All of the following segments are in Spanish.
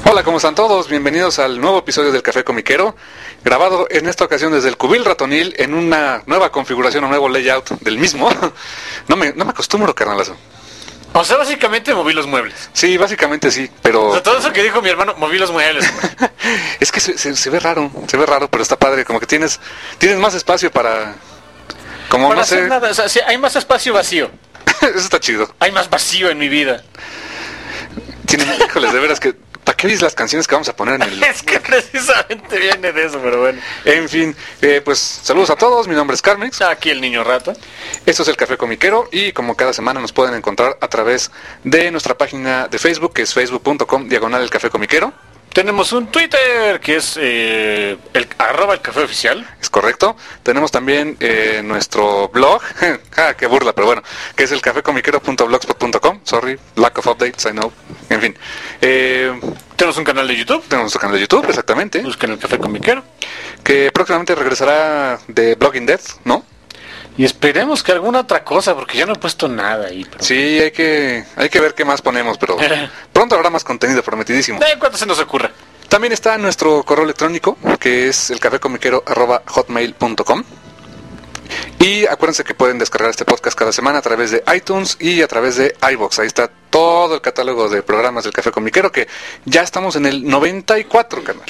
Hola, ¿cómo están todos? Bienvenidos al nuevo episodio del Café Comiquero, grabado en esta ocasión desde el Cubil Ratonil en una nueva configuración o nuevo layout del mismo. No me acostumbro, carnalazo. O sea, básicamente moví los muebles. Sí, básicamente sí, pero... O sea, todo eso que dijo mi hermano, moví los muebles. Es que se ve raro, pero está padre, como que tienes más espacio para... Como para no hacer sé... nada, o sea, sí, hay más espacio vacío. Eso está chido. Hay más vacío en mi vida. Híjoles, de veras que... ¿Para qué dices las canciones que vamos a poner en el...? Es que precisamente viene de eso, pero bueno. En fin, pues saludos a todos, mi nombre es Carmex. Aquí el niño rata. Esto es el Café Comiquero y como cada semana nos pueden encontrar a través de nuestra página de Facebook, que es facebook.com/el Café Comiquero. Tenemos un Twitter que es el @elcafé oficial. Es correcto. Tenemos también nuestro blog, qué burla, pero bueno, que es el cafecomiquero.blogspot.com. Sorry, lack of updates, I know. En fin. Tenemos un canal de YouTube. Tenemos nuestro canal de YouTube, exactamente. Busquen el Café Comiquero. Que próximamente regresará de Blogging Death, ¿no? Y esperemos que alguna otra cosa, porque ya no he puesto nada ahí. Pero... Sí, hay que ver qué más ponemos, pero pronto habrá más contenido, prometidísimo. ¿De cuánto se nos ocurra? También está nuestro correo electrónico, que es elcafecomiquero@hotmail.com. Y acuérdense que pueden descargar este podcast cada semana a través de iTunes y a través de iVoox. Ahí está todo el catálogo de programas del Café Comiquero, que ya estamos en el 94, carnal.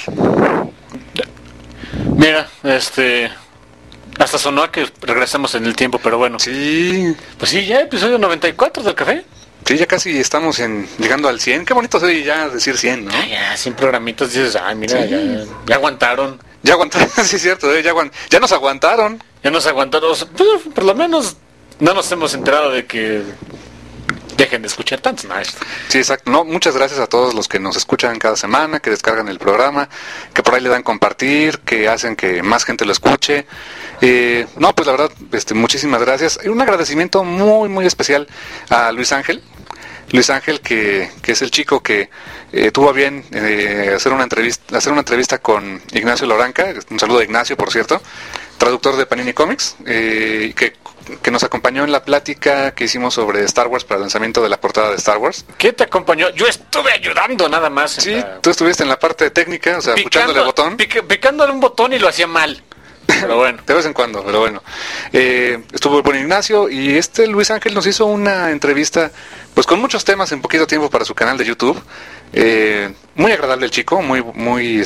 Mira, hasta sonó a que regresamos en el tiempo, pero bueno. Sí. Pues sí, ya episodio 94 del café. Sí, ya casi estamos llegando al 100. Qué bonito soy ya decir 100, ¿no? Ya, 100 programitas, dices, ay, mira, sí. ya aguantaron. Ya aguantaron, sí es cierto, ya nos aguantaron. Ya nos aguantaron, pues, por lo menos no nos hemos enterado de que dejen de escuchar tantos, ¿no? Sí, exacto. No, muchas gracias a todos los que nos escuchan cada semana, que descargan el programa, que por ahí le dan compartir, que hacen que más gente lo escuche. No, pues la verdad, muchísimas gracias. Y un agradecimiento muy, muy especial a Luis Ángel. Luis Ángel, que es el chico que tuvo a bien hacer una entrevista con Ignacio Loranca. Un saludo a Ignacio, por cierto, traductor de Panini Comics, que nos acompañó en la plática que hicimos sobre Star Wars para el lanzamiento de la portada de Star Wars. ¿Qué te acompañó? Yo estuve ayudando nada más. Sí, tú estuviste en la parte técnica, o sea, puchándole el botón. Picándole un botón y lo hacía mal. Pero bueno. De vez en cuando, pero bueno. Estuvo con Ignacio y Luis Ángel nos hizo una entrevista, pues con muchos temas en poquito tiempo para su canal de YouTube. Muy agradable el chico, muy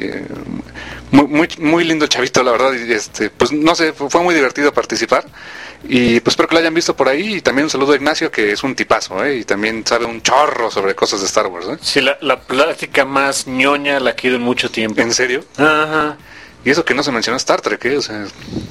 lindo el chavito, la verdad. Y pues no sé, fue muy divertido participar. Y pues espero que lo hayan visto por ahí. Y también un saludo a Ignacio, que es un tipazo, y también sabe un chorro sobre cosas de Star Wars. Sí, la plática más ñoña la que he ido en mucho tiempo. ¿En serio? Ajá. Y eso que no se mencionó Star Trek, O sea...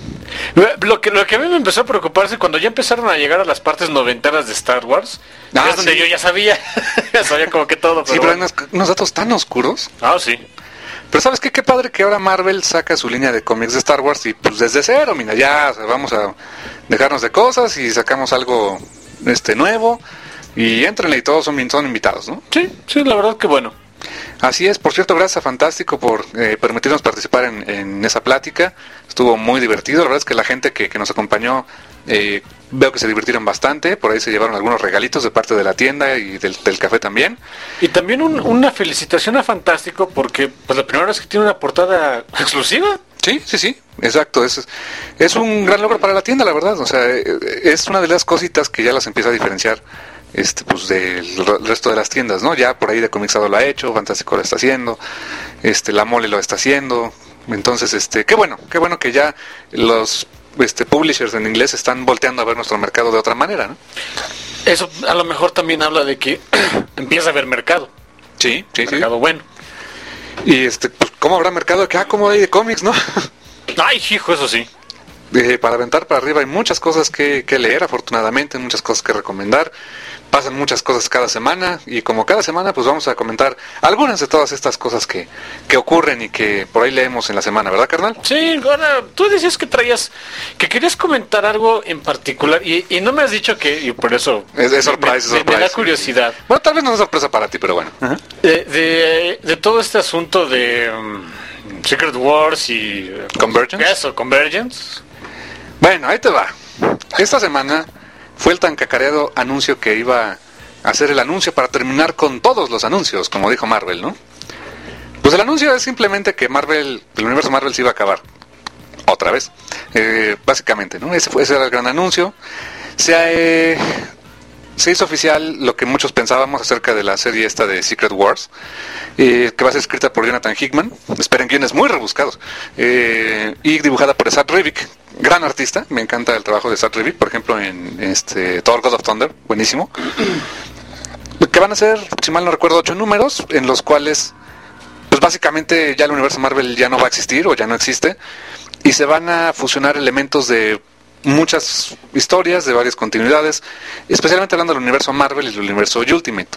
Lo que a mí me empezó a preocuparse cuando ya empezaron a llegar a las partes noventeras de Star Wars, es donde yo ya sabía, como que todo. Pero sí, pero hay unos datos tan oscuros. Ah, sí. Pero ¿sabes qué? Qué padre que ahora Marvel saca su línea de cómics de Star Wars y pues desde cero, mira, ya, o sea, vamos a dejarnos de cosas y sacamos algo nuevo y éntrenle y todos son invitados, ¿no? Sí, la verdad que bueno. Así es, por cierto, gracias a Fantástico por permitirnos participar en esa plática. Estuvo muy divertido, la verdad es que la gente que nos acompañó veo que se divirtieron bastante, por ahí se llevaron algunos regalitos de parte de la tienda y del café también. Y también una felicitación a Fantástico porque pues la primera vez que tiene una portada exclusiva. Sí, exacto, es un gran logro para la tienda, la verdad, o sea, es una de las cositas que ya las empieza a diferenciar pues del resto de las tiendas, ¿no? Ya por ahí de Comixado lo ha hecho, Fantástico lo está haciendo, La Mole lo está haciendo. Entonces, qué bueno que ya los publishers en inglés están volteando a ver nuestro mercado de otra manera, ¿no? Eso a lo mejor también habla de que empieza a haber mercado. Sí. Mercado bueno. Y pues ¿cómo habrá mercado? ¿Cómo hay de cómics, no? Ay, hijo, eso sí. Para aventar para arriba hay muchas cosas que leer, afortunadamente, muchas cosas que recomendar. Pasan muchas cosas cada semana y como cada semana pues vamos a comentar algunas de todas estas cosas que ocurren y que por ahí leemos en la semana, ¿verdad, carnal? Sí, ahora tú decías que querías comentar algo en particular y no me has dicho que, y por eso es sorpresa. Me da curiosidad. Bueno, tal vez no es sorpresa para ti, pero bueno. De todo este asunto de Secret Wars y Convergence. Bueno, ahí te va. Esta semana fue el tan cacareado anuncio que iba a hacer el anuncio para terminar con todos los anuncios, como dijo Marvel, ¿no? Pues el anuncio es simplemente que el universo Marvel se iba a acabar. Otra vez. Básicamente, ¿no? Ese era el gran anuncio. Se hizo oficial lo que muchos pensábamos acerca de la serie esta de Secret Wars, que va a ser escrita por Jonathan Hickman. Esperen guiones muy rebuscados. Y dibujada por Zach Rivik, gran artista. Me encanta el trabajo de Zach Rivik, por ejemplo, en Thor God of Thunder. Buenísimo. Que van a ser, si mal no recuerdo, 8 números, en los cuales, pues básicamente ya el universo Marvel ya no va a existir o ya no existe. Y se van a fusionar elementos de muchas historias, de varias continuidades, especialmente hablando del universo Marvel y del universo Ultimate.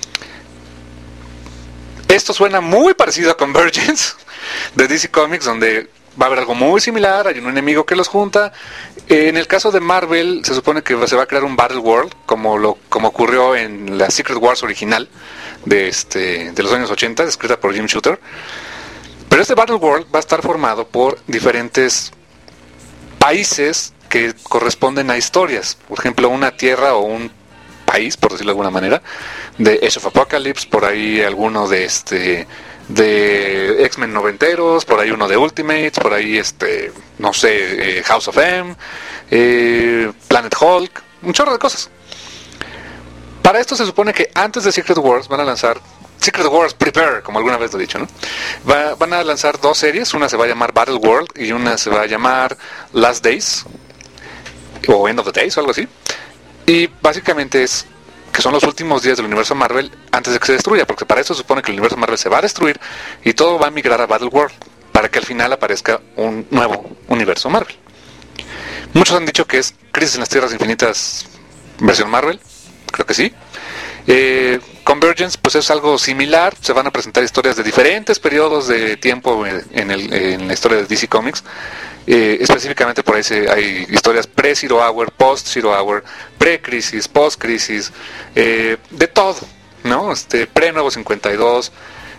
Esto suena muy parecido a Convergence de DC Comics, donde va a haber algo muy similar, hay un enemigo que los junta. En el caso de Marvel, se supone que se va a crear un Battle World, como ocurrió en la Secret Wars original de los años 80, escrita por Jim Shooter. Pero este Battle World va a estar formado por diferentes países que corresponden a historias. Por ejemplo, una tierra o un país, por decirlo de alguna manera, de Age of Apocalypse, por ahí alguno de X-Men noventeros, por ahí uno de Ultimates, por ahí no sé, House of M, Planet Hulk, un chorro de cosas. Para esto se supone que antes de Secret Wars van a lanzar Secret Wars Prepare, como alguna vez lo he dicho, ¿no? Van a lanzar 2 series, una se va a llamar Battle World y una se va a llamar Last Days o End of the Days o algo así. Y básicamente es que son los últimos días del universo Marvel antes de que se destruya, porque para eso se supone que el universo Marvel se va a destruir y todo va a migrar a Battle World para que al final aparezca un nuevo universo Marvel. Muchos han dicho que es Crisis en las Tierras Infinitas versión Marvel, creo que sí. Convergence pues es algo similar, se van a presentar historias de diferentes periodos de tiempo en la historia de DC Comics. Específicamente por ahí hay historias pre-Zero Hour, post-Zero Hour, pre-crisis, post-crisis, de todo, ¿no? Pre-Nuevo 52,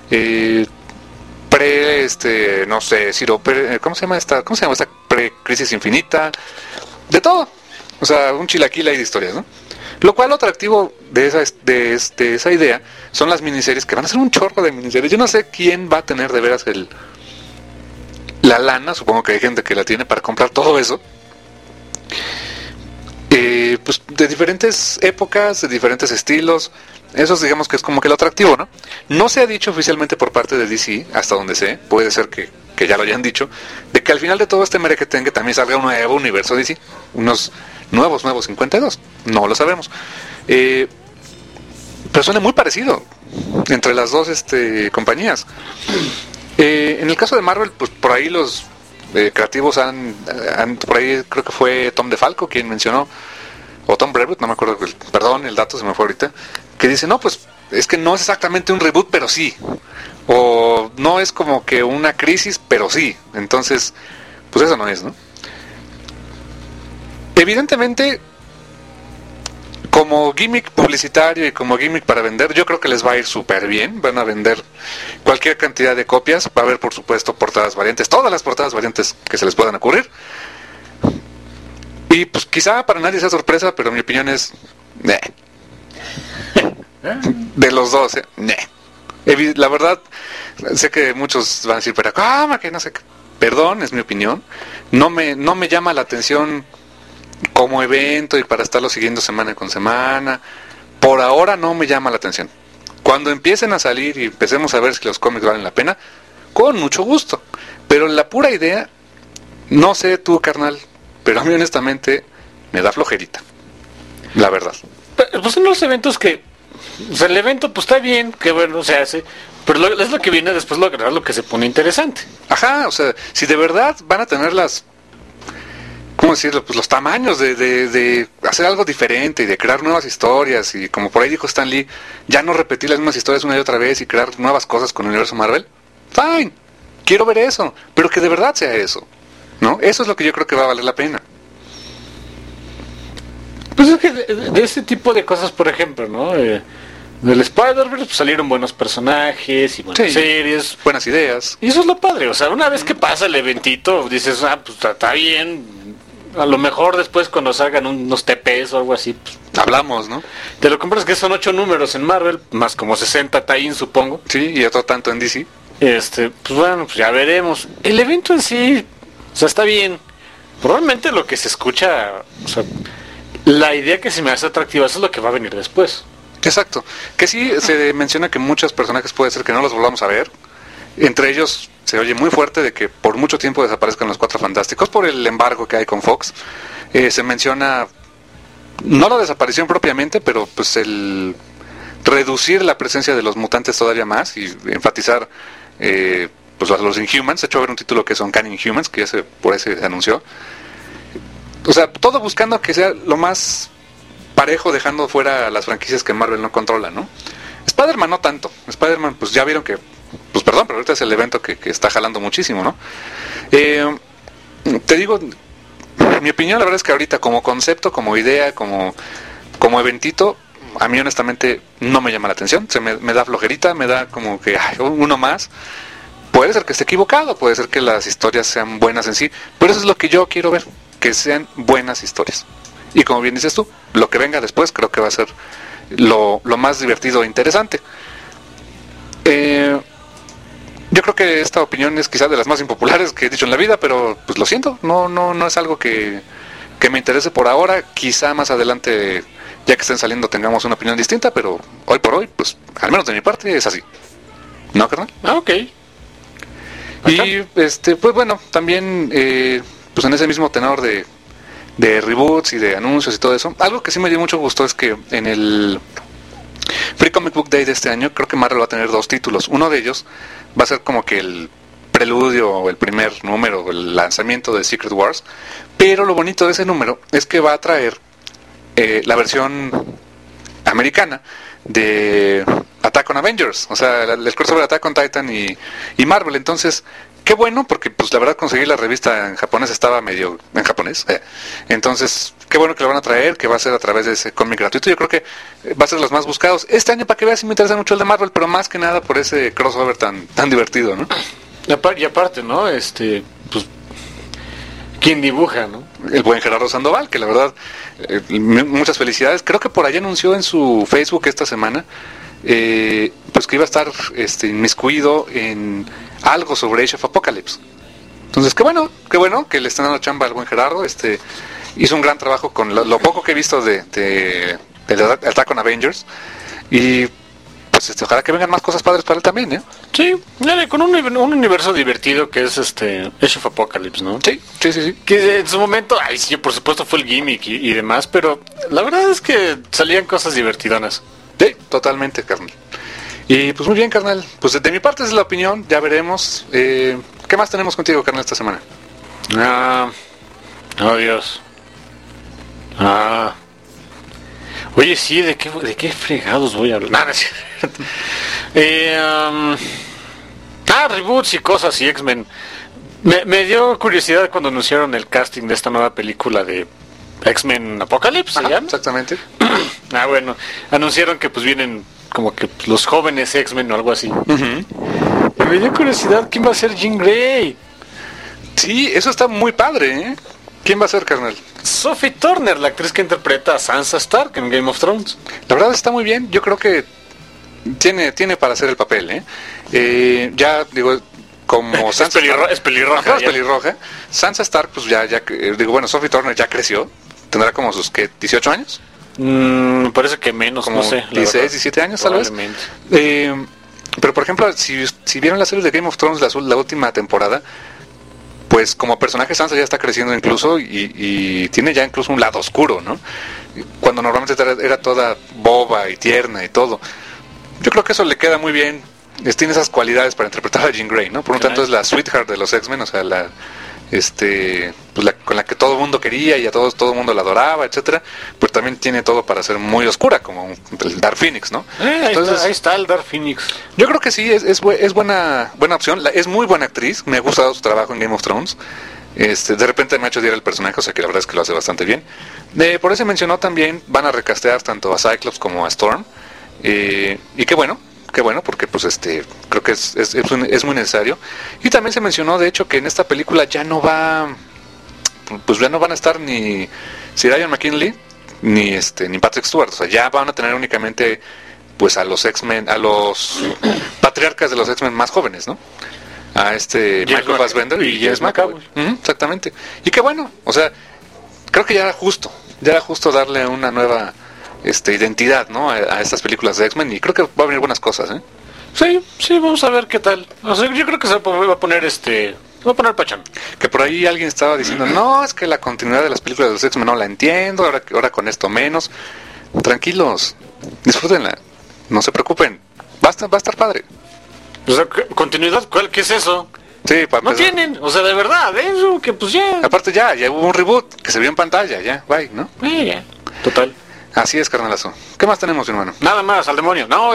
no sé, ¿cómo se llama esta pre-crisis infinita? De todo, o sea, un chilaquil ahí de historias, ¿no? Lo cual lo atractivo de esa idea son las miniseries, que van a ser un chorro de miniseries. Yo no sé quién va a tener de veras la lana, supongo que hay gente que la tiene para comprar todo eso. Pues de diferentes épocas, de diferentes estilos. Eso digamos que es como que lo atractivo, ¿no? No se ha dicho oficialmente por parte de DC, hasta donde sé, puede ser que ya lo hayan dicho, de que al final de todo este merequetengue también salga un nuevo universo DC, unos nuevos 52, no lo sabemos. Pero suena muy parecido entre las dos compañías. En el caso de Marvel, pues por ahí los creativos por ahí creo que fue Tom DeFalco quien mencionó, o Tom Brevoort, no me acuerdo, perdón, el dato se me fue ahorita, que dice, no, pues es que no es exactamente un reboot, pero sí, o no es como que una crisis, pero sí. Entonces, pues eso no es, ¿no? Evidentemente, como gimmick publicitario y como gimmick para vender, yo creo que les va a ir súper bien. Van a vender cualquier cantidad de copias. Va a haber, por supuesto, portadas variantes, todas las portadas variantes que se les puedan ocurrir. Y pues quizá para nadie sea sorpresa, pero mi opinión es de los dos, la verdad, sé que muchos van a decir, pero ¿cómo que no sé qué? Perdón, es mi opinión. No me llama la atención como evento y para estarlo siguiendo semana con semana. Por ahora no me llama la atención. Cuando empiecen a salir y empecemos a ver si los cómics valen la pena, con mucho gusto. Pero la pura idea, no sé tú, carnal, pero a mí honestamente me da flojerita, la verdad. Pues son los eventos que, o sea, el evento pues está bien, que bueno, se hace, pero es lo que viene después, lo que se pone interesante. Ajá, o sea, si de verdad van a tener ¿cómo decirlo? Pues los tamaños de hacer algo diferente y de crear nuevas historias, y como por ahí dijo Stan Lee, ya no repetir las mismas historias una y otra vez y crear nuevas cosas con el universo Marvel. Fine, quiero ver eso, pero que de verdad sea eso, ¿no? Eso es lo que yo creo que va a valer la pena. Pues es que de ese tipo de cosas, por ejemplo, ¿no? Del Spider-Verse pues salieron buenos personajes y buenas series, buenas ideas. Y eso es lo padre, o sea, una vez que pasa el eventito, dices, pues está bien. A lo mejor después cuando salgan unos TPs o algo así, pues hablamos, ¿no? Te lo compras, que son 8 números en Marvel, más como 60 tie-in, supongo. Sí, y otro tanto en DC. Pues bueno, pues ya veremos. El evento en sí, o sea, está bien. Probablemente lo que se escucha, o sea, la idea que se me hace atractiva, eso es lo que va a venir después. Exacto. Que sí se menciona que muchos personajes puede ser que no los volvamos a ver. Entre ellos se oye muy fuerte de que por mucho tiempo desaparezcan los Cuatro Fantásticos por el embargo que hay con Fox. Se menciona no la desaparición propiamente, pero pues el reducir la presencia de los mutantes todavía más y enfatizar pues a los Inhumans. De hecho, va a haber un título que son Uncanny Inhumans, que ya por ese se anunció. O sea, todo buscando que sea lo más parejo, dejando fuera las franquicias que Marvel no controla, ¿no? Spider-Man no tanto. Spider-Man, pues ya vieron que, pues perdón, pero ahorita es el evento que está jalando muchísimo, ¿no? Te digo, mi opinión la verdad es que ahorita como concepto, como idea, como eventito, a mí honestamente no me llama la atención. Me da flojerita, me da como que uno más. Puede ser que esté equivocado, puede ser que las historias sean buenas en sí, pero eso es lo que yo quiero ver, que sean buenas historias. Y como bien dices tú, lo que venga después creo que va a ser lo más divertido e interesante. Yo creo que esta opinión es quizás de las más impopulares que he dicho en la vida, pero pues lo siento, no es algo que me interese por ahora. Quizá más adelante, ya que estén saliendo, tengamos una opinión distinta, pero hoy por hoy, pues al menos de mi parte es así. ¿No, carnal? Ok. Y pues bueno, también pues en ese mismo tenor de reboots y de anuncios y todo eso, algo que sí me dio mucho gusto es que en el Free Comic Book Day de este año creo que Marvel va a tener 2 títulos. Uno de ellos va a ser como que el preludio o el primer número, o el lanzamiento de Secret Wars, pero lo bonito de ese número es que va a traer la versión americana de Attack on Avengers, o sea, el crossover de Attack on Titan y Marvel. Entonces, qué bueno, porque pues la verdad conseguir la revista en japonés estaba medio en japonés. Entonces, qué bueno que lo van a traer, que va a ser a través de ese cómic gratuito. Yo creo que va a ser los más buscados este año, para que veas, si me interesa mucho el de Marvel, pero más que nada por ese crossover tan divertido, ¿no? Y aparte, ¿no? Pues, ¿quién dibuja, no? El buen Gerardo Sandoval, que la verdad, muchas felicidades. Creo que por ahí anunció en su Facebook esta semana, pues que iba a estar inmiscuido en algo sobre Age of Apocalypse. Entonces, qué bueno que le están dando chamba al buen Gerardo. Hizo un gran trabajo con lo poco que he visto de Attack on Avengers. Y pues ojalá que vengan más cosas padres para él también, ¿eh? Sí, con un universo divertido que es Age of Apocalypse, ¿no? Sí. Que en su momento, sí, por supuesto fue el gimmick y demás, pero la verdad es que salían cosas divertidonas. Sí, totalmente, carnal. Y pues muy bien, carnal. Pues de mi parte es la opinión, ya veremos. ¿Qué más tenemos contigo, carnal, esta semana? Oh, Dios. Oye, sí, ¿de qué fregados voy a hablar? No es cierto. Reboots y cosas y X-Men. Me dio curiosidad cuando anunciaron el casting de esta nueva película de X-Men Apocalypse, ¿se llama? Exactamente. Bueno, anunciaron que pues vienen como que los jóvenes X-Men o algo así. Uh-huh. Y me dio curiosidad, ¿quién va a ser Jean Grey? Sí, eso está muy padre, ¿eh? ¿Quién va a ser, carnal? Sophie Turner, la actriz que interpreta a Sansa Stark en Game of Thrones. La verdad está muy bien, yo creo que tiene para hacer el papel, ¿eh? Ya, digo, como Sansa es pelirroja. Es pelirroja. Sansa Stark, pues ya Sophie Turner ya creció. ¿Tendrá como sus, 18 años? Parece que menos, como no sé. 16, 17 años tal vez. Pero por ejemplo, si vieron la serie de Game of Thrones, la última temporada, pues como personaje Sansa ya está creciendo incluso y tiene ya incluso un lado oscuro, ¿no? Cuando normalmente era toda boba y tierna y todo. Yo creo que eso le queda muy bien. Tiene esas cualidades para interpretar a Jean Grey, ¿no? Por lo tanto es la sweetheart de los X-Men, o sea, con la que todo el mundo quería y a todo el mundo la adoraba, etcétera. Pues también tiene todo para ser muy oscura, como el Dark Phoenix, ¿no? Entonces, ahí está el Dark Phoenix. Yo creo que sí, es buena opción. Es muy buena actriz. Me ha gustado su trabajo en Game of Thrones. De repente me ha hecho odiar el personaje, o sea que la verdad es que lo hace bastante bien. Por eso mencionó también, van a recastear tanto a Cyclops como a Storm. Y qué bueno, porque pues creo que es muy necesario. Y también se mencionó, de hecho, que en esta película ya no van a estar ni Sir Ian McKinley ni Patrick Stewart. O sea, ya van a tener únicamente pues a los X-Men, a los patriarcas de los X-Men más jóvenes, ¿no? A Michael Fassbender y James McAvoy. Exactamente. Y qué bueno, o sea, creo que ya era justo darle una nueva identidad, ¿no? A estas películas de X-Men, y creo que va a venir buenas cosas, ¿eh? Sí, vamos a ver qué tal. O sea, yo creo que se va a poner pachán. Que por ahí alguien estaba diciendo, no, es que la continuidad de las películas de los X-Men no la entiendo, ahora con esto menos. Tranquilos, disfrútenla, no se preocupen, va a estar padre. O sea, ¿continuidad? ¿Qué es eso? Sí, no tienen, o sea, de verdad, eso, que pues ya. Aparte ya hubo un reboot que se vio en pantalla, ya, bye, ¿no? Ya, total. Así es, carnalazo. ¿Qué más tenemos, hermano? Nada más, al demonio. No,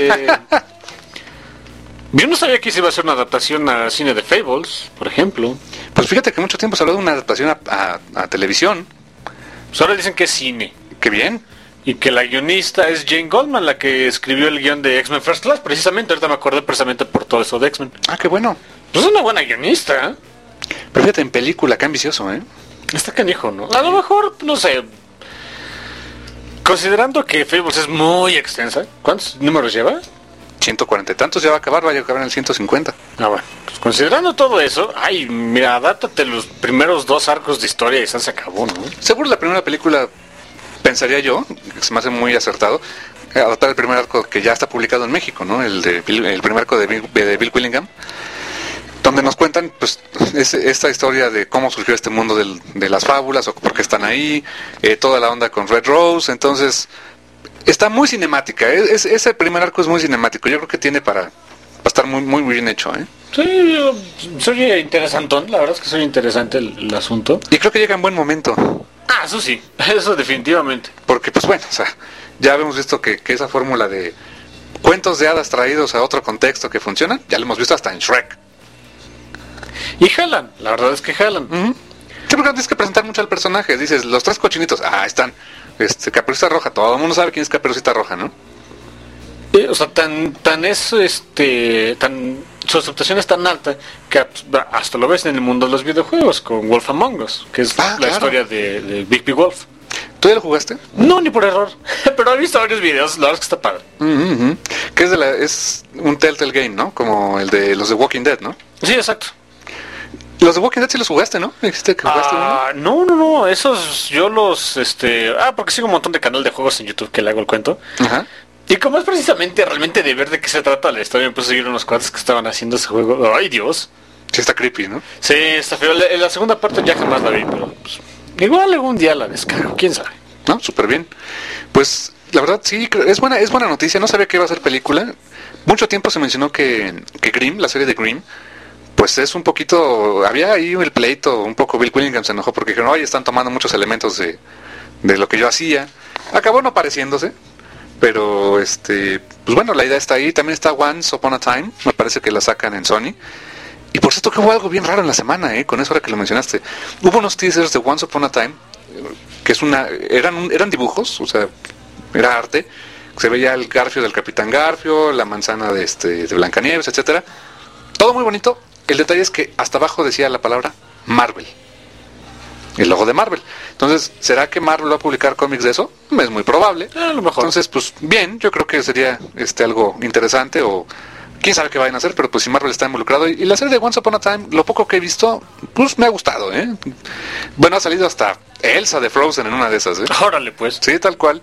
yo no sabía que se iba a hacer una adaptación al cine de Fables, por ejemplo. Pues fíjate que mucho tiempo se habló de una adaptación a televisión. Pues ahora dicen que es cine. Qué bien. Y que la guionista es Jane Goldman, la que escribió el guión de X-Men First Class, precisamente. Ahorita me acordé precisamente por todo eso de X-Men. Ah, qué bueno. Pues es una buena guionista, ¿eh? Pero fíjate, en película, qué ambicioso, ¿eh? Está canijo, ¿no? A lo mejor, no sé. Considerando que Fables es muy extensa, ¿cuántos números lleva? 140 y tantos, ya va a acabar en el 150. Ah, bueno. Pues considerando todo eso, ay, mira, adáptate los primeros 2 arcos de historia y se acabó, ¿no? Seguro la primera película, pensaría yo, se me hace muy acertado, adaptar el primer arco que ya está publicado en México, ¿no? El primer arco de Bill Willingham, donde nos cuentan pues esta historia de cómo surgió este mundo de las fábulas, o por qué están ahí, toda la onda con Red Rose. Entonces está muy cinemática, ese primer arco es muy cinemático, yo creo que tiene para estar muy muy bien hecho, ¿eh? Sí, soy interesantón, la verdad es que soy interesante el asunto. Y creo que llega en buen momento. Ah, eso sí, eso definitivamente. Porque pues bueno, o sea, ya hemos visto que esa fórmula de cuentos de hadas traídos a otro contexto que funcionan, ya lo hemos visto hasta en Shrek. Y jalan, la verdad es que jalan. Sí, porque tienes que presentar mucho al personaje. Dices, los 3 cochinitos, están Caperucita Roja, todo el mundo sabe quién es Caperucita Roja, ¿no? O sea, su aceptación es tan alta que hasta lo ves en el mundo de los videojuegos con Wolf Among Us, que es la historia de Big Wolf. ¿Tú ya lo jugaste? No, ni por error. Pero he visto varios videos, la verdad es que está padre. Que es un Telltale Game, ¿no? Como el de los de Walking Dead, ¿no? Sí, exacto. Los de Walking Dead sí los jugaste, ¿no? ¿Me dijiste que jugaste uno? No, esos yo los, porque sigo un montón de canal de juegos en YouTube que le hago el cuento. Ajá. Y como es precisamente realmente de ver de qué se trata la historia, me puse a seguir unos cuates que estaban haciendo ese juego. ¡Ay, Dios! Sí, está creepy, ¿no? Sí, está feo. La segunda parte ya jamás la vi, pero pues, igual algún día la descargo, quién sabe. No, súper bien. Pues la verdad sí, es buena noticia. No sabía que iba a ser película. Mucho tiempo se mencionó que Grimm, la serie de Grimm, pues es un poquito, había ahí el pleito, un poco Bill Willingham se enojó porque dijeron, oye, están tomando muchos elementos de lo que yo hacía. Acabó no pareciéndose, pero pues bueno, la idea está ahí. También está Once Upon a Time, me parece que la sacan en Sony. Y por cierto que hubo algo bien raro en la semana, con eso ahora que lo mencionaste. Hubo unos teasers de Once Upon a Time, que eran dibujos, o sea, era arte. Se veía el garfio del Capitán Garfio, la manzana de Blancanieves, etcétera. Todo muy bonito. El detalle es que hasta abajo decía la palabra Marvel, el logo de Marvel. Entonces, ¿será que Marvel va a publicar cómics de eso? Es muy probable. A lo mejor. Entonces, pues bien, yo creo que sería algo interesante, o quién sabe qué vayan a hacer, pero pues si Marvel está involucrado. Y la serie de Once Upon a Time, lo poco que he visto, pues me ha gustado, ¿eh? Bueno, ha salido hasta Elsa de Frozen en una de esas, ¿eh? Órale, pues. Sí, tal cual.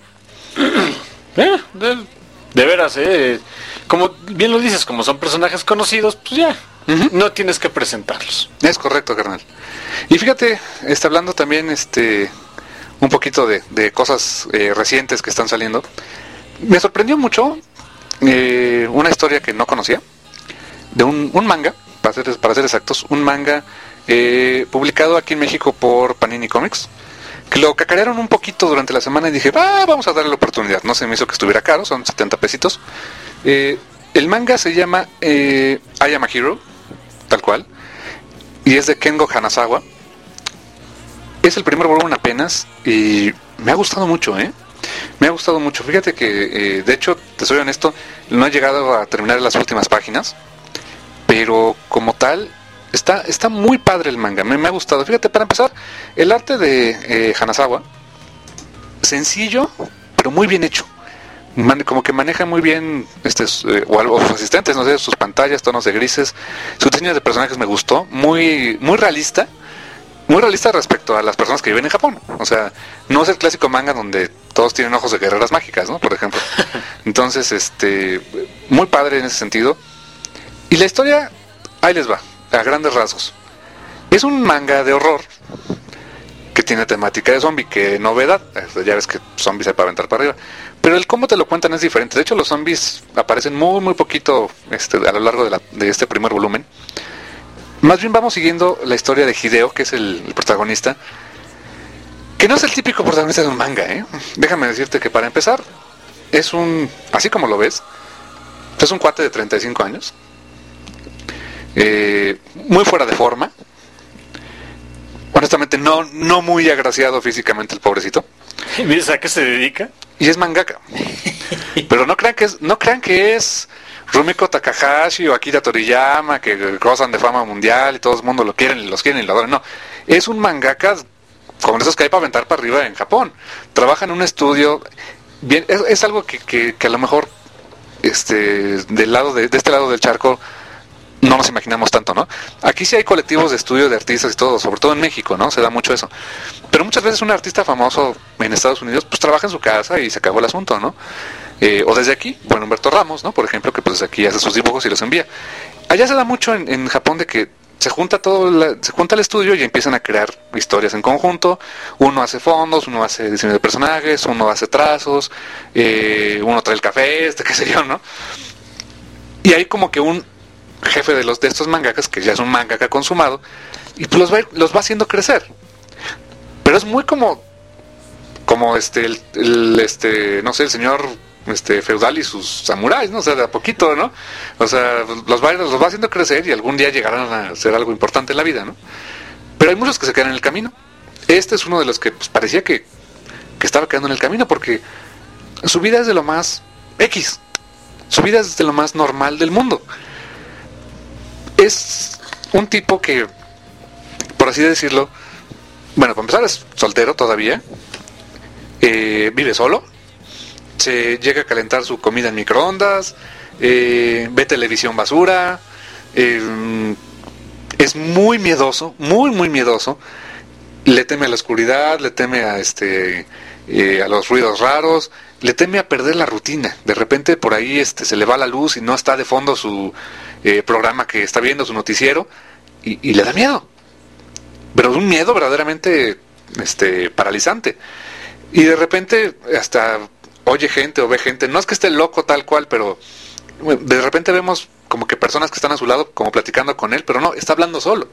De veras, como bien lo dices, como son personajes conocidos, pues ya, no tienes que presentarlos. Es correcto, carnal. Y fíjate, hablando también un poquito de cosas recientes que están saliendo. Me sorprendió mucho una historia que no conocía, de un manga, para ser exactos, un manga publicado aquí en México por Panini Comics, que lo cacarearon un poquito durante la semana y dije, vamos a darle la oportunidad. No se me hizo que estuviera caro, son 70 pesitos. El manga se llama I Am a Hero, tal cual, y es de Kengo Hanazawa. Es el primer volumen apenas y me ha gustado mucho, me ha gustado mucho. Fíjate que, de hecho, te soy honesto, no he llegado a terminar las últimas páginas, pero como tal, está muy padre el manga, me ha gustado. Fíjate, para empezar, el arte de Hanazawa, sencillo, pero muy bien hecho. como que maneja muy bien o sus asistentes, no sé, sus pantallas, tonos de grises. Su diseño de personajes me gustó, muy realista. Muy realista respecto a las personas que viven en Japón. O sea, no es el clásico manga donde todos tienen ojos de guerreras mágicas, ¿no? Por ejemplo. Entonces, muy padre en ese sentido. Y la historia, ahí les va, a grandes rasgos. Es un manga de horror que tiene temática de zombie, que novedad. Ya ves que zombies hay para aventar para arriba. Pero el cómo te lo cuentan es diferente. De hecho, los zombies aparecen muy poquito a lo largo de este primer volumen. Más bien vamos siguiendo la historia de Hideo, que es el protagonista, que no es el típico protagonista de un manga, ¿eh? Déjame decirte que para empezar, es así como lo ves, es un cuate de 35 años, muy fuera de forma, honestamente no muy agraciado físicamente el pobrecito. ¿Y dices a qué se dedica? Y es mangaka. Pero no crean que es Rumiko Takahashi o Akira Toriyama, que gozan de fama mundial y todo el mundo los quieren y lo adoran. No, es un mangaka como esos que hay para aventar para arriba en Japón. Trabaja en un estudio, bien, es algo que a lo mejor de este lado del charco no nos imaginamos tanto, ¿no? Aquí sí hay colectivos de estudio de artistas y todo, sobre todo en México, ¿no? Se da mucho eso. Pero muchas veces un artista famoso en Estados Unidos, pues trabaja en su casa y se acabó el asunto, ¿no? O desde aquí, bueno, Humberto Ramos, ¿no? Por ejemplo, que pues desde aquí hace sus dibujos y los envía. Allá se da mucho en Japón de que se junta el estudio y empiezan a crear historias en conjunto. Uno hace fondos, uno hace diseño de personajes, uno hace trazos, uno trae el café, qué sé yo, ¿no? Y hay como que un jefe de estos mangakas, que ya es un mangaka consumado, y pues los va haciendo crecer. Pero es muy como no sé, el señor feudal y sus samuráis, ¿no? O sea, de a poquito, ¿no? O sea, los va haciendo crecer y algún día llegarán a ser algo importante en la vida, ¿no? Pero hay muchos que se quedan en el camino. Este es uno de los que pues, parecía que estaba quedando en el camino, porque su vida es de lo más X. Su vida es de lo más normal del mundo. Es un tipo que, por así decirlo, bueno, para empezar es soltero todavía, vive solo, se llega a calentar su comida en microondas, ve televisión basura, es muy miedoso, muy miedoso, le teme a la oscuridad, le teme a los ruidos raros, le teme a perder la rutina. De repente por ahí se le va la luz y no está de fondo su programa que está viendo, su noticiero, y le da miedo, pero un miedo verdaderamente paralizante. Y de repente hasta oye gente o ve gente, no es que esté loco tal cual, pero de repente vemos como que personas que están a su lado como platicando con él, pero no, está hablando solo.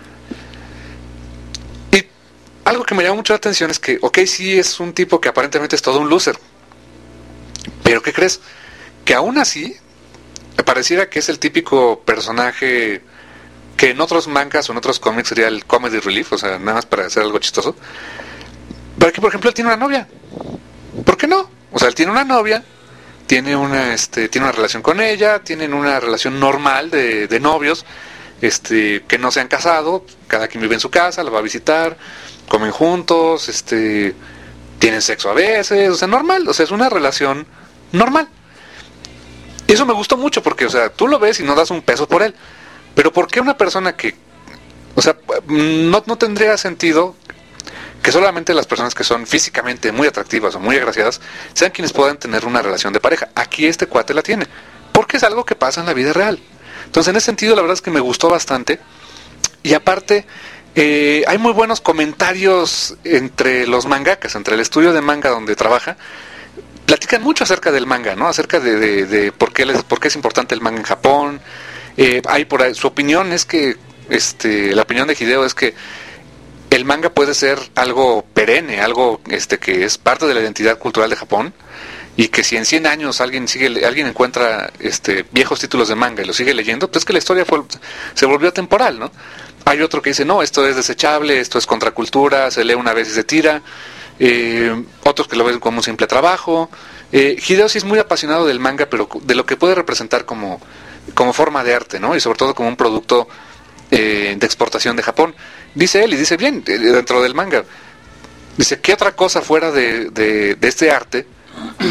Y algo que me llamó mucho la atención es que, ok, sí es un tipo que aparentemente es todo un loser, pero ¿qué crees? Que aún así me pareciera que es el típico personaje que en otros mangas o en otros cómics sería el comedy relief, o sea, nada más para hacer algo chistoso. Pero aquí, por ejemplo, él tiene una novia. ¿Por qué no? O sea, él tiene una novia, tiene una relación con ella, tienen una relación normal de novios, que no se han casado, cada quien vive en su casa, la va a visitar, comen juntos, tienen sexo a veces, o sea, normal, o sea, es una relación normal. Y eso me gustó mucho porque, o sea, tú lo ves y no das un peso por él. Pero ¿por qué una persona que, o sea, no tendría sentido que solamente las personas que son físicamente muy atractivas o muy agraciadas sean quienes puedan tener una relación de pareja? Aquí este cuate la tiene, porque es algo que pasa en la vida real. Entonces, en ese sentido, la verdad es que me gustó bastante. Y aparte, hay muy buenos comentarios entre los mangakas, entre el estudio de manga donde trabaja. Platican mucho acerca del manga, ¿no? Acerca de por qué es importante el manga en Japón. Hay por ahí, su opinión es que, la opinión de Hideo es que el manga puede ser algo perenne, algo que es parte de la identidad cultural de Japón, y que si en 100 años alguien encuentra viejos títulos de manga y los sigue leyendo, pues es que la historia se volvió atemporal, ¿no? Hay otro que dice, no, esto es desechable, esto es contracultura, se lee una vez y se tira. Otros que lo ven como un simple trabajo. Hideo sí es muy apasionado del manga, pero de lo que puede representar como forma de arte, ¿no? Y sobre todo como un producto de exportación de Japón. Dice él, y dice bien, dentro del manga, dice, ¿qué otra cosa fuera de este arte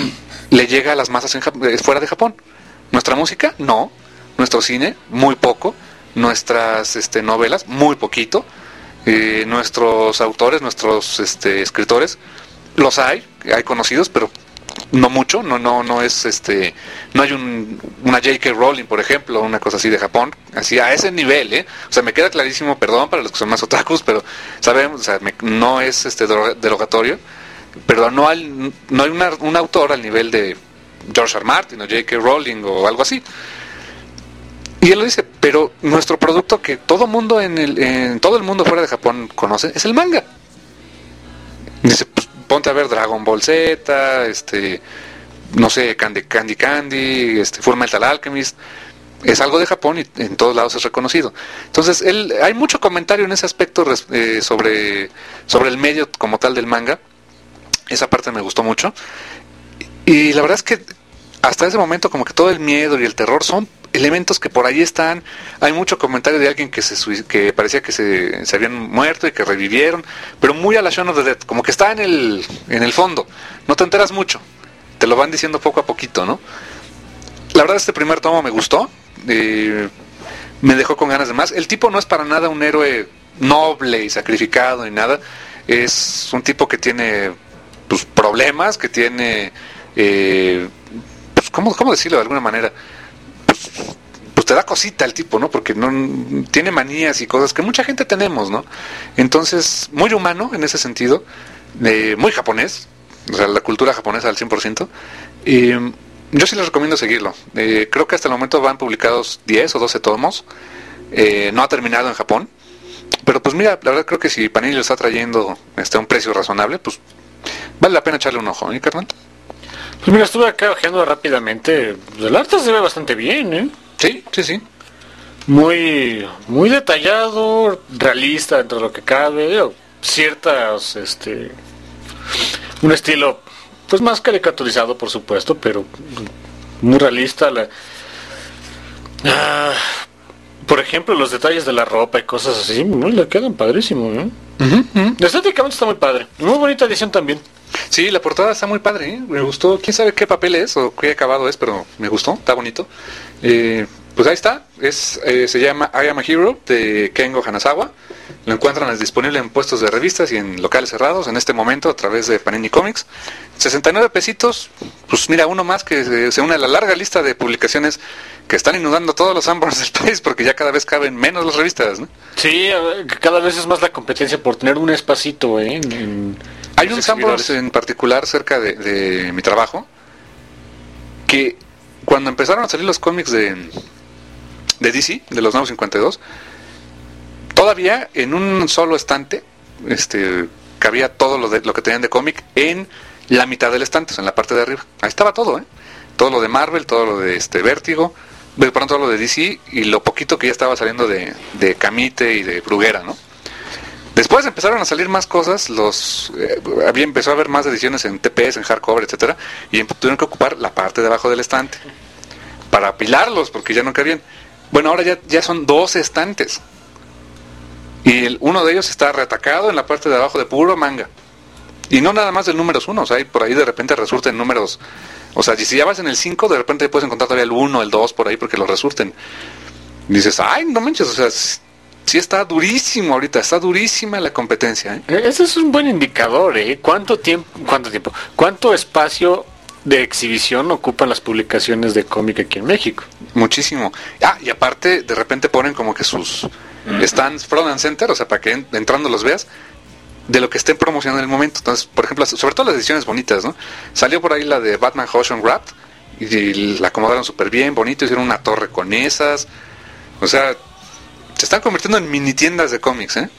le llega a las masas fuera de Japón. Nuestra música, no. Nuestro cine, muy poco. Nuestras novelas, muy poquito. Nuestros autores, nuestros escritores, los hay conocidos, pero no mucho, no es no hay una J.K. Rowling, por ejemplo, una cosa así de Japón, así a ese nivel, o sea, me queda clarísimo, perdón para los que son más otakus, pero sabemos, o sea, no es derogatorio, pero no hay un autor al nivel de George R. Martin o J.K. Rowling o algo así. Y él lo dice, pero nuestro producto que todo mundo en todo el mundo fuera de Japón conoce es el manga. Dice, pues, ponte a ver Dragon Ball Z, no sé, Candy, Fullmetal Alchemist, es algo de Japón y en todos lados es reconocido. Entonces, hay mucho comentario en ese aspecto sobre el medio como tal del manga. Esa parte me gustó mucho. Y la verdad es que hasta ese momento como que todo el miedo y el terror son elementos que por ahí están. Hay mucho comentario de alguien que parecía que se habían muerto y que revivieron, pero muy a la Shaun of the Dead, como que está en el fondo, no te enteras mucho, te lo van diciendo poco a poquito, ¿no? La verdad este primer tomo me gustó, me dejó con ganas de más. El tipo no es para nada un héroe noble y sacrificado ni nada, es un tipo que tiene pues problemas, que tiene pues, ¿cómo decirlo de alguna manera? Pues te da cosita el tipo, ¿no? Porque no tiene manías y cosas que mucha gente tenemos, ¿no? Entonces, muy humano en ese sentido, muy japonés, o sea, la cultura japonesa al 100%. Yo sí les recomiendo seguirlo. Creo que hasta el momento van publicados 10 o 12 tomos. No ha terminado en Japón. Pero pues mira, la verdad creo que si Panini lo está trayendo a un precio razonable, pues vale la pena echarle un ojo, ¿eh, carnal? Pues mira, estuve acá ojeando rápidamente. El arte se ve bastante bien, ¿eh? Sí. Muy detallado, realista dentro de lo que cabe. Ciertas, un estilo, pues más caricaturizado, por supuesto, pero muy realista. Por ejemplo, los detalles de la ropa y cosas así, le quedan padrísimo, ¿eh? Estéticamente está muy padre. Muy bonita edición también. Sí, la portada está muy padre, ¿eh? Me gustó. Quién sabe qué papel es o qué acabado es, pero me gustó, está bonito. Pues ahí está, se llama I Am a Hero de Kengo Hanazawa. Lo encuentran disponible en puestos de revistas y en locales cerrados en este momento a través de Panini Comics. 69 pesitos, pues mira, uno más que se une a la larga lista de publicaciones que están inundando todos los Sanborns del país, porque ya cada vez caben menos las revistas, ¿no? Sí, cada vez es más la competencia por tener un espacito, ¿eh? Hay un Sanborns en particular cerca de mi trabajo, que cuando empezaron a salir los cómics de DC, de los Nuevos 52, todavía en un solo estante cabía todo lo que tenían de cómic en la mitad del estante, o sea, en la parte de arriba. Ahí estaba todo, todo lo de Marvel, todo lo de Vértigo, pronto todo lo de DC y lo poquito que ya estaba saliendo de Camite y de Bruguera, ¿no? Después empezaron a salir más cosas, empezó a haber más ediciones en TPS, en hardcover, etcétera, y tuvieron que ocupar la parte de abajo del estante para apilarlos porque ya no cabían. Bueno, ahora ya son 12 estantes. Y uno de ellos está reatacado en la parte de abajo de puro manga. Y no nada más del número 1, o sea, por ahí de repente resurten números. O sea, si ya vas en el 5, de repente puedes encontrar todavía el 1, el 2 por ahí porque los resurten. Y dices, ay, no manches, o sea, sí está durísimo ahorita, está durísima la competencia, ¿eh? Ese es un buen indicador, ¿eh? ¿Cuánto tiempo? ¿Cuánto espacio de exhibición ocupan las publicaciones de cómic aquí en México? Muchísimo. Y aparte, de repente ponen como que sus stands front and center, o sea, para que entrando los veas, de lo que estén promocionando en el momento. Entonces, por ejemplo, sobre todo las ediciones bonitas, ¿no? Salió por ahí la de Batman Ocean Wrapped, y la acomodaron súper bien, bonito, hicieron una torre con esas. O sea, se están convirtiendo en mini tiendas de cómics, ¿eh?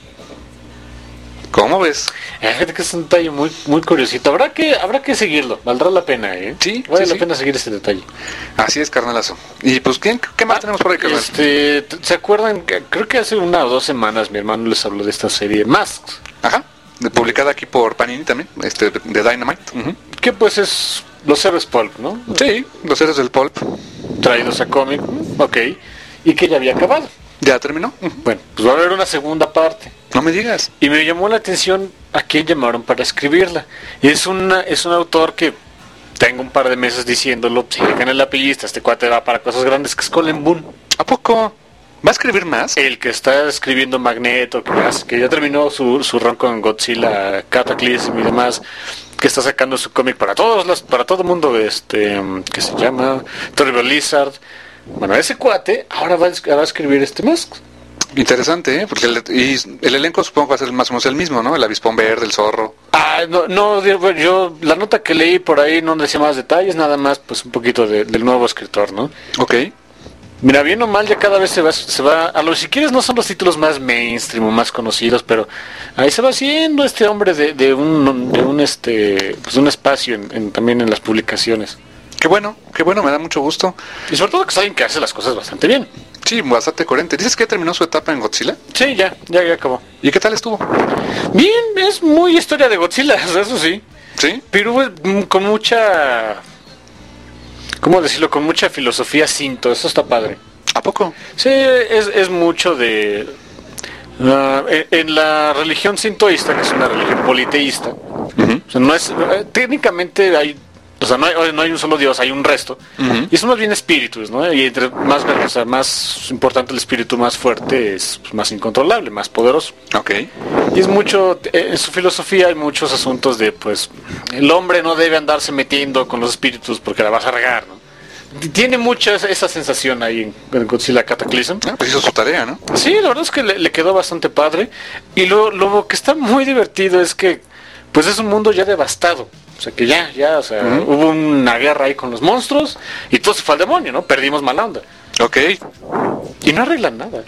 ¿Cómo ves? Fíjate que es un detalle muy curiosito. Habrá que seguirlo, valdrá la pena, ¿eh? Sí, vale la sí. pena seguir este detalle. Así es, carnalazo. Y pues, ¿qué más tenemos por ahí, carnal? ¿Se acuerdan? Creo que hace 1 o 2 semanas mi hermano les habló de esta serie Masks. Ajá, publicada aquí por Panini también, de Dynamite. Uh-huh. Que pues es los héroes pulp, ¿no? Sí, los héroes del pulp. Traídos a cómic, ok. Y que ya había acabado. ¿Ya terminó? Uh-huh. Bueno, pues va a haber una segunda parte. No me digas. Y me llamó la atención a quién llamaron para escribirla. Y es un autor que tengo un par de meses diciéndolo, si dejan en la pista, este cuate va para cosas grandes, que es Cullen Bunn. ¿A poco? ¿Va a escribir más? El que está escribiendo Magneto, que ya terminó su run con Godzilla, Cataclysm y demás, que está sacando su cómic para todo el mundo, que se llama Terrible Lizard. Bueno, ese cuate ahora va a escribir más. Interesante, ¿eh? Porque el elenco supongo que va a ser más o menos el mismo, ¿no? El avispón verde, el zorro. No, yo la nota que leí por ahí no decía más detalles, nada más pues un poquito del nuevo escritor, ¿no? Ok. Mira, bien o mal ya cada vez se va a los, si quieres no son los títulos más mainstream o más conocidos, pero ahí se va haciendo este hombre de un espacio también en las publicaciones. Qué bueno, me da mucho gusto. Y sobre todo que saben que hace las cosas bastante bien. Sí, bastante coherente. ¿Dices que ya terminó su etapa en Godzilla? Sí, ya acabó. ¿Y qué tal estuvo? Bien, es muy historia de Godzilla, eso sí. ¿Sí? Pero con mucha... ¿Cómo decirlo? Con mucha filosofía cinto, eso está padre. ¿A poco? Sí, es mucho de... en la religión sintoísta, que es una religión politeísta, o sea, no es... técnicamente hay... O sea, no hay un solo Dios, hay un resto. Y son más bien espíritus, ¿no? Y entre más importante el espíritu, más fuerte, es pues, más incontrolable, más poderoso. Ok. Y es mucho, en su filosofía hay muchos asuntos de, pues, el hombre no debe andarse metiendo con los espíritus porque la vas a regar, ¿no? Tiene mucha esa sensación ahí en Godzilla Cataclysm. Pues hizo su tarea, ¿no? Sí, la verdad es que le quedó bastante padre. Y lo que está muy divertido es que, pues es un mundo ya devastado. O sea, que o sea, hubo una guerra ahí con los monstruos y todo se fue al demonio, ¿no? Perdimos mala onda. Ok. Y no arreglan nada.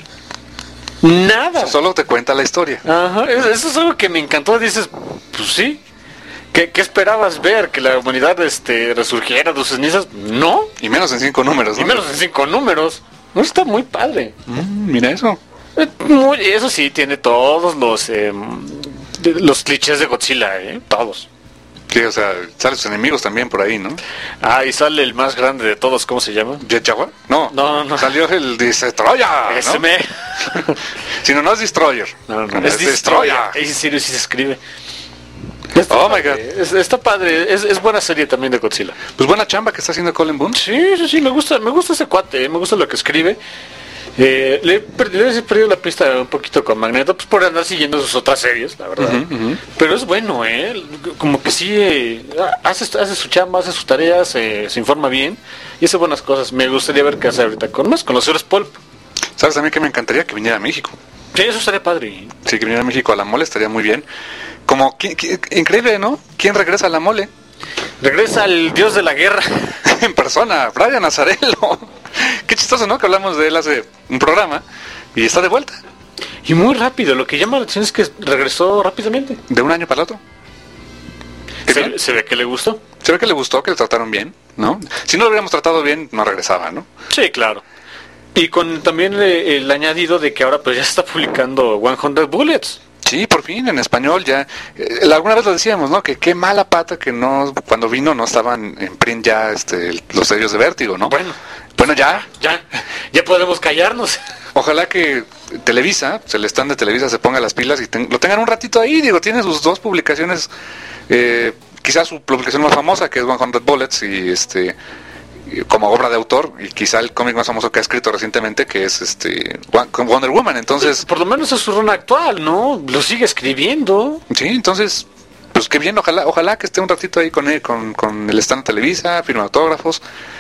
Nada. Solo te cuenta la historia. Ajá, eso es algo que me encantó. Dices, pues sí. ¿Qué esperabas ver? ¿Que la humanidad resurgiera de sus cenizas? No. Y menos en 5 números, ¿no? Y menos en 5 números. No, está muy padre. Mira eso. Eso sí, tiene todos los clichés de Godzilla, todos. Sí, o sea, salen sus enemigos también por ahí, ¿no? Y sale el más grande de todos, ¿cómo se llama? ¿Jet Jaguar? No. Salió el Destroyer, ¿no? Si no es Destroyer. No, es Destroyer. En serio, sí se escribe. Oh my God. Está padre, es buena serie también de Godzilla. Pues buena chamba que está haciendo Cullen Bunn. Sí, me gusta ese cuate, me gusta lo que escribe. Le he perdido la pista un poquito con Magneto, pues por andar siguiendo sus otras series, la verdad. Pero es bueno, como que sí, hace su chamba, hace sus tareas, se informa bien y hace buenas cosas. Me gustaría ver qué hace ahorita con los señores Pulp. ¿Sabes también que me encantaría que viniera a México? Sí, eso estaría padre. Sí, que viniera a México a la mole estaría muy bien. Como, increíble, ¿no? ¿Quién regresa a la mole? Regresa el dios de la guerra. En persona, Brian Azzarello. Qué chistoso, ¿no? Que hablamos de él hace un programa y está de vuelta. Y muy rápido, lo que llama la atención es que regresó rápidamente. De un año para el otro. Se ve que le gustó. Se ve que le gustó, que le trataron bien, ¿no? Si no lo hubiéramos tratado bien, no regresaba, ¿no? Sí, claro. Y con también el añadido de que ahora pues ya está publicando 100 Bullets. Sí, por fin, en español ya. Alguna vez lo decíamos, ¿no? Que qué mala pata que no, cuando vino no estaban en print ya los sellos de Vértigo, ¿no? Bueno, ya podemos callarnos. Ojalá que Televisa, el stand de Televisa se ponga las pilas y lo tengan un ratito ahí. Digo, tiene sus 2 publicaciones, quizás su publicación más famosa, que es 100 Bullets, y como obra de autor, y quizá el cómic más famoso que ha escrito recientemente, que es Wonder Woman. Entonces, por lo menos es su run actual, ¿no? Lo sigue escribiendo. Sí, entonces, pues qué bien, ojalá que esté un ratito ahí con el stand de Televisa, firma autógrafos.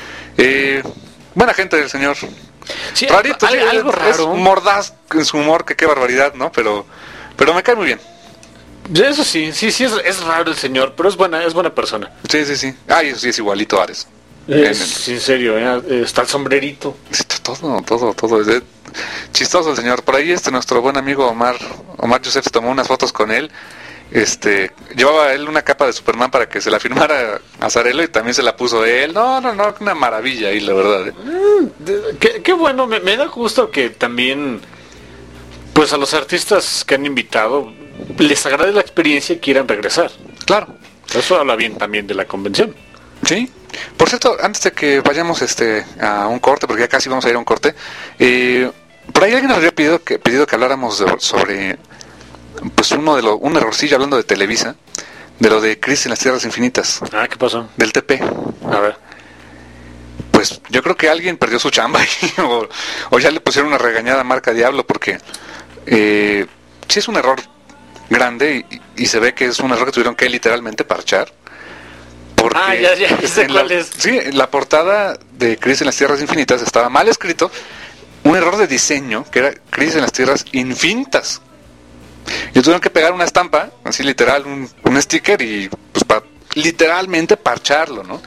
Buena gente del señor. Sí, rarito, algo raro. Es mordaz en su humor, que qué barbaridad, ¿no? Pero me cae muy bien. Eso sí, es raro el señor, pero es buena persona. Sí. Eso sí es igualito a Ares. En serio, está el sombrerito. Todo. Es chistoso el señor. Por ahí nuestro buen amigo Omar Joseph tomó unas fotos con él. Llevaba él una capa de Superman para que se la firmara Azzarello y también se la puso él. No, una maravilla ahí, la verdad. Qué bueno, me da gusto que también, pues a los artistas que han invitado, les agrade la experiencia y quieran regresar. Claro. Eso habla bien también de la convención. Sí. Por cierto, antes de que vayamos a un corte, porque ya casi vamos a ir a un corte, por ahí alguien nos había pedido que habláramos sobre pues un errorcillo hablando de Televisa, de lo de Crisis en las Tierras Infinitas, Ah, ¿qué pasó? del TP. A ver. Pues yo creo que alguien perdió su chamba ahí, o ya le pusieron una regañada marca Diablo, porque sí es un error grande y se ve que es un error que tuvieron que literalmente parchar. Porque ya sé cuál es. Sí, la portada de Crisis en las Tierras Infinitas estaba mal escrito, un error de diseño, que era Crisis en las Tierras Infinitas. Y tuvieron que pegar una estampa, así literal, un sticker, y pues para literalmente parcharlo, ¿no?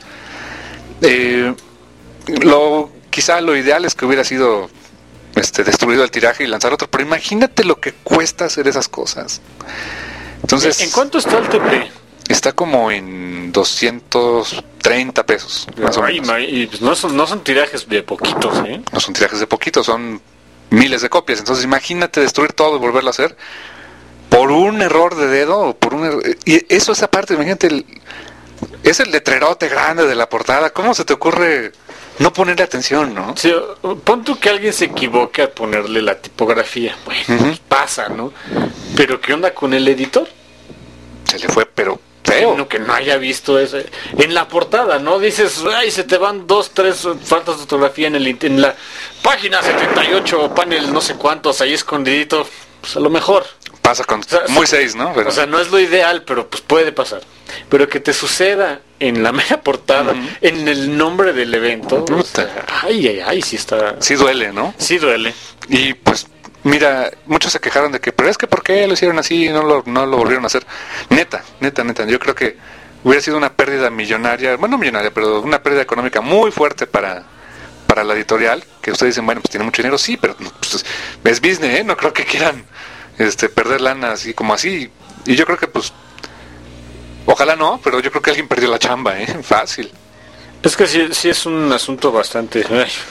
Quizá lo ideal es que hubiera sido destruido el tiraje y lanzar otro, pero imagínate lo que cuesta hacer esas cosas. Entonces, ¿En cuánto está el TP? Está como en 230 pesos, más o menos. Y pues no son tirajes de poquitos, ¿eh? No son tirajes de poquitos, son miles de copias. Entonces imagínate destruir todo y volverlo a hacer por un error de dedo o por y eso es aparte, imagínate, es el letrerote grande de la portada. ¿Cómo se te ocurre no ponerle atención, no? Sí, pon tú que alguien se equivoque a ponerle la tipografía. Bueno, pues pasa, ¿no? Pero ¿qué onda con el editor? Se le fue, pero feo. Que no haya visto eso en la portada, ¿no? Dices, ay, se te van 2, 3 faltas de fotografía en la página 78, panel no sé cuántos, ahí escondidito. Pues a lo mejor pasa con muy 6, ¿no? Pero... O sea, no es lo ideal, pero pues puede pasar. Pero que te suceda en la mera portada, en el nombre del evento, o sea, ay, sí está... Sí duele, ¿no? Sí duele. Y pues, mira, muchos se quejaron de que, pero es que ¿por qué lo hicieron así y no lo volvieron a hacer? Neta, yo creo que hubiera sido una pérdida millonaria, bueno, no millonaria, pero una pérdida económica muy fuerte para la editorial, que ustedes dicen, bueno, pues tiene mucho dinero, sí, pero pues, es business, ¿eh? No creo que quieran perder lana así como así. Y yo creo que pues ojalá no, pero yo creo que alguien perdió la chamba, fácil. Es que sí es un asunto bastante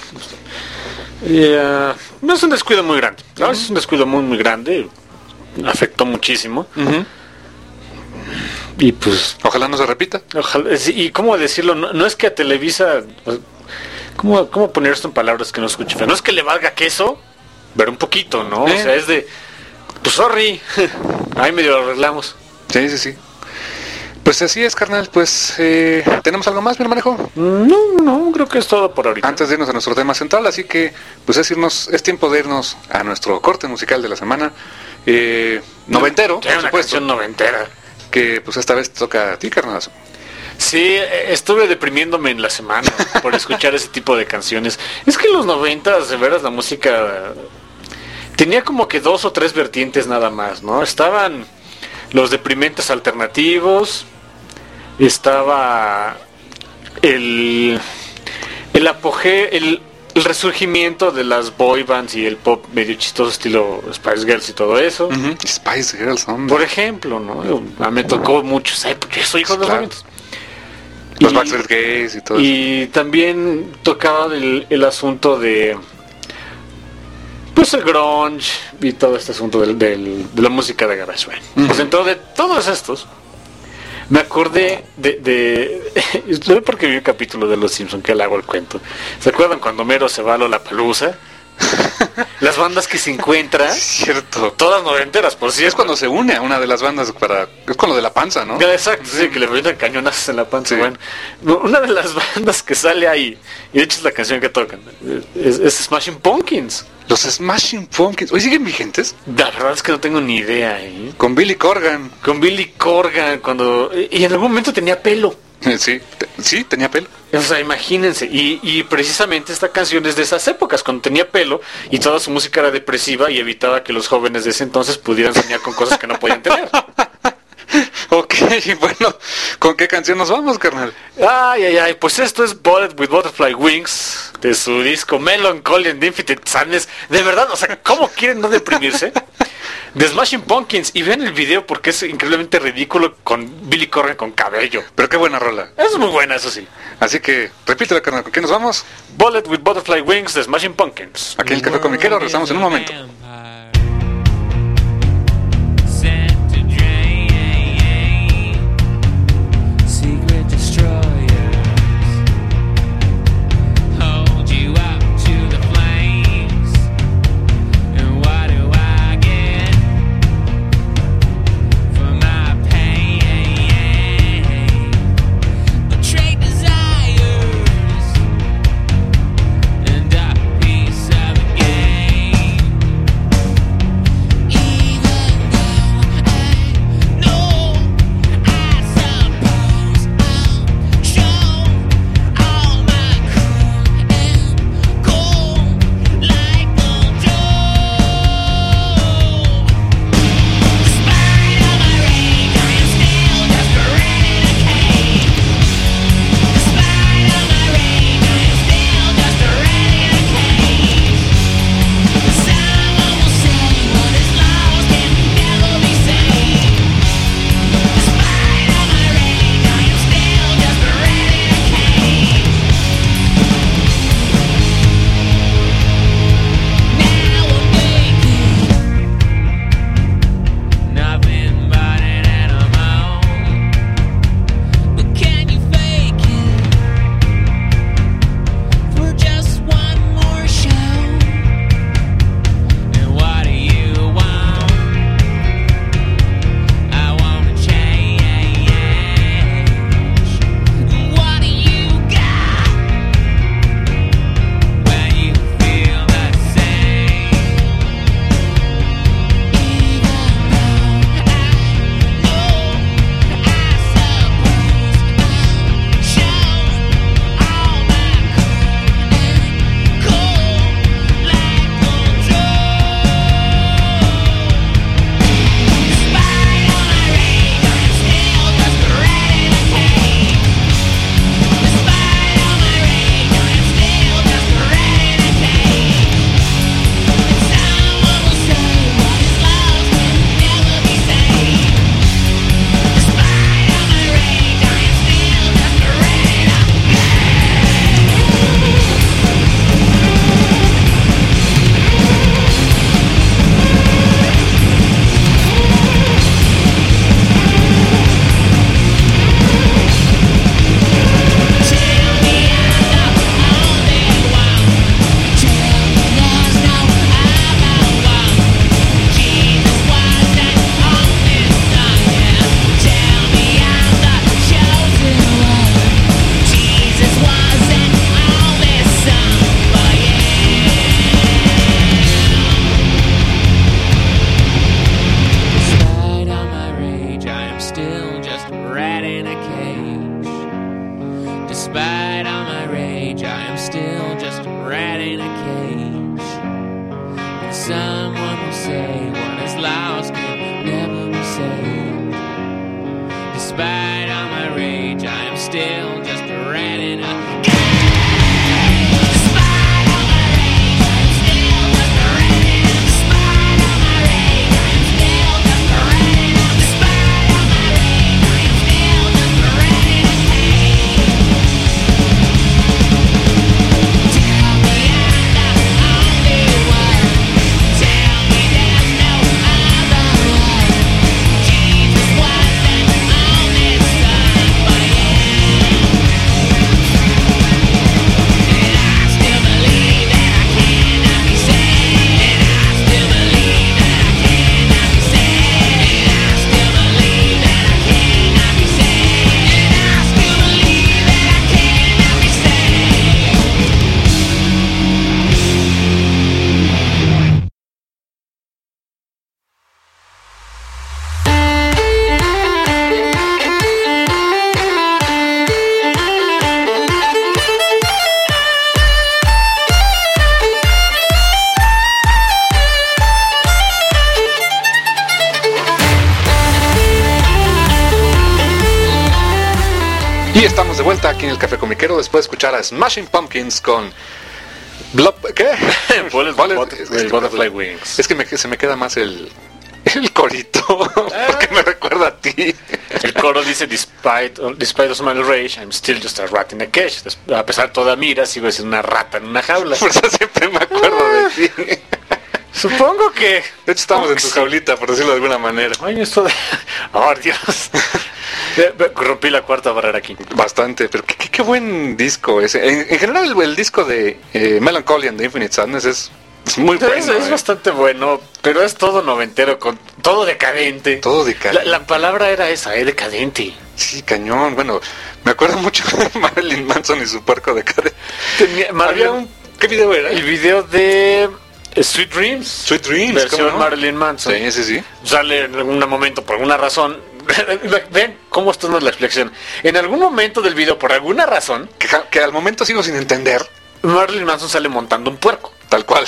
no es un descuido muy grande, ¿no? Es un descuido muy grande, afectó muchísimo. Y pues ojalá no se repita. Ojalá, y cómo decirlo, no es que a Televisa, ¿cómo poner esto en palabras que no escuche? No es que le valga queso, pero un poquito, ¿no? O sea, es de, pues sorry, ahí medio lo arreglamos. Sí. Pues así es, carnal. Pues, ¿tenemos algo más, mi hermano? No, creo que es todo por ahorita. Antes de irnos a nuestro tema central, así que, pues es tiempo de irnos a nuestro corte musical de la semana. Noventero, por supuesto. Canción noventera. Que, pues, esta vez te toca a ti, carnal. Sí, estuve deprimiéndome en la semana por escuchar ese tipo de canciones. Es que en los 90s, de veras, la música tenía como que 2 o 3 vertientes nada más, ¿no? Estaban los deprimentes alternativos, estaba el apogeo, el resurgimiento de las boy bands y el pop medio chistoso estilo Spice Girls y todo eso. Spice Girls, hombre. Por ejemplo, ¿no? Me tocó mucho, ¿sabes? Porque yo soy hijo de los 90. Los Backstreet Boys y todo eso. Y también tocaba el asunto de pues el grunge y todo este asunto de la música de garage band. Pues dentro de todos estos me acordé de porque vi un capítulo de Los Simpson que le hago el cuento. ¿Se acuerdan cuando Homero se va a Lollapalooza? Las bandas que se encuentran, cierto, todas noventeras, por cierto. Es cuando se une a una de las bandas es con lo de la panza, ¿no? Exacto, sí, que le ponen cañonazos en la panza. Sí. Bueno, una de las bandas que sale ahí, y de hecho es la canción que tocan, es Smashing Pumpkins. Los Smashing Pumpkins, ¿hoy siguen vigentes? La verdad es que no tengo ni idea, Con Billy Corgan. Y en algún momento tenía pelo. Sí, tenía pelo. O sea, imagínense, y precisamente esta canción es de esas épocas, cuando tenía pelo y toda su música era depresiva y evitaba que los jóvenes de ese entonces pudieran soñar con cosas que no podían tener. Ok, bueno, ¿con qué canción nos vamos, carnal? Ay, pues esto es Bullet with Butterfly Wings, de su disco Melancholy and Infinite Sadness. De verdad, o sea, ¿cómo quieren no deprimirse? De Smashing Pumpkins, y vean el video porque es increíblemente ridículo con Billy Corgan con cabello. Pero qué buena rola. Es muy buena, eso sí. Así que, repítela, carnal, ¿con qué nos vamos? Bullet with Butterfly Wings, de Smashing Pumpkins. Aquí en el Café Comiquero, regresamos en un momento. Someone will say what is lost can never be saved. Despite all my rage, I am still just a rat in a Y estamos de vuelta aquí en el Café Comiquero después de escuchar a Smashing Pumpkins con... ¿Qué? Butterfly Wings. Es que se me queda más el corito, porque me recuerda a ti. El coro dice, despite of my rage, I'm still just a rat in a cage. A pesar de toda mira, sigo siendo una rata en una jaula. Por eso siempre me acuerdo de ti. Supongo que... De hecho estamos en tu jaulita, por decirlo de alguna manera. Ay, esto de... Oh, Dios. Rompí la cuarta barrera aquí. Bastante, pero qué buen disco ese. En general el disco de Melancholy and the Infinite Sadness es muy bueno. Es bastante bueno, pero es todo noventero, con todo decadente. Todo decadente. La palabra era esa, decadente. Sí, cañón. Bueno, me acuerdo mucho de Marilyn Manson y su puerco decadente. ¿Qué video era? El video de... Sweet Dreams. Sweet Dreams, versión ¿cómo no? Marilyn Manson. Sí. Sale en algún momento, por alguna razón. Ven cómo esto no es la explicación. En algún momento del video, por alguna razón, que al momento sigo sin entender, Marilyn Manson sale montando un puerco. Tal cual.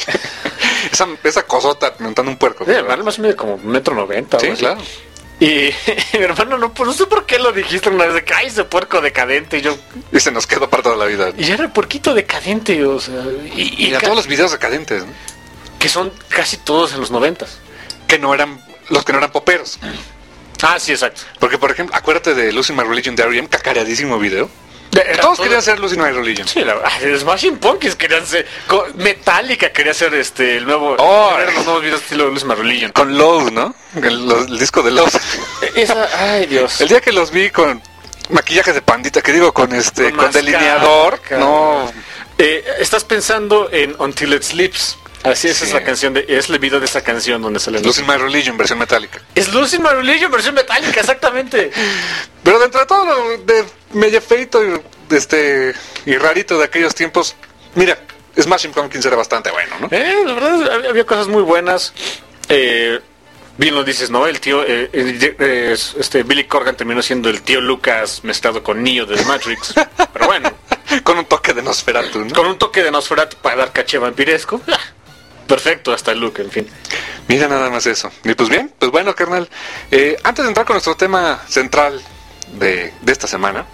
esa cosota montando un puerco. Marilyn Manson mide como 1,90 m. Sí, claro. Y mi hermano, no sé por qué lo dijiste una vez, de que, ay, ese puerco decadente. Y se nos quedó para toda la vida. Y era el puerquito decadente, o sea. Y a todos los videos decadentes, ¿no? Que son casi todos en los 90s. Que no eran, los que no eran poperos. Ah, sí, exacto. Porque, por ejemplo, acuérdate de Losing My Religion de R.E.M., cacareadísimo video. Todos querían ser Losing My Religion. Sí, Smashing Pumpkins querían ser... Metallica quería ser el nuevo... los nuevos videos estilo Losing My Religion. Con Load, ¿no? El disco de Load. Ay, Dios. El día que los vi con maquillaje de pandita, que digo, con delineador, no... Estás pensando en Until It Sleeps. Así es, sí. Es la canción es el video de esa canción donde sale Losing My Religion, versión metálica. Es Losing My Religion, versión metálica, exactamente. Pero dentro de todo lo de medio feito y rarito de aquellos tiempos, mira, Smashing Pumpkins era bastante bueno, ¿no? La verdad, había cosas muy buenas. Bien lo dices, ¿no? El tío, Billy Corgan terminó siendo el tío Lucas mezclado con Neo de The Matrix. Pero bueno. Con un toque de Nosferatu, ¿no? Con un toque de Nosferatu para dar caché vampiresco. Perfecto, hasta el look, en fin. Mira nada más eso. Y pues bien, pues bueno, carnal. Antes de entrar con nuestro tema central de esta semana,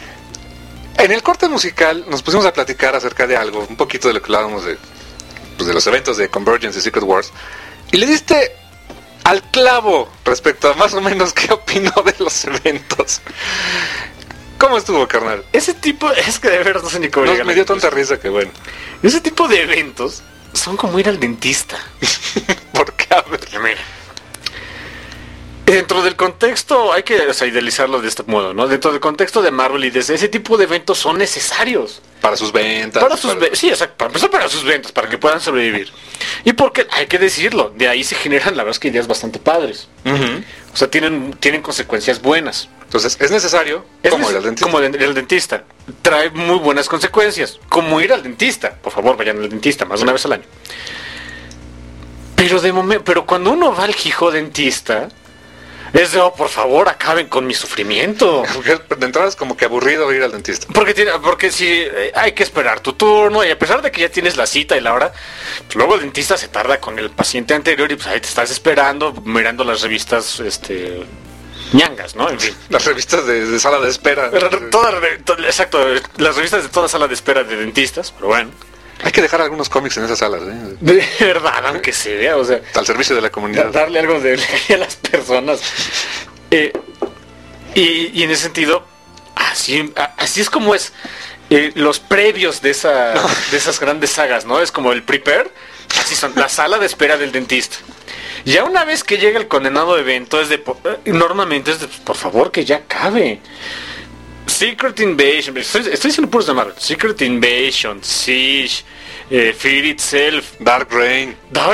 en el corte musical nos pusimos a platicar acerca de algo, un poquito de lo que hablábamos de los eventos de Convergence y Secret Wars, y le diste al clavo respecto a más o menos qué opinó de los eventos. ¿Cómo estuvo, carnal? Ese tipo, es que de verdad no sé ni cómo llegar. Me dio tanta risa que bueno. Ese tipo de eventos son como ir al dentista. ¿Por qué? A ver, mira. Dentro del contexto, hay que idealizarlo de este modo, ¿no? Dentro del contexto de Marvel y de ese tipo de eventos son necesarios. Para sus ventas. Sí, exacto. Para empezar, para sus ventas, para que puedan sobrevivir. Y porque, hay que decirlo, de ahí se generan, la verdad es que ideas bastante padres. Uh-huh. O sea, tienen consecuencias buenas. Entonces, es necesario como ir al dentista. Como el dentista. Trae muy buenas consecuencias. Como ir al dentista. Por favor, vayan al dentista más de una vez al año. Pero cuando uno va al hijo dentista, Es de, oh, por favor, acaben con mi sufrimiento. Porque de entrada es como que aburrido ir al dentista. Porque si hay que esperar tu turno, y a pesar de que ya tienes la cita y la hora, pues luego el dentista se tarda con el paciente anterior y pues ahí te estás esperando, mirando las revistas, ñangas, ¿no? En fin. Las revistas de sala de espera. Exacto, las revistas de toda sala de espera de dentistas, pero bueno. Hay que dejar algunos cómics en esas salas, ¿eh? De verdad, aunque se vea, o sea, Al servicio de la comunidad. darle algo de alegría a las personas. Y en ese sentido, así es como es. Los previos de esas grandes sagas, ¿no? Es como el prepare, así son, la sala de espera del dentista. Ya una vez que llega el condenado evento, normalmente es de, por favor, que ya acabe. Secret Invasion, estoy diciendo puros de Marvel. Secret Invasion, Siege, Fear Itself, Dark Reign.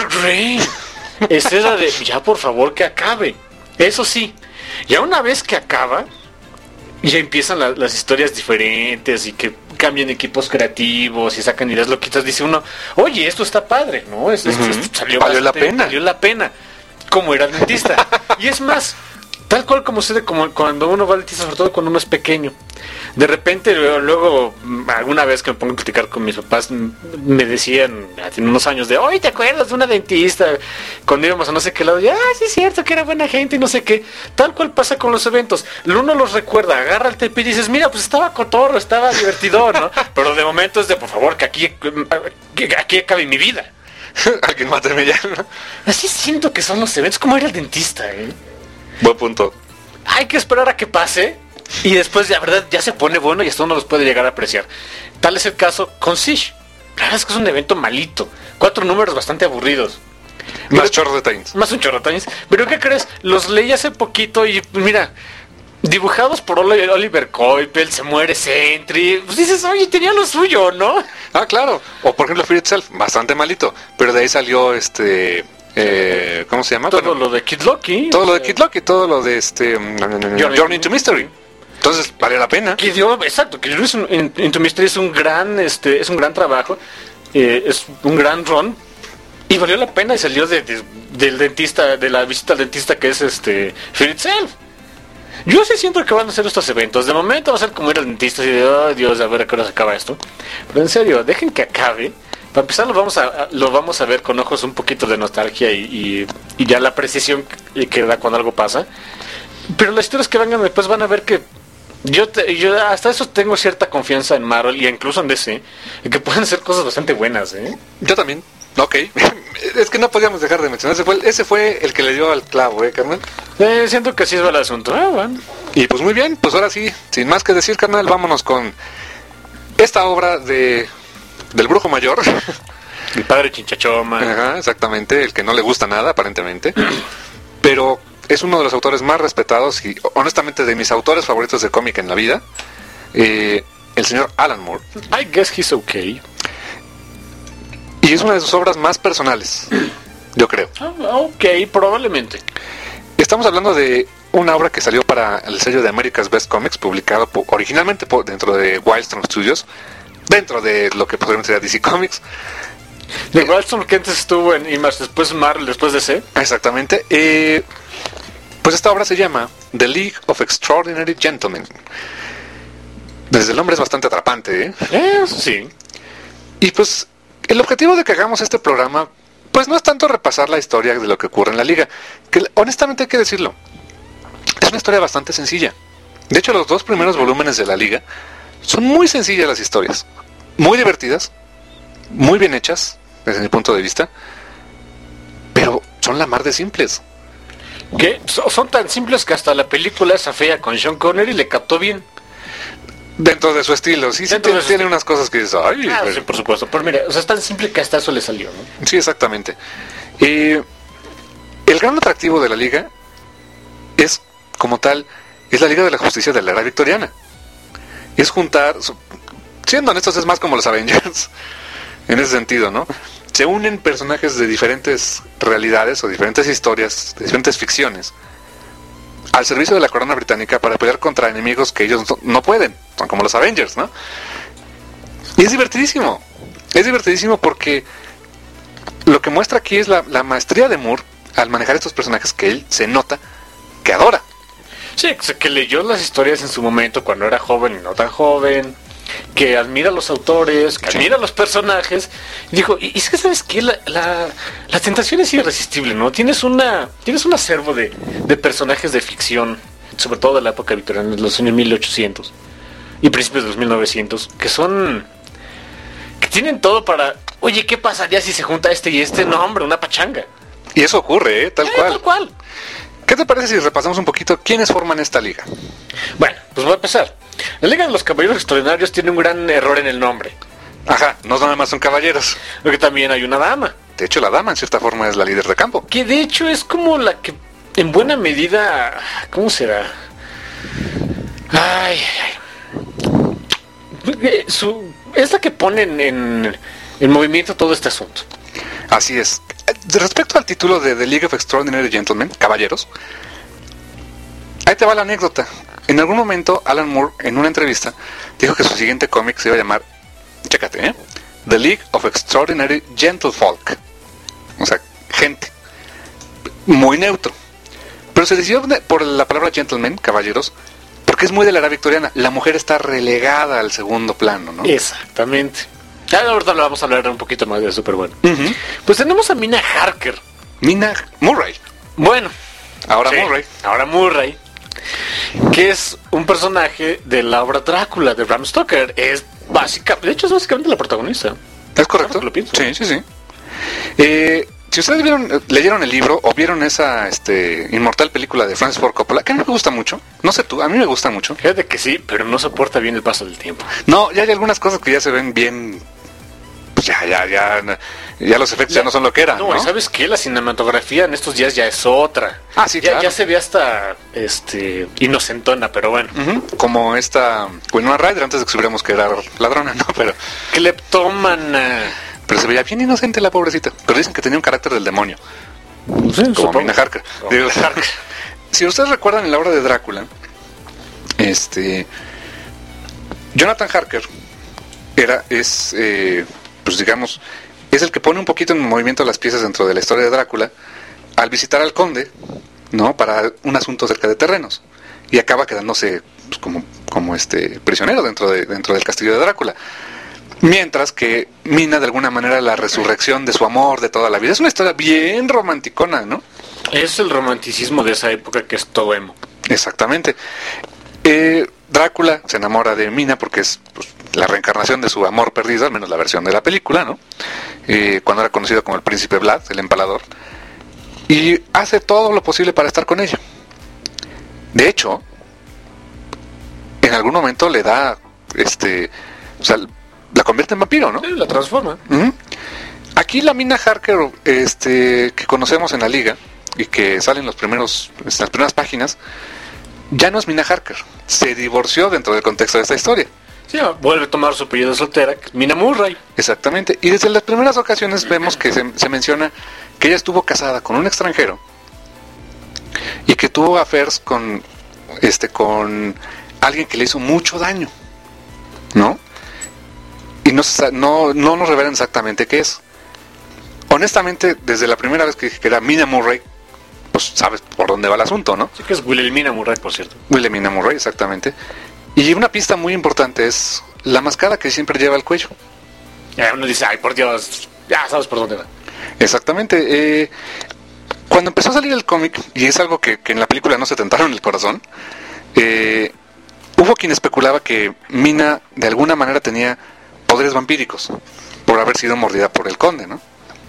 Es esa de, ya por favor que acabe. Eso sí, ya una vez que acaba, ya empiezan las historias diferentes y que cambian equipos creativos y sacan ideas loquitas. Dice uno, oye, esto está padre, ¿no? Esto Valió la pena. Valió la pena. Como era el dentista. Y es más, tal cual como sucede como cuando uno va al dentista, sobre todo cuando uno es pequeño. De repente, luego, alguna vez que me pongo a platicar con mis papás, me decían, hace unos años, de, oye, ¿te acuerdas de una dentista? Cuando íbamos a no sé qué lado, ya, sí es cierto, que era buena gente y no sé qué. Tal cual pasa con los eventos. Uno los recuerda, agarra el tape y dices, mira, pues estaba cotorro, estaba divertido, ¿no? Pero de momento es de, por favor, que aquí acabe mi vida. Alguien máteme ya, ¿no? Así siento que son los eventos, como ir al dentista, ¿eh? Buen punto. Hay que esperar a que pase y después la verdad ya se pone bueno y hasta uno los puede llegar a apreciar. Tal es el caso con Siege. La verdad es que es un evento malito. 4 números bastante aburridos. Más chorro de Times. Más un chorro de Times. Pero ¿qué crees? Los leí hace poquito y mira, dibujados por Oliver Coipel, se muere Sentry. Pues dices, oye, tenía lo suyo, ¿no? Ah, claro. O por ejemplo Fear Itself, bastante malito. Pero de ahí salió ¿cómo se llama? Todo lo de Kid Loki. Todo lo de Kid Loki, todo lo de Journey into Mystery. Entonces, vale la pena. Que Journey into Mystery es un gran trabajo, es un gran run y valió la pena y salió del dentista, de la visita al dentista que es Fear Itself. Yo sí siento que van a hacer estos eventos. De momento va a ser como ir al dentista y de, oh Dios, a ver a qué hora se acaba esto. Pero en serio, dejen que acabe. Para empezar lo vamos a ver con ojos un poquito de nostalgia y ya la precisión que da cuando algo pasa. Pero las historias que vengan después van a ver que yo hasta eso tengo cierta confianza en Marvel y incluso en DC, en que pueden hacer cosas bastante buenas, ¿eh? Yo también. Ok. Es que no podíamos dejar de mencionar. Ese fue el que le dio al clavo, carnal. Siento que así va el asunto. Bueno. Y pues muy bien, pues ahora sí, sin más que decir, carnal, vámonos con esta obra del Brujo Mayor. El padre Chinchachoma. Ajá, exactamente, el que no le gusta nada, aparentemente. Pero es uno de los autores más respetados y honestamente de mis autores favoritos de cómic en la vida. El señor Alan Moore. I guess he's okay. Y es una de sus obras más personales, yo creo. Ok, probablemente. Estamos hablando de una obra que salió para el sello de America's Best Comics, publicado originalmente dentro de Wildstorm Studios, dentro de lo que posiblemente sería DC Comics. De Wildstorm, que antes estuvo en Image, después Marvel, después DC. Exactamente. Pues esta obra se llama The League of Extraordinary Gentlemen. Desde el nombre es bastante atrapante, ¿eh? Sí. Y pues el objetivo de que hagamos este programa, pues no es tanto repasar la historia de lo que ocurre en la liga, que honestamente hay que decirlo, es una historia bastante sencilla. De hecho, los 2 primeros volúmenes de la liga son muy sencillas las historias, muy divertidas, muy bien hechas, desde mi punto de vista, pero son la mar de simples. Que son tan simples que hasta la película esa fea con Sean Connery le captó bien. Dentro de su estilo, sí, tiene unas cosas que dices, ay, sí, por supuesto, pero mira, o sea, es tan simple que hasta eso le salió, ¿no? Sí, exactamente. El gran atractivo de la liga es, como tal, es la Liga de la Justicia de la Era Victoriana. Es juntar, siendo honestos, es más como los Avengers, en ese sentido, ¿no? Se unen personajes de diferentes realidades o diferentes historias, de diferentes ficciones, al servicio de la corona británica para pelear contra enemigos que ellos no pueden, son como los Avengers, ¿no? Y es divertidísimo porque lo que muestra aquí es la maestría de Moore al manejar estos personajes que él se nota que adora. Sí, que leyó las historias en su momento cuando era joven y no tan joven, que admira a los autores, que admira a los personajes. Y dijo, y es que sabes que la tentación es irresistible, ¿no? Tienes un acervo de personajes de ficción, sobre todo de la época victoriana, de los años 1800 y principios de los 1900, que tienen todo para, oye, ¿qué pasaría si se junta este y este? No, hombre, una pachanga. Y eso ocurre, tal cual. Tal cual. ¿Qué te parece si repasamos un poquito quiénes forman esta liga? Bueno, pues voy a empezar. La Liga de los Caballeros Extraordinarios tiene un gran error en el nombre. Ajá, no nada más son caballeros. Porque también hay una dama. De hecho, la dama en cierta forma es la líder de campo. Que de hecho es como la que, en buena medida, ¿cómo será? Es la que pone en movimiento todo este asunto. Así es. Respecto al título de The League of Extraordinary Gentlemen, caballeros, ahí te va la anécdota. En algún momento, Alan Moore, en una entrevista, dijo que su siguiente cómic se iba a llamar, chécate, The League of Extraordinary Gentlefolk. O sea, gente. Muy neutro. Pero se decidió por la palabra gentleman, caballeros, porque es muy de la era victoriana. La mujer está relegada al segundo plano, ¿no? Exactamente. Ya ahorita lo vamos a hablar un poquito más de eso, pero bueno. Uh-huh. Pues tenemos a Mina Harker. Mina Murray. Bueno. Ahora sí, Murray. Ahora Murray. Que es un personaje de la obra Drácula de Bram Stoker. De hecho, es básicamente la protagonista. ¿Es correcto? Lo pienso. Sí. Si ustedes leyeron el libro o vieron esa inmortal película de Francis Ford Coppola, que a mí me gusta mucho, no sé tú, a mí me gusta mucho. Fíjate que sí, pero no soporta bien el paso del tiempo. No, ya hay algunas cosas que ya se ven bien, pues ya los efectos ya no son lo que eran, ¿no? ¿Y sabes qué? La cinematografía en estos días ya es otra. Ah, sí, claro. Ya se ve hasta inocentona, pero bueno. Uh-huh. Como esta Winona Ryder, antes de que supiéramos que era ladrona, ¿no? Pero cleptómana. Pero se veía bien inocente la pobrecita. Pero dicen que tenía un carácter del demonio. Sí, como Mina Harker. Digo, Harker. Si ustedes recuerdan en la obra de Drácula, Jonathan Harker pues digamos, es el que pone un poquito en movimiento las piezas dentro de la historia de Drácula al visitar al conde, ¿no? Para un asunto acerca de terrenos. Y acaba quedándose pues, como prisionero dentro del castillo de Drácula. Mientras que Mina, de alguna manera, la resurrección de su amor de toda la vida. Es una historia bien romanticona, ¿no? Es el romanticismo de esa época que es todo emo. Exactamente. Drácula se enamora de Mina porque es pues, la reencarnación de su amor perdido, al menos la versión de la película, ¿no? Cuando era conocido como el príncipe Vlad, el empalador. Y hace todo lo posible para estar con ella. De hecho, en algún momento le da, la convierte en vampiro, ¿no? Sí, la transforma. Uh-huh. Aquí la Mina Harker, que conocemos en la liga y que sale en las primeras páginas, ya no es Mina Harker. Se divorció dentro del contexto de esta historia. Sí, vuelve a tomar su apellido soltera, que es Mina Murray. Exactamente. Y desde las primeras ocasiones vemos que se menciona que ella estuvo casada con un extranjero y que tuvo affairs con alguien que le hizo mucho daño, ¿no? Y no nos revelan exactamente qué es. Honestamente, desde la primera vez que dije que era Mina Murray, pues sabes por dónde va el asunto, ¿no? Sí, que es Wilhelmina Murray, por cierto. Wilhelmina Murray, exactamente. Y una pista muy importante es la mascada que siempre lleva al cuello. Ya uno dice, ay, por Dios, ya sabes por dónde va. Exactamente. Cuando empezó a salir el cómic, y es algo que en la película no se tentaron el corazón, hubo quien especulaba que Mina de alguna manera tenía poderes vampíricos por haber sido mordida por el conde, ¿no?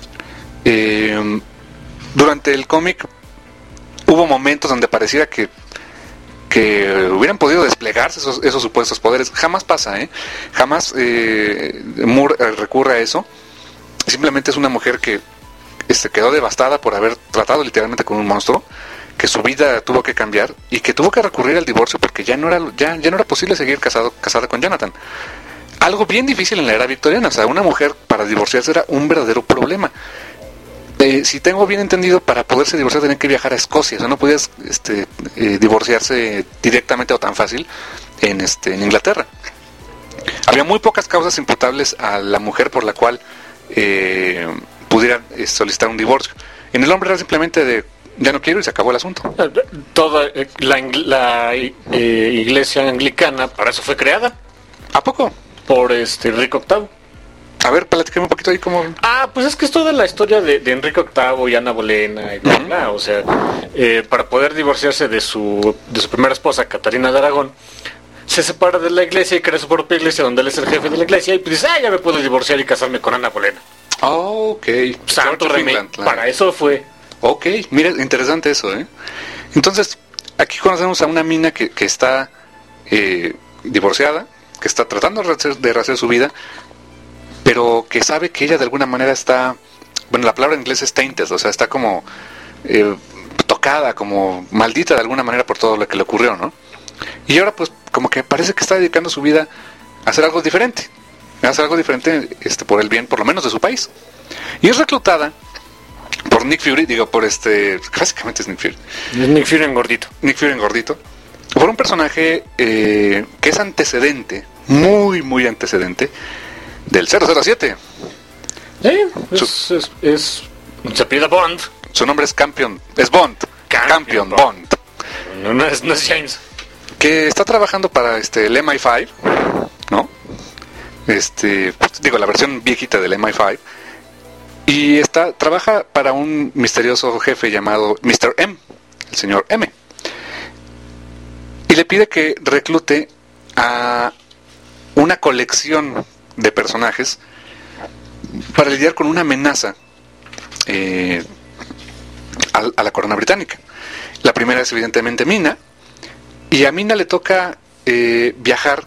Durante el cómic hubo momentos donde pareciera que hubieran podido desplegarse esos supuestos poderes. Jamás pasa, jamás Moore recurre a eso. Simplemente es una mujer que quedó devastada por haber tratado literalmente con un monstruo, que su vida tuvo que cambiar y que tuvo que recurrir al divorcio porque ya no era posible seguir casada con Jonathan. Algo bien difícil en la era victoriana. O sea, una mujer para divorciarse era un verdadero problema. Si tengo bien entendido, para poderse divorciar tenía que viajar a Escocia. O sea, no podías divorciarse directamente o tan fácil en Inglaterra. Había muy pocas causas imputables a la mujer por la cual pudieran solicitar un divorcio. En el hombre era simplemente de ya no quiero y se acabó el asunto. Toda la iglesia anglicana para eso fue creada ¿A poco? por Enrique VIII. A ver, platícame un poquito ahí cómo... Pues es que es toda la historia de Enrique VIII y Ana Bolena y bla, bla. O sea, para poder divorciarse de su primera esposa, Catarina de Aragón, se separa de la iglesia y crea su propia iglesia donde él es el jefe de la iglesia y pues dice, ya me puedo divorciar y casarme con Ana Bolena. Ok. Santo George remedio, England, claro. para eso fue. Ok, mira, interesante eso, ¿eh? Entonces, aquí conocemos a una mina que está divorciada, que está tratando de rehacer su vida, pero que sabe que ella de alguna manera está, bueno, la palabra en inglés es tainted, o sea, está como tocada, como maldita de alguna manera por todo lo que le ocurrió, ¿no? Y ahora pues como que parece que está dedicando su vida a hacer algo diferente, por el bien, por lo menos de su país. Y es reclutada por Nick Fury, básicamente es Nick Fury. Es Nick Fury engordito. Nick Fury engordito, por un personaje que es antecedente, muy, muy antecedente, del 007. Sí, se pide Bond. Su nombre es Bond. Campion Bond. No es James. Que está trabajando para el MI5, ¿no? La versión viejita del MI5. Y trabaja para un misterioso jefe llamado Mr. M, el señor M. Y le pide que reclute a una colección de personajes para lidiar con una amenaza a la corona británica. La primera es evidentemente Mina, y a Mina le toca viajar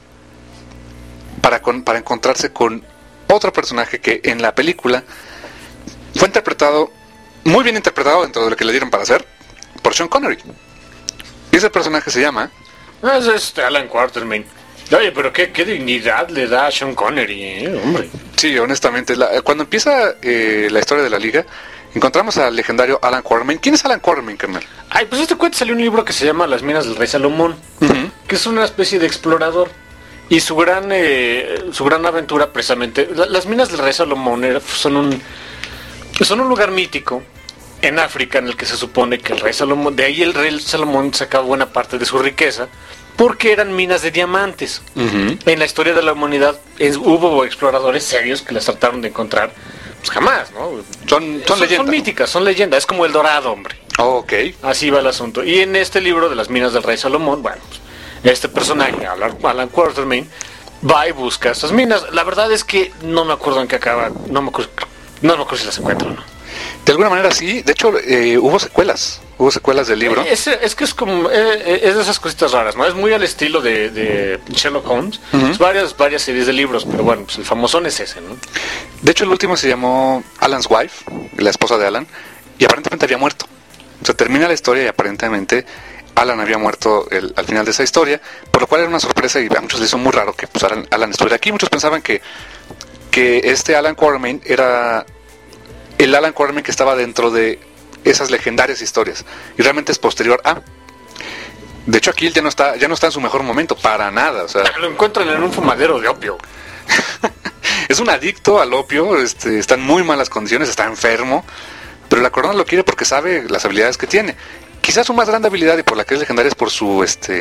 para encontrarse con otro personaje que en la película fue muy bien interpretado dentro de lo que le dieron para hacer, por Sean Connery. Y ese personaje se llama... Es Alan Quatermain. Oye, pero qué dignidad le da a Sean Connery, hombre. Sí, honestamente, cuando empieza la historia de la Liga, encontramos al legendario Alan Quatermain. ¿Quién es Alan Quatermain, carnal? Pues cuento salió un libro que se llama Las minas del rey Salomón, que es una especie de explorador. Y su gran aventura, precisamente, las minas del rey Salomón son un lugar mítico en África en el que se supone que el rey Salomón, de ahí el rey Salomón sacaba buena parte de su riqueza, porque eran minas de diamantes. En la historia de la humanidad hubo exploradores serios que las trataron de encontrar, pues jamás, ¿no? Son leyendas. Son míticas, son leyendas, es como el Dorado, hombre. Ok. Así va el asunto. Y en este libro de las minas del rey Salomón, bueno, pues, este personaje, Alan Quatermain, va y busca esas minas. La verdad es que no me acuerdo en qué acaba, no me acuerdo si las encuentro o no. De alguna manera sí, de hecho hubo secuelas del libro. Es que es como, es de esas cositas raras, ¿no? Es muy al estilo de Sherlock Holmes. Es varias series de libros, pero bueno, pues el famosón es ese, ¿no? De hecho el último se llamó Alan's Wife, la esposa de Alan, y aparentemente había muerto. O sea, termina la historia y aparentemente Alan había muerto al final de esa historia, por lo cual era una sorpresa y a muchos les hizo muy raro que pues, Alan estuviera aquí. Muchos pensaban que Alan Quatermain era el Alan Quatermain que estaba dentro de esas legendarias historias, y realmente es posterior a. De hecho aquí él ya no está en su mejor momento, para nada. O sea, lo encuentran en un fumadero de opio. Es un adicto al opio, está en muy malas condiciones, está enfermo, pero la corona lo quiere porque sabe las habilidades que tiene. Quizás su más grande habilidad y por la que es legendaria es por su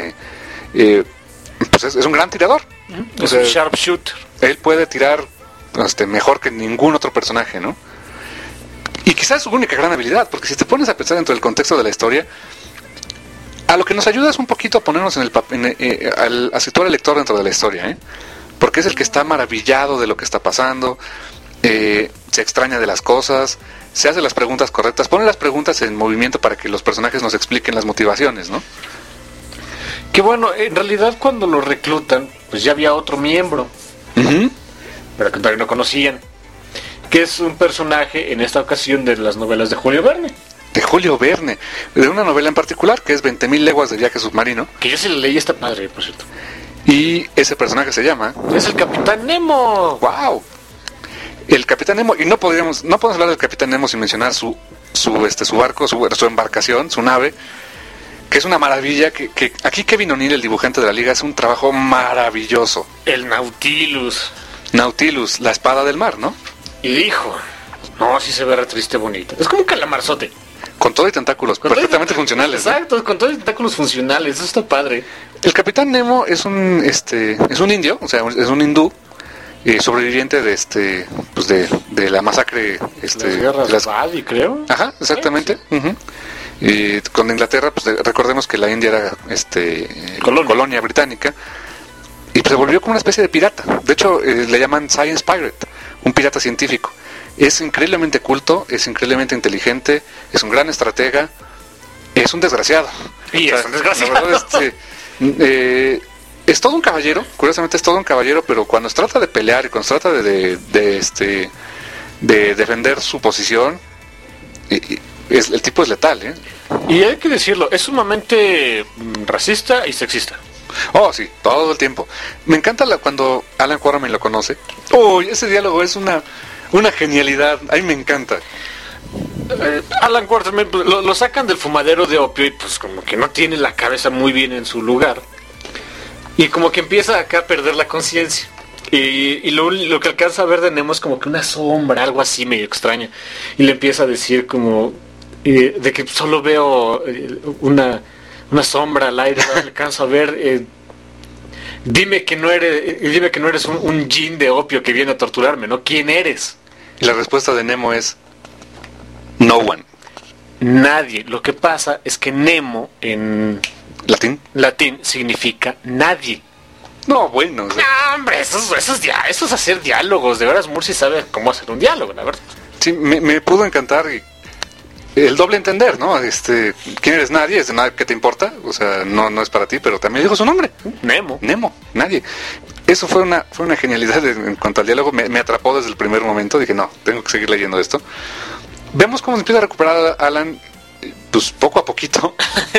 pues es un gran tirador. Es un sharpshooter. Él puede tirar mejor que ningún otro personaje, ¿no? Y quizás es su única gran habilidad, porque si te pones a pensar dentro del contexto de la historia, a lo que nos ayuda es un poquito a ponernos a situar al lector dentro de la historia, ¿eh? Porque es el que está maravillado de lo que está pasando, se extraña de las cosas, se hace las preguntas correctas, pone las preguntas en movimiento para que los personajes nos expliquen las motivaciones, ¿no? Que bueno, en realidad cuando lo reclutan, pues ya había otro miembro, pero que todavía no conocían, que es un personaje en esta ocasión de las novelas de Julio Verne. De Julio Verne, de una novela en particular que es 20.000 leguas de viaje submarino. Que yo sí la leí, esta padre, por cierto. Y ese personaje se llama... Es el Capitán Nemo. ¡Wow! El Capitán Nemo, y no podemos hablar del Capitán Nemo sin mencionar su barco, su embarcación, su nave, que es una maravilla, que aquí Kevin O'Neill, el dibujante de la Liga, hace un trabajo maravilloso. El Nautilus. Nautilus, la espada del mar, ¿no? Y dijo, no, sí se ve re triste bonito. Es como un calamarzote. Con todo y tentáculos, perfectamente funcionales. Exacto, con todos los tentáculos funcionales, eso está padre. El Capitán Nemo es un indio, o sea, es un hindú sobreviviente de la masacre, Las guerras Badi, creo. Ajá, exactamente. Sí. Uh-huh. Y con Inglaterra, pues recordemos que la India era colonia británica, y pues se volvió como una especie de pirata. De hecho, le llaman Science Pirate, un pirata científico. Es increíblemente culto, es increíblemente inteligente, es un gran estratega, es un desgraciado. Y es un desgraciado. La verdad, es todo un caballero, curiosamente es todo un caballero, pero cuando se trata de pelear y cuando se trata de defender su posición, el tipo es letal, ¿eh? Y hay que decirlo, es sumamente racista y sexista. Oh, sí, todo el tiempo. Me encanta cuando Alan Quartermain lo conoce. Oh, ese diálogo es una genialidad. A mí me encanta. Alan Quartermain lo sacan del fumadero de opio y pues como que no tiene la cabeza muy bien en su lugar. Y como que empieza acá a perder la conciencia. Y lo que alcanza a ver de Nemo es como que una sombra, algo así medio extraña. Y le empieza a decir como de que solo veo una sombra al aire, no alcanzo a ver. Dime que no eres un djinn de opio que viene a torturarme, ¿no? ¿Quién eres? Y la respuesta de Nemo es no one. Nadie. Lo que pasa es que Nemo en latín significa nadie. No, bueno. O sea, No, hombre, eso es hacer diálogos. De veras, Mursi sabe cómo hacer un diálogo, la verdad. sí, me pudo encantar el doble entender, ¿no? ¿Quién eres? Nadie, es de nada que te importa, o sea, no es para ti, pero también dijo su nombre. Nemo, nadie. Eso fue una genialidad en cuanto al diálogo, me atrapó desde el primer momento, dije, no, tengo que seguir leyendo esto. Vemos cómo se empieza a recuperar Alan, pues poco a poquito.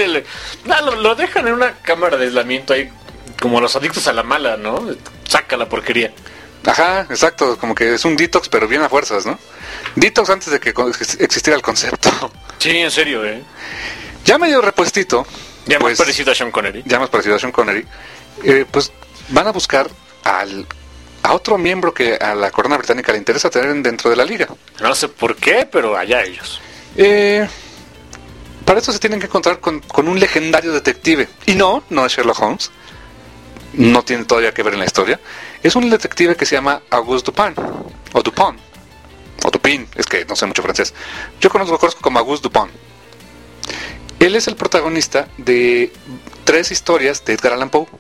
lo dejan en una cámara de aislamiento ahí, como los adictos a la mala, ¿no? Saca la porquería. Ajá, exacto, como que es un detox, pero bien a fuerzas, ¿no? Detox antes de que existiera el concepto. Sí, en serio, Ya medio repuestito. Ya pues, más parecido a Sean Connery. Pues van a buscar a otro miembro que a la corona británica le interesa tener dentro de la liga. No sé por qué, pero allá ellos. Para eso se tienen que encontrar con un legendario detective. Y no es Sherlock Holmes. No tiene todavía que ver en la historia. Es un detective que se llama Auguste Dupin. O Dupin. O Dupin, es que no sé mucho francés. Yo lo conozco como Auguste Dupin. Él es el protagonista de 3 historias de Edgar Allan Poe.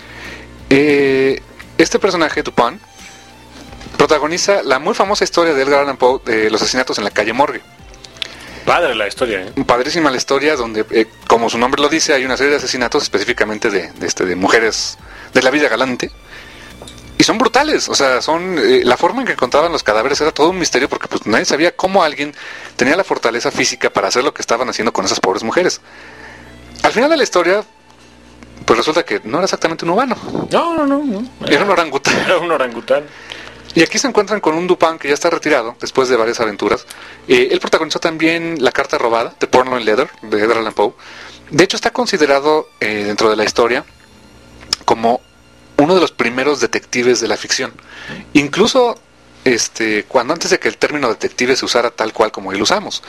Este personaje, Dupin, protagoniza la muy famosa historia de Edgar Allan Poe de los asesinatos en la calle Morgue. Padre la historia, Padrísima la historia, donde, como su nombre lo dice, hay una serie de asesinatos específicamente de mujeres de la vida galante. Y son brutales, o sea, la forma en que encontraban los cadáveres era todo un misterio porque pues nadie sabía cómo alguien tenía la fortaleza física para hacer lo que estaban haciendo con esas pobres mujeres. Al final de la historia, pues resulta que no era exactamente un humano. No. Era un orangután. Era un orangután. Y aquí se encuentran con un Dupin que ya está retirado después de varias aventuras. Él protagonizó también La carta robada, de Porno and Leather, de Edgar Allan Poe. De hecho, está considerado dentro de la historia como uno de los primeros detectives de la ficción. Incluso cuando antes de que el término detective se usara tal cual como hoy lo usamos.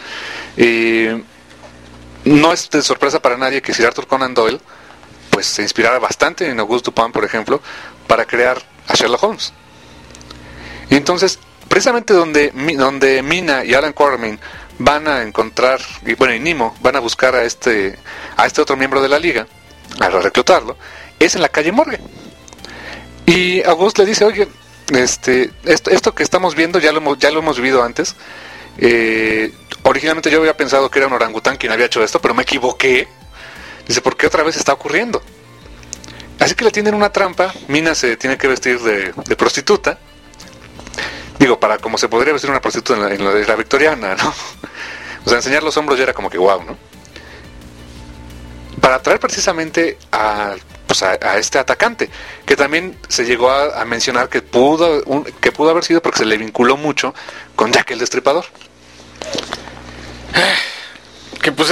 No es de sorpresa para nadie que Sir Arthur Conan Doyle pues se inspirara bastante en Auguste Dupin, por ejemplo, para crear a Sherlock Holmes. Y entonces, precisamente donde Mina y Alan Quartermain van a encontrar, y Nemo van a buscar a este otro miembro de la liga, a reclutarlo, es en la calle Morgue. Y Auguste le dice, oye, esto que estamos viendo ya lo hemos vivido antes. Originalmente yo había pensado que era un orangután quien había hecho esto, pero me equivoqué. Dice, ¿por qué otra vez está ocurriendo? Así que le tienen una trampa. Mina se tiene que vestir de prostituta. Digo, para como se podría vestir una prostituta en la era victoriana, ¿no? O sea, enseñar los hombros ya era como que guau, ¿no? Para atraer precisamente a este atacante, que también se llegó a mencionar que pudo haber sido porque se le vinculó mucho con Jack el Destripador. Que pues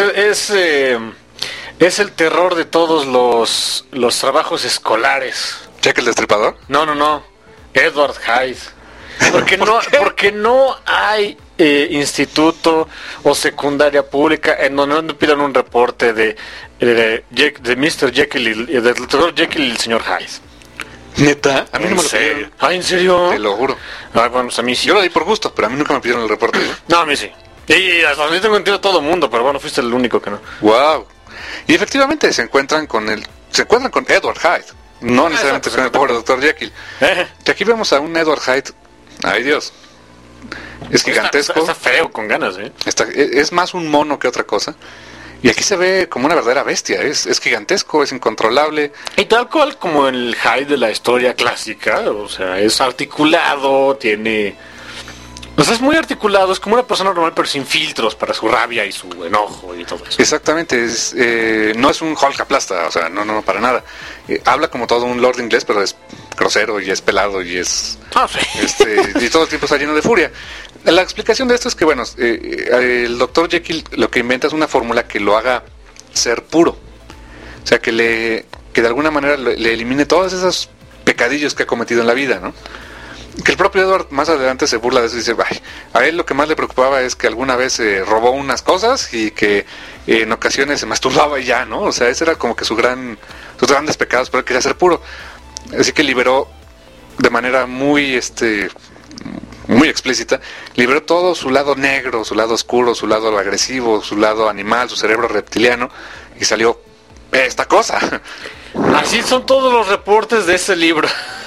es el terror de todos los trabajos escolares. ¿Jack el Destripador? No. Edward Hyde. Porque no hay instituto o secundaria pública en donde no pidan un reporte de Mr. Jekyll y del doctor Jekyll y el señor Hyde? ¿Neta? A mí no me lo serio? pidieron. Ah, ¿en serio? Te lo juro. Ah, bueno, pues a mí sí. Yo lo di por gusto, pero a mí nunca me pidieron el reporte. No, a mí sí. Y hasta yo tengo entendido todo el mundo, pero bueno, fuiste el único que no. Wow. Y efectivamente se encuentran con Edward Hyde, no necesariamente con el pobre Dr. Jekyll. Que aquí vemos a un Edward Hyde, ay Dios, es gigantesco. Está feo, con ganas, ¿eh? Es más un mono que otra cosa. Y aquí se ve como una verdadera bestia, es gigantesco, es incontrolable. Y tal cual como el Hyde de la historia clásica, o sea, es articulado, tiene... O sea, es muy articulado, es como una persona normal, pero sin filtros para su rabia y su enojo y todo eso. Exactamente, no es un Hulk aplasta, o sea, no, para nada. Habla como todo un lord inglés, pero es grosero y es pelado y es... Ah, sí. Y todo el tiempo está lleno de furia. La explicación de esto es que, bueno, el Dr. Jekyll lo que inventa es una fórmula que lo haga ser puro. O sea, que de alguna manera le elimine todos esos pecadillos que ha cometido en la vida, ¿no? Que el propio Edward más adelante se burla de eso y dice, ay, a él lo que más le preocupaba es que alguna vez robó unas cosas y que en ocasiones se masturbaba y ya, ¿no? O sea, ese era como que sus grandes pecados, pero él quería ser puro. Así que liberó de manera muy explícita, liberó todo su lado negro, su lado oscuro, su lado agresivo, su lado animal, su cerebro reptiliano, y salió esta cosa. Así son todos los reportes de ese libro.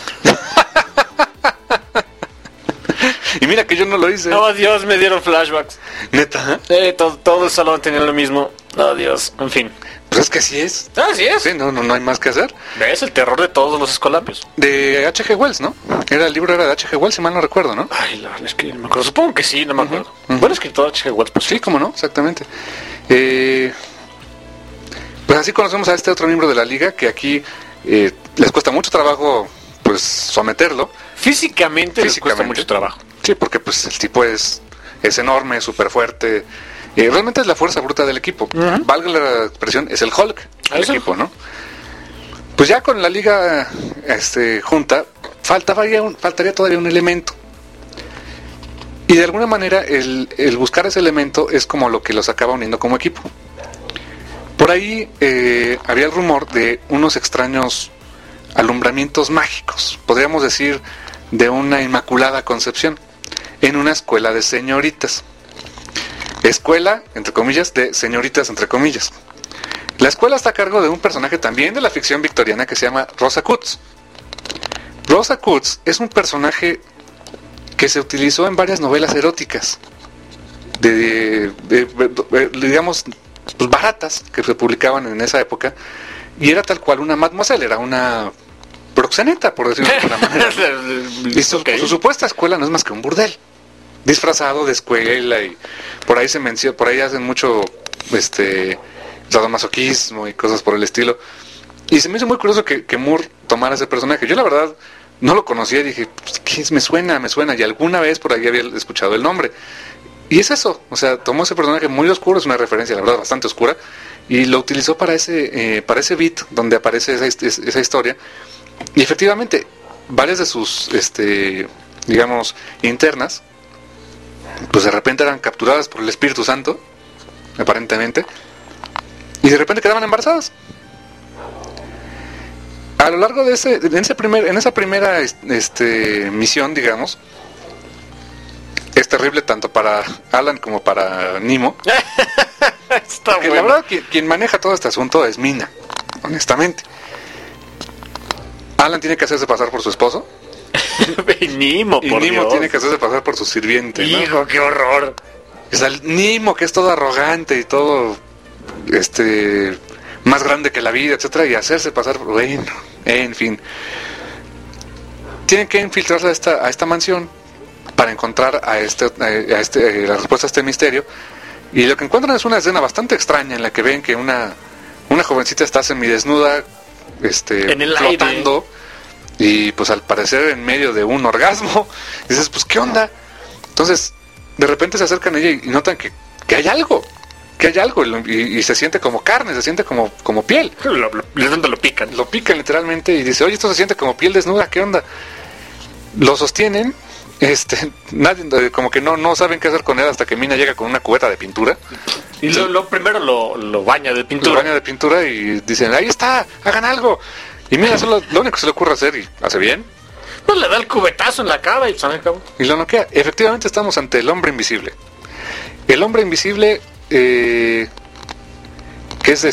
Y mira que yo no lo hice. Oh Dios, me dieron flashbacks. ¿Neta? Todo el salón tenía lo mismo. Oh Dios, en fin. Pues es que así es. Ah, sí es. Sí, no hay más que hacer. ¿Ves? El terror de todos los escolapios. De H.G. Wells, ¿no? El libro era de H.G. Wells, si mal no recuerdo, ¿no? Ay, la verdad es que no me acuerdo. Supongo que sí, no me acuerdo. Buen escritor H.G. Wells, pues sí, cómo no, exactamente. Pues así conocemos a este otro miembro de la liga que aquí les cuesta mucho trabajo, pues, someterlo. Físicamente les cuesta mucho trabajo. Sí, porque pues el tipo es enorme, súper fuerte. Realmente es la fuerza bruta del equipo. Valga la expresión, es el Hulk del equipo, ¿no? Pues ya con la liga junta, faltaría todavía un elemento. Y de alguna manera el buscar ese elemento es como lo que los acaba uniendo como equipo. Por ahí había el rumor de unos extraños alumbramientos mágicos, podríamos decir de una inmaculada concepción, en una escuela de señoritas. Escuela, entre comillas, de señoritas, entre comillas. La escuela está a cargo de un personaje también de la ficción victoriana que se llama Rosa Coates. Rosa Coates es un personaje que se utilizó en varias novelas eróticas, digamos, pues baratas, que se publicaban en esa época, y era tal cual una mademoiselle, era una proxeneta, por decirlo de alguna manera. Y su supuesta escuela no es más que un burdel disfrazado de escuela, y por ahí por ahí hacen mucho sadomasoquismo y cosas por el estilo. Y se me hizo muy curioso que Moore tomara ese personaje. Yo la verdad no lo conocía y dije, pues, ¿qué es? Me suena, y alguna vez por ahí había escuchado el nombre. Y es eso, o sea, tomó ese personaje muy oscuro, es una referencia, la verdad, bastante oscura, y lo utilizó para ese beat donde aparece esa historia. Y efectivamente, varias de sus, digamos, internas, pues de repente eran capturadas por el Espíritu Santo, aparentemente, y de repente quedaban embarazadas. A lo largo de en esa primera misión, digamos, es terrible tanto para Alan como para Nemo. Está bueno. La verdad, quien maneja todo este asunto es Mina, honestamente. Alan tiene que hacerse pasar por su esposo. Y Nemo, por Nemo Dios. tiene que hacerse pasar por su sirviente, ¿no? Hijo, qué horror. Es el Nemo, que es todo arrogante y todo más grande que la vida, etcétera, y hacerse pasar por... Bueno, en fin. Tienen que infiltrarse a esta mansión para encontrar la respuesta a este misterio. Y lo que encuentran es una escena bastante extraña en la que ven que una jovencita está semidesnuda, en el flotando, y pues al parecer en medio de un orgasmo. Dices, pues ¿qué onda? Entonces de repente se acercan a ella y notan que hay algo, y se siente como carne, se siente como piel. Lo pican. Lo pican literalmente y dice, oye, esto se siente como piel desnuda, ¿qué onda? Lo sostienen Nadie, como que no saben qué hacer con él hasta que Mina llega con una cubeta de pintura. Y lo primero lo baña de pintura. Lo baña de pintura y dicen, ahí está, hagan algo. Y Mina solo lo único que se le ocurre hacer, y hace bien, Pues le da el cubetazo en la cara y se acabó. y lo noquea. Efectivamente estamos ante el hombre invisible. El hombre invisible, que es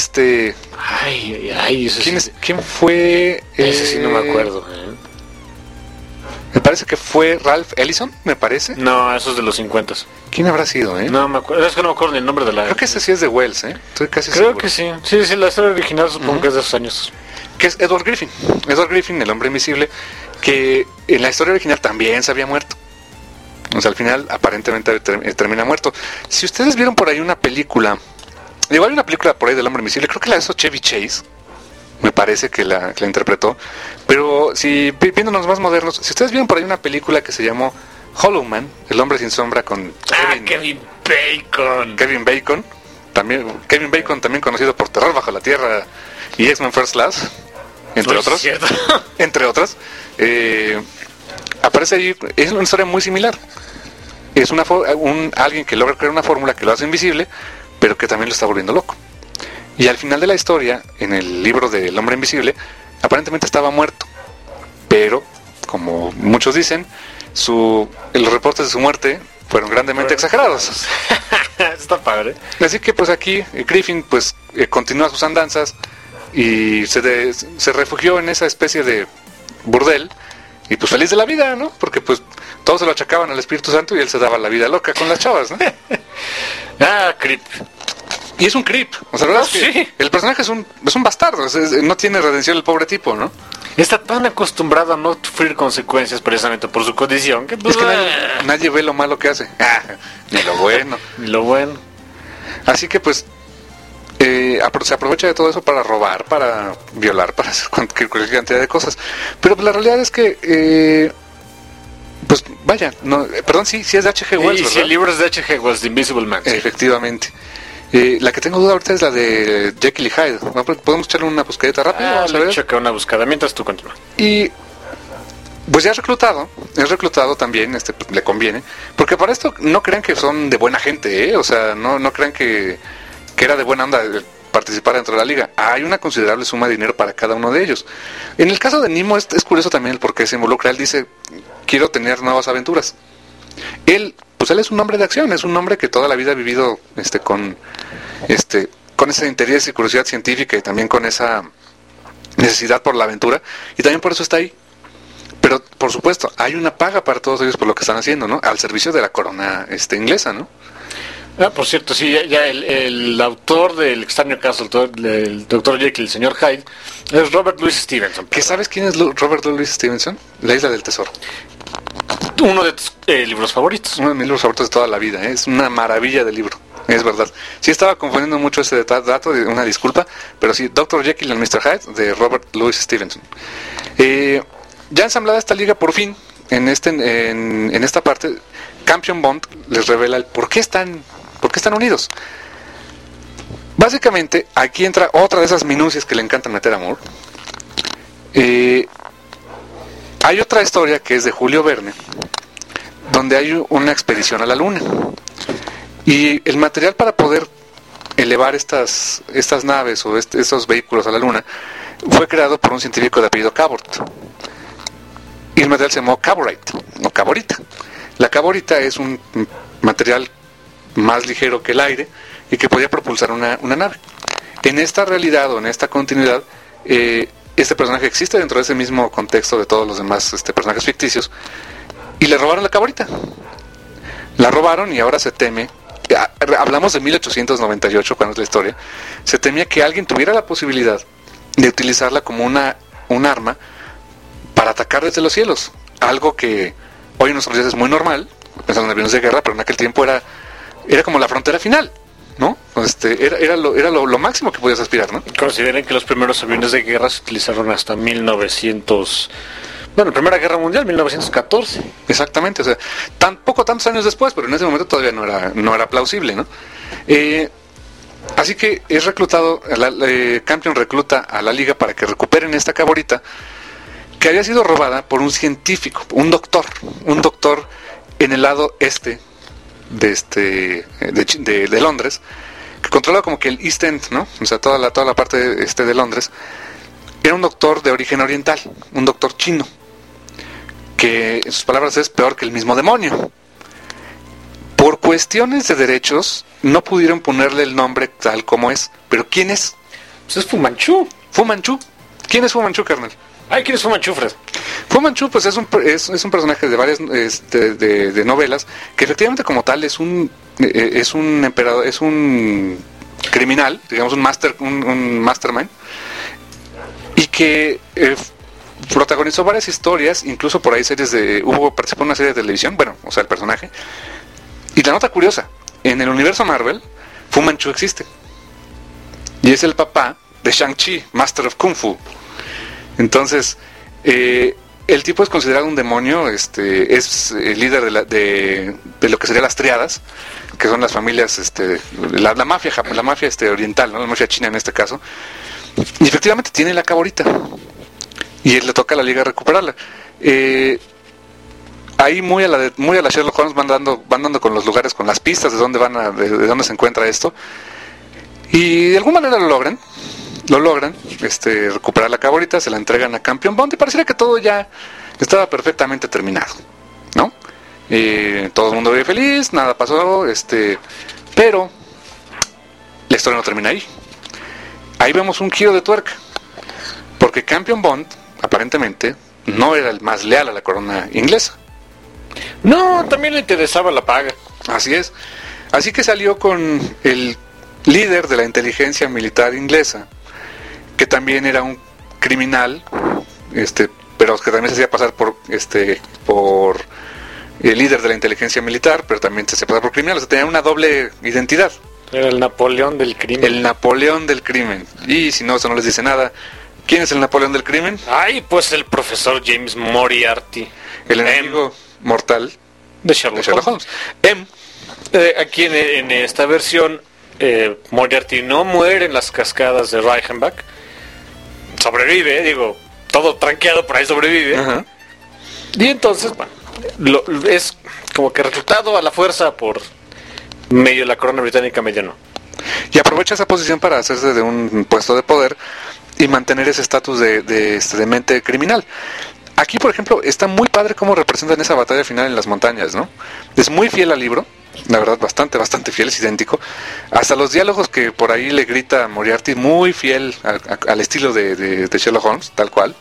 Ay, ese ¿Quién fue? Ese sí no me acuerdo. Me parece que fue Ralph Ellison, me parece. No, eso es de los 50. ¿Quién habrá sido, No me acuerdo, es que no me acuerdo ni el nombre de la... Creo que ese sí es de Wells, Estoy casi Creo seguro. que sí. Sí, la historia original supongo que es de esos años. Que es Edward Griffin. Edward Griffin, el hombre invisible, que en la historia original también se había muerto. O sea, al final aparentemente termina muerto. Si ustedes vieron por ahí una película, igual hay una película por ahí del hombre invisible, creo que la hizo Chevy Chase, me parece que la interpretó. Pero si viéndonos más modernos, si ustedes vieron por ahí una película que se llamó Hollow Man, el hombre sin sombra, con Kevin Bacon. Kevin Bacon, también conocido por Terror bajo la tierra y X-Men First Class, entre Pues, otros. cierto. Entre otras, aparece ahí, es una historia muy similar. Es alguien que logra crear una fórmula que lo hace invisible, pero que también lo está volviendo loco. Y al final de la historia, en el libro del hombre invisible, aparentemente estaba muerto, pero como muchos dicen, los reportes de su muerte fueron grandemente exagerados. Está padre. Así que pues aquí Griffin pues continúa sus andanzas y se refugió en esa especie de burdel y pues feliz de la vida, ¿no? Porque pues todos se lo achacaban al Espíritu Santo y él se daba la vida loca con las chavas, ¿no? Creep. Y es un creep, o sea, la verdad es que Sí. el personaje es un bastardo, no tiene redención el pobre tipo, ¿no? Está tan acostumbrado a no sufrir consecuencias precisamente por su condición que pues, Es que nadie ve lo malo que hace, ni lo bueno. lo bueno. Así que pues se aprovecha de todo eso para robar, para violar, para hacer cualquier cantidad de cosas. Pero pues, la realidad es que, pues vaya, perdón, sí es de H.G. Wells, Y ¿verdad? si el libro es de H.G. Wells, The Invisible Man. Sí. Efectivamente. La que tengo duda ahorita es la de Jekyll y Hyde. ¿Podemos echarle una buscadita rápida? Vamos a Le ver. choca una buscada mientras tú continúas. Y pues ya es reclutado también, le conviene, porque para esto no crean que son de buena gente, o sea, no crean que era de buena onda participar dentro de la liga. Hay una considerable suma de dinero para cada uno de ellos. En el caso de Nemo es curioso también el por qué se involucra. Él dice, quiero tener nuevas aventuras. Él es un hombre de acción, es un hombre que toda la vida ha vivido con ese interés y curiosidad científica y también con esa necesidad por la aventura, y también por eso está ahí. Pero por supuesto hay una paga para todos ellos por lo que están haciendo, ¿no? Al servicio de la corona inglesa, ¿no? Por cierto, sí, ya el autor del extraño caso, el doctor Jekyll, el señor Hyde, es Robert Louis Stevenson. ¿Qué sabes quién es Robert Louis Stevenson? La Isla del Tesoro. Uno de tus libros favoritos. Uno de mis libros favoritos de toda la vida, es una maravilla de libro, es verdad. Sí estaba confundiendo mucho ese dato, una disculpa, pero sí, Dr. Jekyll and Mr. Hyde de Robert Louis Stevenson. Ya ensamblada esta liga, por fin, en esta parte, Campion Bond les revela el por qué están unidos. Básicamente, aquí entra otra de esas minucias que le encantan meter a Moore. Hay otra historia que es de Julio Verne, donde hay una expedición a la Luna. Y el material para poder elevar estas naves o estos vehículos a la Luna fue creado por un científico de apellido Cabot. Y el material se llamó Cavorite, o Cavorita. La Cavorita es un material más ligero que el aire y que podía propulsar una nave. En esta realidad o en esta continuidad, este personaje existe dentro de ese mismo contexto de todos los demás personajes ficticios, y le robaron la Cavorita. La robaron y ahora se teme, hablamos de 1898 cuando es la historia, se temía que alguien tuviera la posibilidad de utilizarla como un arma para atacar desde los cielos, algo que hoy en nuestros días es muy normal, pensando en aviones de guerra, pero en aquel tiempo era como la frontera final, ¿no? Era lo máximo que podías aspirar, ¿no? Consideren que los primeros aviones de guerra se utilizaron hasta 1900... Bueno, Primera Guerra Mundial, 1914. Exactamente, o sea, tantos años después, pero en ese momento todavía no era plausible, ¿no? Así que es reclutado, Campion recluta a la liga para que recuperen esta Cavorita, que había sido robada por un científico, un doctor en el lado este de Londres, que controlaba como que el East End, ¿no? O sea, toda la parte de Londres. Era un doctor de origen oriental, un doctor chino, que en sus palabras es peor que el mismo demonio. Por cuestiones de derechos no pudieron ponerle el nombre tal como es. ¿Pero quién es? Pues es Fu Manchu. Fu Manchu. ¿Quién es Fu Manchu, carnal? Ay, ¿quién es Fu Manchu, Fred? Fu Manchu, pues es un personaje de varias de novelas, que efectivamente como tal es un emperador, es un criminal, digamos un mastermind, y que protagonizó varias historias, incluso por ahí participó en una serie de televisión, bueno, o sea, el personaje. Y la nota curiosa, en el universo Marvel, Fu Manchu existe. Y es el papá de Shang-Chi, Master of Kung Fu. Entonces, el tipo es considerado un demonio, es el líder de lo que serían las triadas, que son las familias, la mafia oriental, ¿no? La mafia china en este caso. Y efectivamente tiene la caborita. Y él le toca a la liga recuperarla. Ahí muy a la Sherlock Holmes van dando con los lugares, con las pistas de dónde de dónde se encuentra esto. Y de alguna manera lo logran recuperar la caborita, se la entregan a Campion Bond y pareciera que todo ya estaba perfectamente terminado, ¿no? Todo el mundo vive feliz, nada pasó, pero la historia no termina ahí. Ahí vemos un giro de tuerca, porque Campion Bond aparentemente no era el más leal a la corona inglesa. No, también le interesaba la paga. Así es. Así que salió con el líder de la inteligencia militar inglesa, que también era un criminal, pero que también se hacía pasar por el líder de la inteligencia militar, pero también se hacía pasar por criminal, o sea, tenía una doble identidad. Era el Napoleón del crimen. El Napoleón del crimen. Y si no, eso no les dice nada. ¿Quién es el Napoleón del crimen? Ay, pues el profesor James Moriarty. El enemigo mortal de Sherlock Holmes. Aquí en esta versión, Moriarty no muere en las cascadas de Reichenbach. Sobrevive, todo tranqueado, por ahí sobrevive. Ajá. Y entonces, bueno, es como que reclutado a la fuerza por medio de la corona británica, medio no. Y aprovecha esa posición para hacerse de un puesto de poder y mantener ese estatus de mente criminal. Aquí, por ejemplo, está muy padre cómo representan esa batalla final en las montañas, ¿no? Es muy fiel al libro, la verdad, bastante fiel, es idéntico. Hasta los diálogos que por ahí le grita Moriarty, muy fiel al estilo de Sherlock Holmes, tal cual.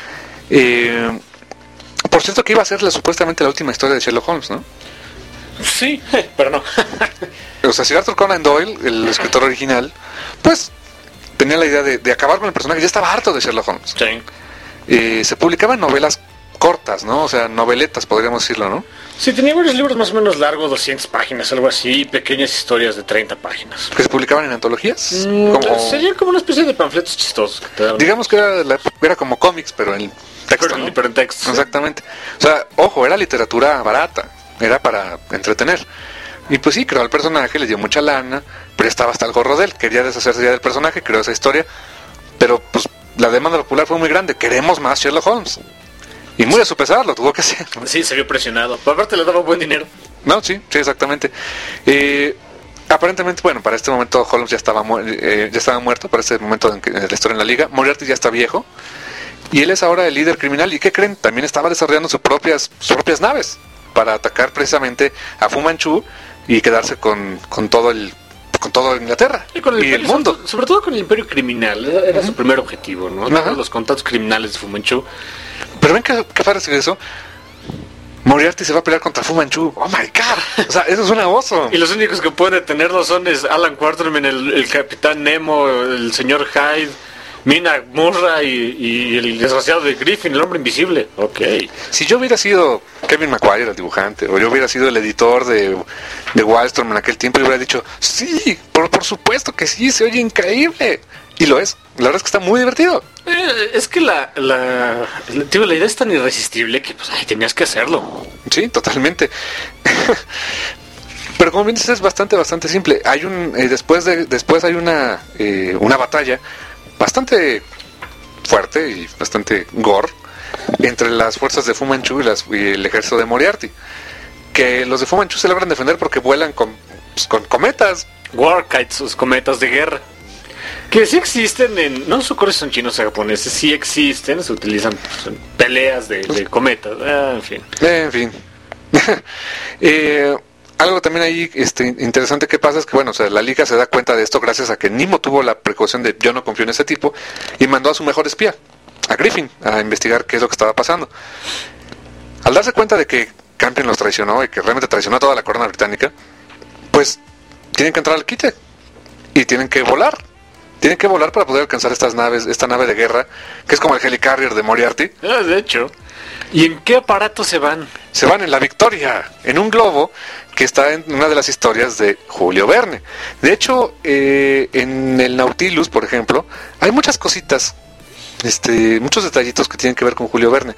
Por cierto, que iba a ser supuestamente la última historia de Sherlock Holmes, ¿no? Sí, pero no. O sea, Sir Arthur Conan Doyle, el escritor original, pues tenía la idea de acabar con el personaje, ya estaba harto de Sherlock Holmes. Sí. Se publicaban novelas cortas, ¿no? O sea, noveletas, podríamos decirlo, ¿no? Sí, tenía varios libros más o menos largos, 200 páginas, algo así, y pequeñas historias de 30 páginas. ¿Que se publicaban en antologías? Sería como una especie de panfletos chistosos. Digamos que era como cómics, pero en texto, ¿no? Pero en texto. Exactamente. O sea, ojo, era literatura barata, era para entretener. Y pues sí, creó al personaje, le dio mucha lana, pero estaba hasta el gorro de él, quería deshacerse ya del personaje, creó esa historia, pero pues la demanda popular fue muy grande, queremos más Sherlock Holmes. Y muy a su pesar lo tuvo que hacer. Sí, se vio presionado. Por aparte le daba buen dinero. No, sí, exactamente. Aparentemente, bueno, para este momento Holmes ya estaba muerto, para este momento en la historia en la liga. Moriarty ya está viejo. Y él es ahora el líder criminal. ¿Y qué creen? También estaba desarrollando sus propias naves para atacar precisamente a Fu Manchu y quedarse con todo Inglaterra y con el mundo. Sobre todo con el imperio criminal. Era su primer objetivo, ¿no? Los contactos criminales de Fu Manchu. Pero ven qué padre es eso. Moriarty se va a pelear contra Fu Manchu. ¡Oh, my God! O sea, eso es un oso. Y los únicos que pueden detenerlo son Alan Quarterman, el Capitán Nemo, el señor Hyde, Mina Murray y el desgraciado de Griffin, el hombre invisible. Ok. Si yo hubiera sido Kevin Maguire, el dibujante, o yo hubiera sido el editor de Wildstorm en aquel tiempo, yo hubiera dicho, sí, por supuesto que sí, se oye increíble. Y lo es. La verdad es que está muy divertido. Es que la idea es tan irresistible que pues tenías que hacerlo. Sí, totalmente. Pero como bien dices, es bastante simple. Hay después hay una batalla bastante fuerte y bastante gore entre las fuerzas de Fu Manchu y el ejército de Moriarty. Que los de Fu Manchu se logran defender porque vuelan con cometas. Warkites, sus cometas de guerra. Que sí existen no sé si son chinos o japoneses, sí existen, se utilizan pues, en peleas de cometas, en fin. En fin. Algo también ahí interesante que pasa es que, bueno, o sea, la liga se da cuenta de esto gracias a que Nemo tuvo la precaución de yo no confío en ese tipo y mandó a su mejor espía, a Griffin, a investigar qué es lo que estaba pasando. Al darse cuenta de que Campion los traicionó y que realmente traicionó a toda la corona británica, pues tienen que entrar al quite y tienen que volar. Tienen que volar para poder alcanzar esta nave de guerra, que es como el Helicarrier de Moriarty. De hecho. ¿Y en qué aparato se van? Se van en la Victoria, en un globo que está en una de las historias de Julio Verne. De hecho, en el Nautilus, por ejemplo, hay muchas cositas, muchos detallitos que tienen que ver con Julio Verne.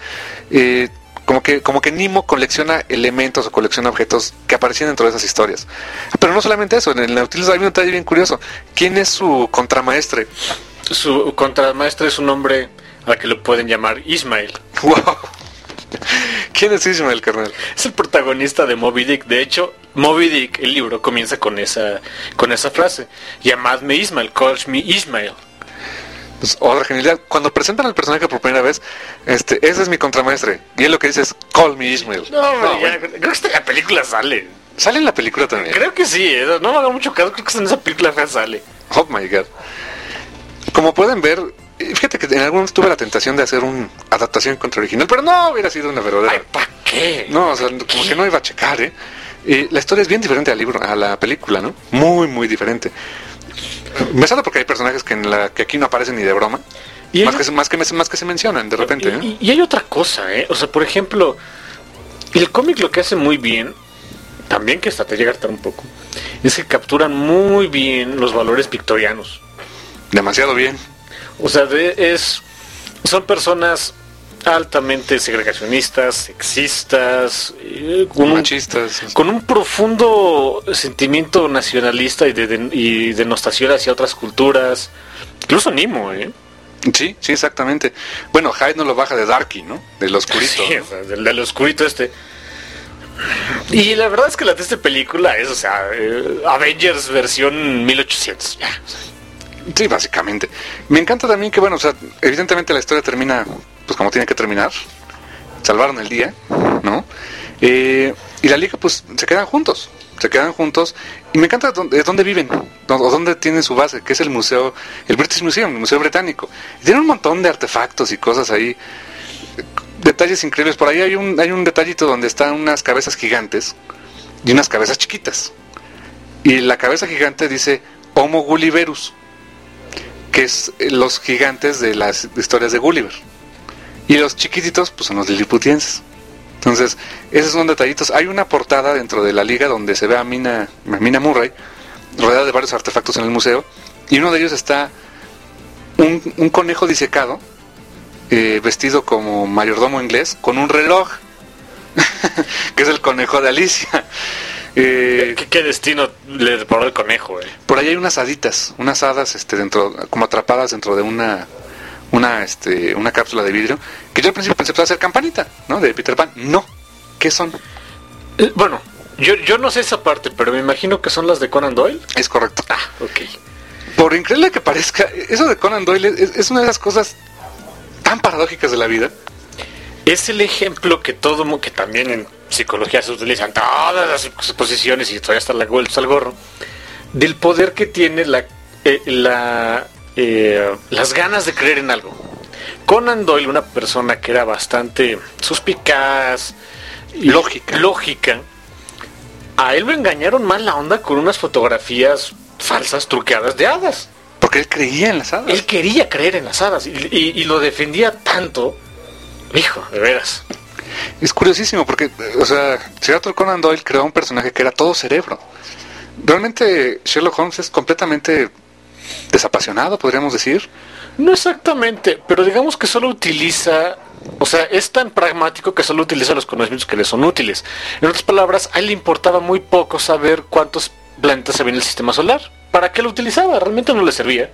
Como que Nemo colecciona elementos o colecciona objetos que aparecían dentro de esas historias. Pero no solamente eso, en el Nautilus hay un detalle bien curioso. ¿Quién es su contramaestre? Su contramaestre es un hombre al que lo pueden llamar Ismael. ¡Wow! ¿Quién es Ismael, carnal? Es el protagonista de Moby Dick. De hecho, Moby Dick, el libro, comienza con esa frase. Llamadme Ismael, call me Ismael. Pues, otra genialidad. Cuando presentan al personaje por primera vez, ese es mi contramaestre. Y él lo que dice es, call me Ismael. Creo que en la película sale. ¿Sale en la película también? Creo que sí, no me haga mucho caso, creo que en esa película sale. Oh my god. Como pueden ver, fíjate que en algún momento tuve la tentación de hacer una adaptación contra original, pero no hubiera sido una verdadera. Ay, ¿para qué? No, o sea, como que no iba a checar, la historia es bien diferente al libro, a la película, ¿no? Muy, muy diferente. Me sale porque hay personajes que aquí no aparecen ni de broma. ¿Y más que se mencionan de repente. Y hay otra cosa, o sea, por ejemplo, el cómic lo que hace muy bien, también que hasta te llega a hartar un poco, es que capturan muy bien los valores victorianos. Demasiado bien. O sea, son personas altamente segregacionistas, sexistas, machistas, con un profundo sentimiento nacionalista y de nostalgia hacia otras culturas. Incluso Nemo, Sí, exactamente. Bueno, Hyde no lo baja de Darky, ¿no? Del oscurito. Sí, ¿no? O sea, del oscurito Y la verdad es que la de esta película es, o sea, Avengers versión 1800. Ya, o sea. Sí, básicamente. Me encanta también que, bueno, o sea, evidentemente la historia termina, pues como tiene que terminar. Salvaron el día, ¿no? Y la liga, pues, se quedan juntos. Y me encanta de dónde viven, o dónde tienen su base, que es el museo, el British Museum, el Museo Británico. Y tiene un montón de artefactos y cosas ahí. Detalles increíbles. Por ahí hay un detallito donde están unas cabezas gigantes y unas cabezas chiquitas. Y la cabeza gigante dice Homo Gulliverus, que es los gigantes de las historias de Gulliver. Y los chiquititos, pues son los liliputienses. Entonces, esos son detallitos. Hay una portada dentro de la liga donde se ve a Mina Murray rodeada de varios artefactos en el museo. Y uno de ellos está un conejo disecado, vestido como mayordomo inglés, con un reloj, que es el conejo de Alicia. ¿Qué destino le deparó el conejo? Por ahí hay unas hadas dentro, como atrapadas dentro de una cápsula de vidrio, que yo al principio pensé que iba a ser Campanita, ¿no? De Peter Pan. No. ¿Qué son? Bueno, yo no sé esa parte, pero me imagino que son las de Conan Doyle. Es correcto. Ok. Por increíble que parezca, eso de Conan Doyle es una de las cosas tan paradójicas de la vida. Es el ejemplo que que también en psicología se utilizan todas las suposiciones y todavía está el gorro, del poder que tiene las ganas de creer en algo. Conan Doyle, una persona que era bastante suspicaz y lógica, a él lo engañaron mal la onda con unas fotografías falsas, truqueadas de hadas. Porque él creía en las hadas. Él quería creer en las hadas y lo defendía tanto. Hijo, de veras. Es curiosísimo porque, o sea, Sir Arthur Conan Doyle creó un personaje que era todo cerebro. Realmente Sherlock Holmes es completamente desapasionado, podríamos decir. No exactamente, pero digamos que solo utiliza, o sea, es tan pragmático que solo utiliza los conocimientos que le son útiles. En otras palabras, a él le importaba muy poco saber cuántos planetas había en el sistema solar. ¿Para qué lo utilizaba? Realmente no le servía.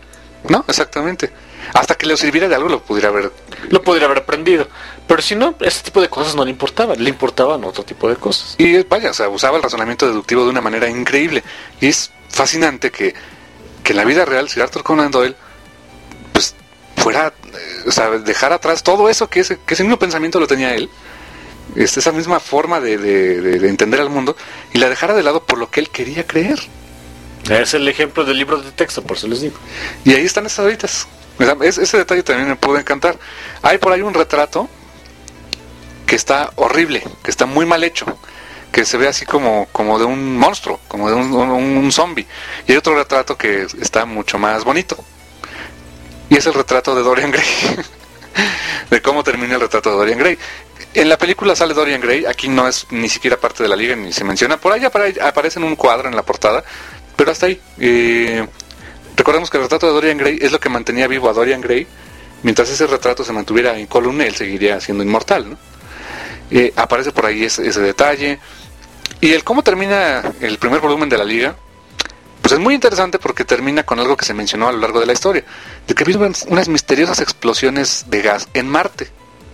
No, exactamente. Hasta que le sirviera de algo lo pudiera haber aprendido. Pero si no, ese tipo de cosas no le importaban. Le importaban otro tipo de cosas. Y vaya, o sea, usaba el razonamiento deductivo de una manera increíble. Y es fascinante que en la vida real Sir Arthur Conan Doyle pues fuera, o sea, dejar atrás todo eso que ese mismo pensamiento lo tenía él, esa misma forma de entender al mundo, y la dejara de lado por lo que él quería creer. Es el ejemplo del libro de texto, por eso les digo. Y ahí están esas horitas. Ese detalle también me pudo encantar. Hay por ahí un retrato que está horrible, que está muy mal hecho, que se ve así como de un monstruo, como de un zombie. Y hay otro retrato que está mucho más bonito. Y es el retrato de Dorian Gray. De cómo termina el retrato de Dorian Gray. En la película sale Dorian Gray, aquí no es ni siquiera parte de la liga, ni se menciona. Por ahí aparece en un cuadro en la portada, pero hasta ahí. Recordemos que el retrato de Dorian Gray es lo que mantenía vivo a Dorian Gray. Mientras ese retrato se mantuviera incólume, él seguiría siendo inmortal, ¿no? Aparece por ahí ese detalle. Y el cómo termina el primer volumen de la liga, pues es muy interesante porque termina con algo que se mencionó a lo largo de la historia, de que ha habido unas misteriosas explosiones de gas en Marte.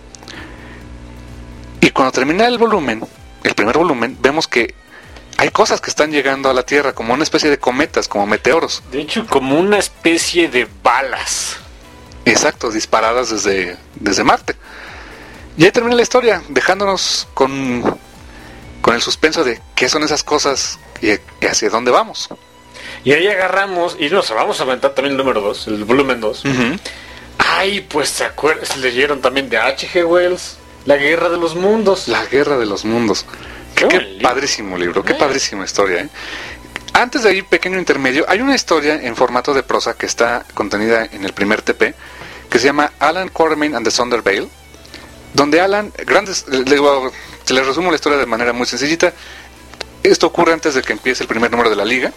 Y cuando termina el primer volumen, vemos que hay cosas que están llegando a la Tierra, como una especie de cometas, como meteoros. De hecho, como una especie de balas. Exacto, disparadas desde Marte. Y ahí termina la historia, dejándonos con el suspenso de qué son esas cosas y hacia dónde vamos. Y ahí agarramos, y nos vamos a aventar también el número 2, el volumen 2. Uh-huh. Ay, pues se acuerdan, leyeron también de H.G. Wells, La Guerra de los Mundos. La Guerra de los Mundos. Qué padrísimo libro, qué padrísima historia, ¿eh? Antes de ahí, pequeño intermedio, hay una historia en formato de prosa que está contenida en el primer TP, que se llama Alan Quartermain and the Thunder Veil, donde Alan, se les resumo la historia de manera muy sencillita. Esto ocurre antes de que empiece el primer número de la liga.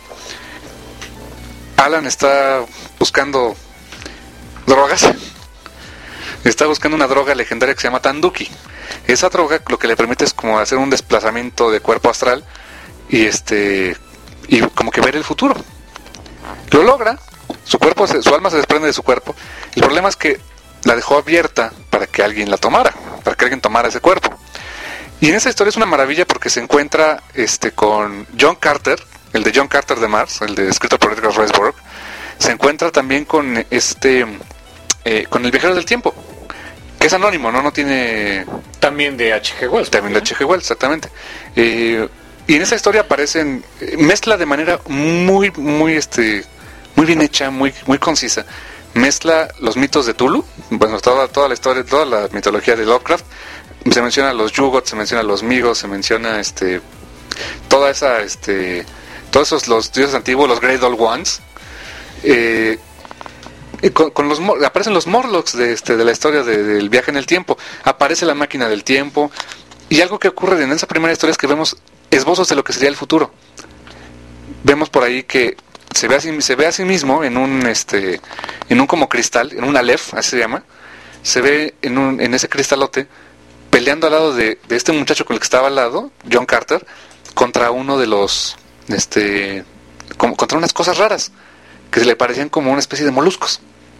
Alan está buscando drogas. Está buscando una droga legendaria que se llama Tanduki. Esa droga lo que le permite es como hacer un desplazamiento de cuerpo astral y como que ver el futuro. Lo logra, su alma se desprende de su cuerpo. El problema es que la dejó abierta para que alguien la tomara, para que alguien tomara ese cuerpo. Y en esa historia es una maravilla porque se encuentra con John Carter, el de John Carter de Mars, el de escrito por Edgar Rice Burroughs. Se encuentra también con con el viajero del tiempo, que es anónimo, no tiene. También de H.G. Wells. También de H.G. Wells, exactamente. Y en esa historia aparecen, mezcla de manera muy bien hecha, muy concisa. Mezcla los mitos de Tulu, bueno, toda la historia, toda la mitología de Lovecraft. Se menciona los Yugoth, se menciona los Migos, se menciona todos esos los dioses antiguos, los Great Old Ones. Aparecen los Morlocks de la historia del viaje en el tiempo. Aparece la máquina del tiempo. Y algo que ocurre en esa primera historia es que vemos esbozos de lo que sería el futuro. Vemos por ahí que se ve a sí mismo en un como cristal, en un Aleph, así se llama. Se ve en ese cristalote peleando al lado de este muchacho con el que estaba al lado, John Carter, contra uno de los contra unas cosas raras que se le parecían como una especie de moluscos.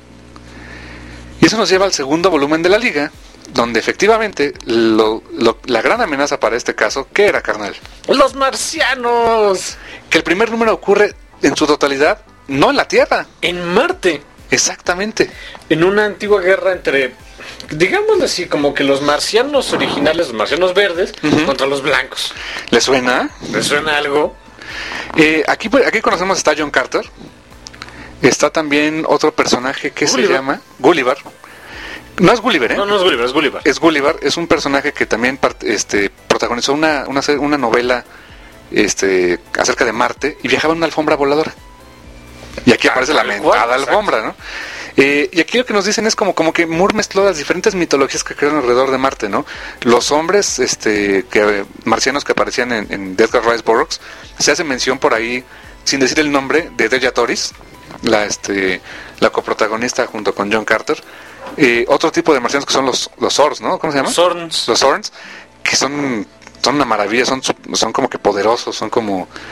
Y eso nos lleva al segundo volumen de la liga, donde efectivamente la gran amenaza para este caso, ¿qué era, carnal? ¡Los marcianos! Que el primer número ocurre en su totalidad no en la Tierra, en Marte. Exactamente. En una antigua guerra entre, digámoslo así, como que los marcianos originales, los marcianos verdes, uh-huh, contra los blancos. ¿Le suena? ¿Le suena algo? Aquí conocemos está John Carter. Está también otro personaje que se llama Gulliver. No es Gulliver, ¿eh? No es Gulliver, es Gulliver. Es Gulliver, es un personaje que también protagonizó una novela acerca de Marte y viajaba en una alfombra voladora. Y aquí aparece la mentada alfombra, ¿no? Y aquí lo que nos dicen es como que Moore mezcló las diferentes mitologías que crearon alrededor de Marte, ¿no? Los hombres marcianos que aparecían en Edgar Rice Burroughs, se hace mención por ahí, sin decir el nombre, de Deja Toris, la coprotagonista junto con John Carter. Otro tipo de marcianos que son los Zorns, ¿no? ¿Cómo se llaman? Los Zorns, que son una maravilla, son como que poderosos, son como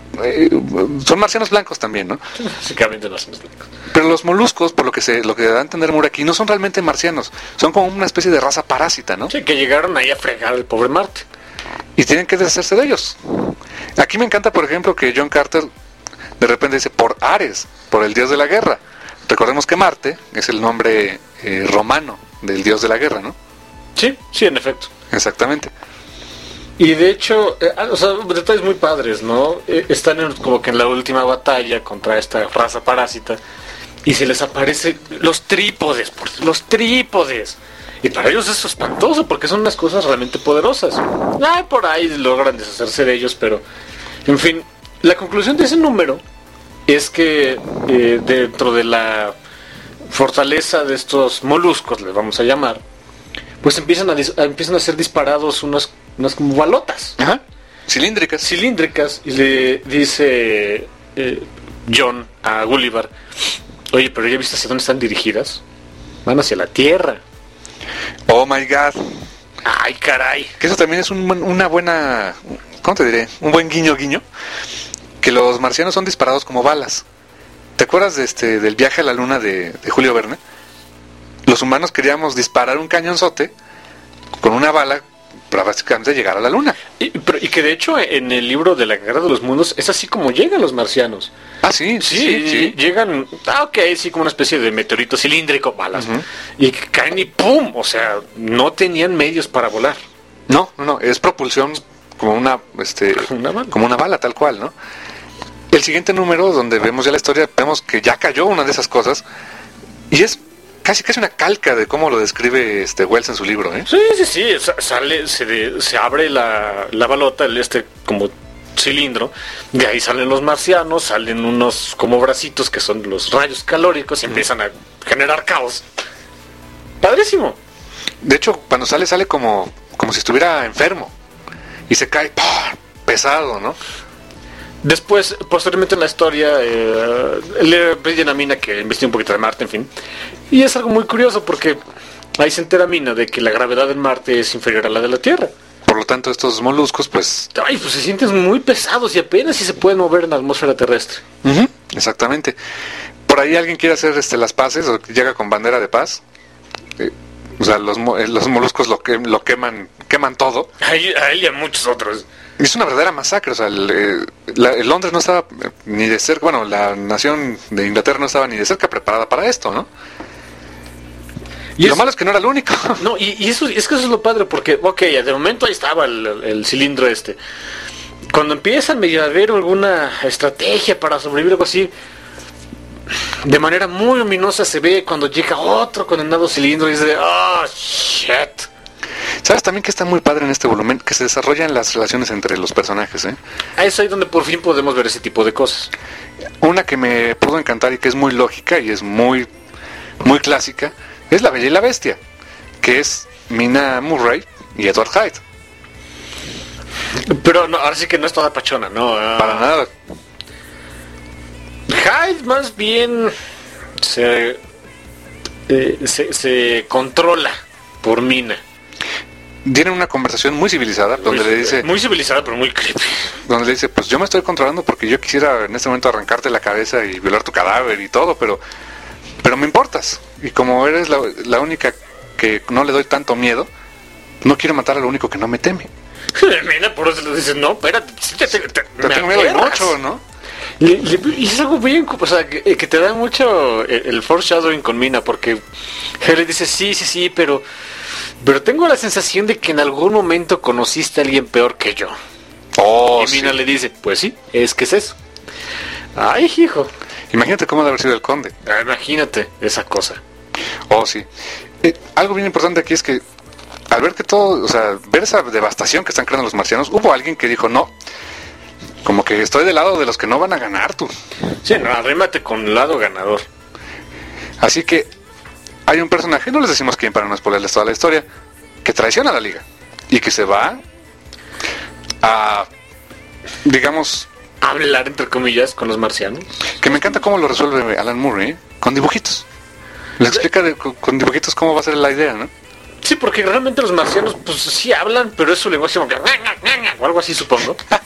son marcianos blancos también, ¿no? Básicamente no son los blancos. Pero los moluscos, por lo que da a entender Moore aquí, no son realmente marcianos, son como una especie de raza parásita, ¿no? Sí, que llegaron ahí a fregar al pobre Marte. Y tienen que deshacerse de ellos. Aquí me encanta, por ejemplo, que John Carter de repente dice por Ares, por el dios de la guerra. Recordemos que Marte es el nombre romano del dios de la guerra, ¿no? Sí, sí, en efecto. Exactamente. Y de hecho, o sea, detalles muy padres, ¿no? Están como que en la última batalla contra esta raza parásita y se les aparece los trípodes, los trípodes. Y para ellos es espantoso porque son unas cosas realmente poderosas. Por ahí logran deshacerse de ellos, pero en fin, la conclusión de ese número es que dentro de la fortaleza de estos moluscos, les vamos a llamar, pues empiezan a ser disparados unas como balotas. Ajá. Cilíndricas. Y le dice John a Gulliver, oye, pero ¿ya viste hacia dónde están dirigidas? Van hacia la Tierra. Oh my God. Ay, caray. Que eso también es una buena, ¿cómo te diré? Un buen guiño, que los marcianos son disparados como balas. ¿Te acuerdas del viaje a la luna de Julio Verne? Los humanos queríamos disparar un cañonzote con una bala para básicamente llegar a la luna. Y que de hecho en el libro de la Guerra de los Mundos es así como llegan los marcianos. Ah, sí. Llegan, sí, como una especie de meteorito cilíndrico, balas. Uh-huh. Y que caen y ¡pum! O sea, no tenían medios para volar. No, es propulsión como una bala. Como una bala, tal cual, ¿no? El siguiente número, donde vemos ya la historia, vemos que ya cayó una de esas cosas, y es casi una calca de cómo lo describe Wells en su libro, ¿eh? Sí. Se abre la balota, como cilindro, de ahí salen los marcianos, salen unos como bracitos que son los rayos calóricos y empiezan a generar caos. Padrísimo. De hecho, cuando sale como si estuviera enfermo y se cae pesado, ¿no? Después, posteriormente en la historia, le piden a Mina que investigue un poquito de Marte, en fin. Y es algo muy curioso porque ahí se entera Mina de que la gravedad en Marte es inferior a la de la Tierra. Por lo tanto, estos moluscos, pues se sienten muy pesados y apenas si se pueden mover en la atmósfera terrestre. Uh-huh, exactamente. Por ahí alguien quiere hacer las paces o llega con bandera de paz. O sea, los moluscos lo queman todo. A él y a muchos otros. Es una verdadera masacre. O sea, el Londres no estaba ni de cerca, bueno, la nación de Inglaterra no estaba ni de cerca preparada para esto, ¿no? Y lo malo es que no era lo único. No, y eso es lo padre, porque, de momento ahí estaba el cilindro Cuando empiezan medio a ver alguna estrategia para sobrevivir, algo así, de manera muy ominosa se ve cuando llega otro condenado cilindro y dice, ¡oh, shit! ¿Sabes también que está muy padre en este volumen? Que se desarrollan las relaciones entre los personajes, ¿eh? Es ahí donde por fin podemos ver ese tipo de cosas. Una que me pudo encantar y que es muy lógica y es muy, muy clásica es La Bella y la Bestia, que es Mina Murray y Edward Hyde. Pero no, ahora sí que no es toda pachona, ¿no? Para nada. Hyde más bien se controla por Mina. Tienen una conversación muy civilizada donde le dice... Muy civilizada, pero muy creepy. Donde le dice, pues yo me estoy controlando porque yo quisiera en este momento arrancarte la cabeza y violar tu cadáver y todo, pero me importas. Y como eres la única que no le doy tanto miedo, no quiero matar a lo único que no me teme. Mina, por eso le dices, no, espérate, te tengo miedo de mucho, ¿no? Y es algo bien, o sea, que te da mucho el foreshadowing con Mina, porque él le dice, sí, pero tengo la sensación de que en algún momento conociste a alguien peor que yo. Y Mina le dice, pues sí, es que es eso. Ay, hijo. Imagínate cómo debe haber sido el conde. Imagínate esa cosa. Oh, sí. Algo bien importante aquí es que al ver que todo, o sea, ver esa devastación que están creando los marcianos, hubo alguien que dijo, no, como que estoy del lado de los que no van a ganar, tú. Sí, no, arrímate con el lado ganador. Así que hay un personaje, no les decimos quién para no spoilerles toda la historia, que traiciona a la liga y que se va a, digamos, hablar entre comillas con los marcianos. Que me encanta cómo lo resuelve Alan Moore, con dibujitos. Le explica con dibujitos cómo va a ser la idea, ¿no? Sí, porque realmente los marcianos, pues sí hablan, pero es su lenguaje como que... o algo así, supongo.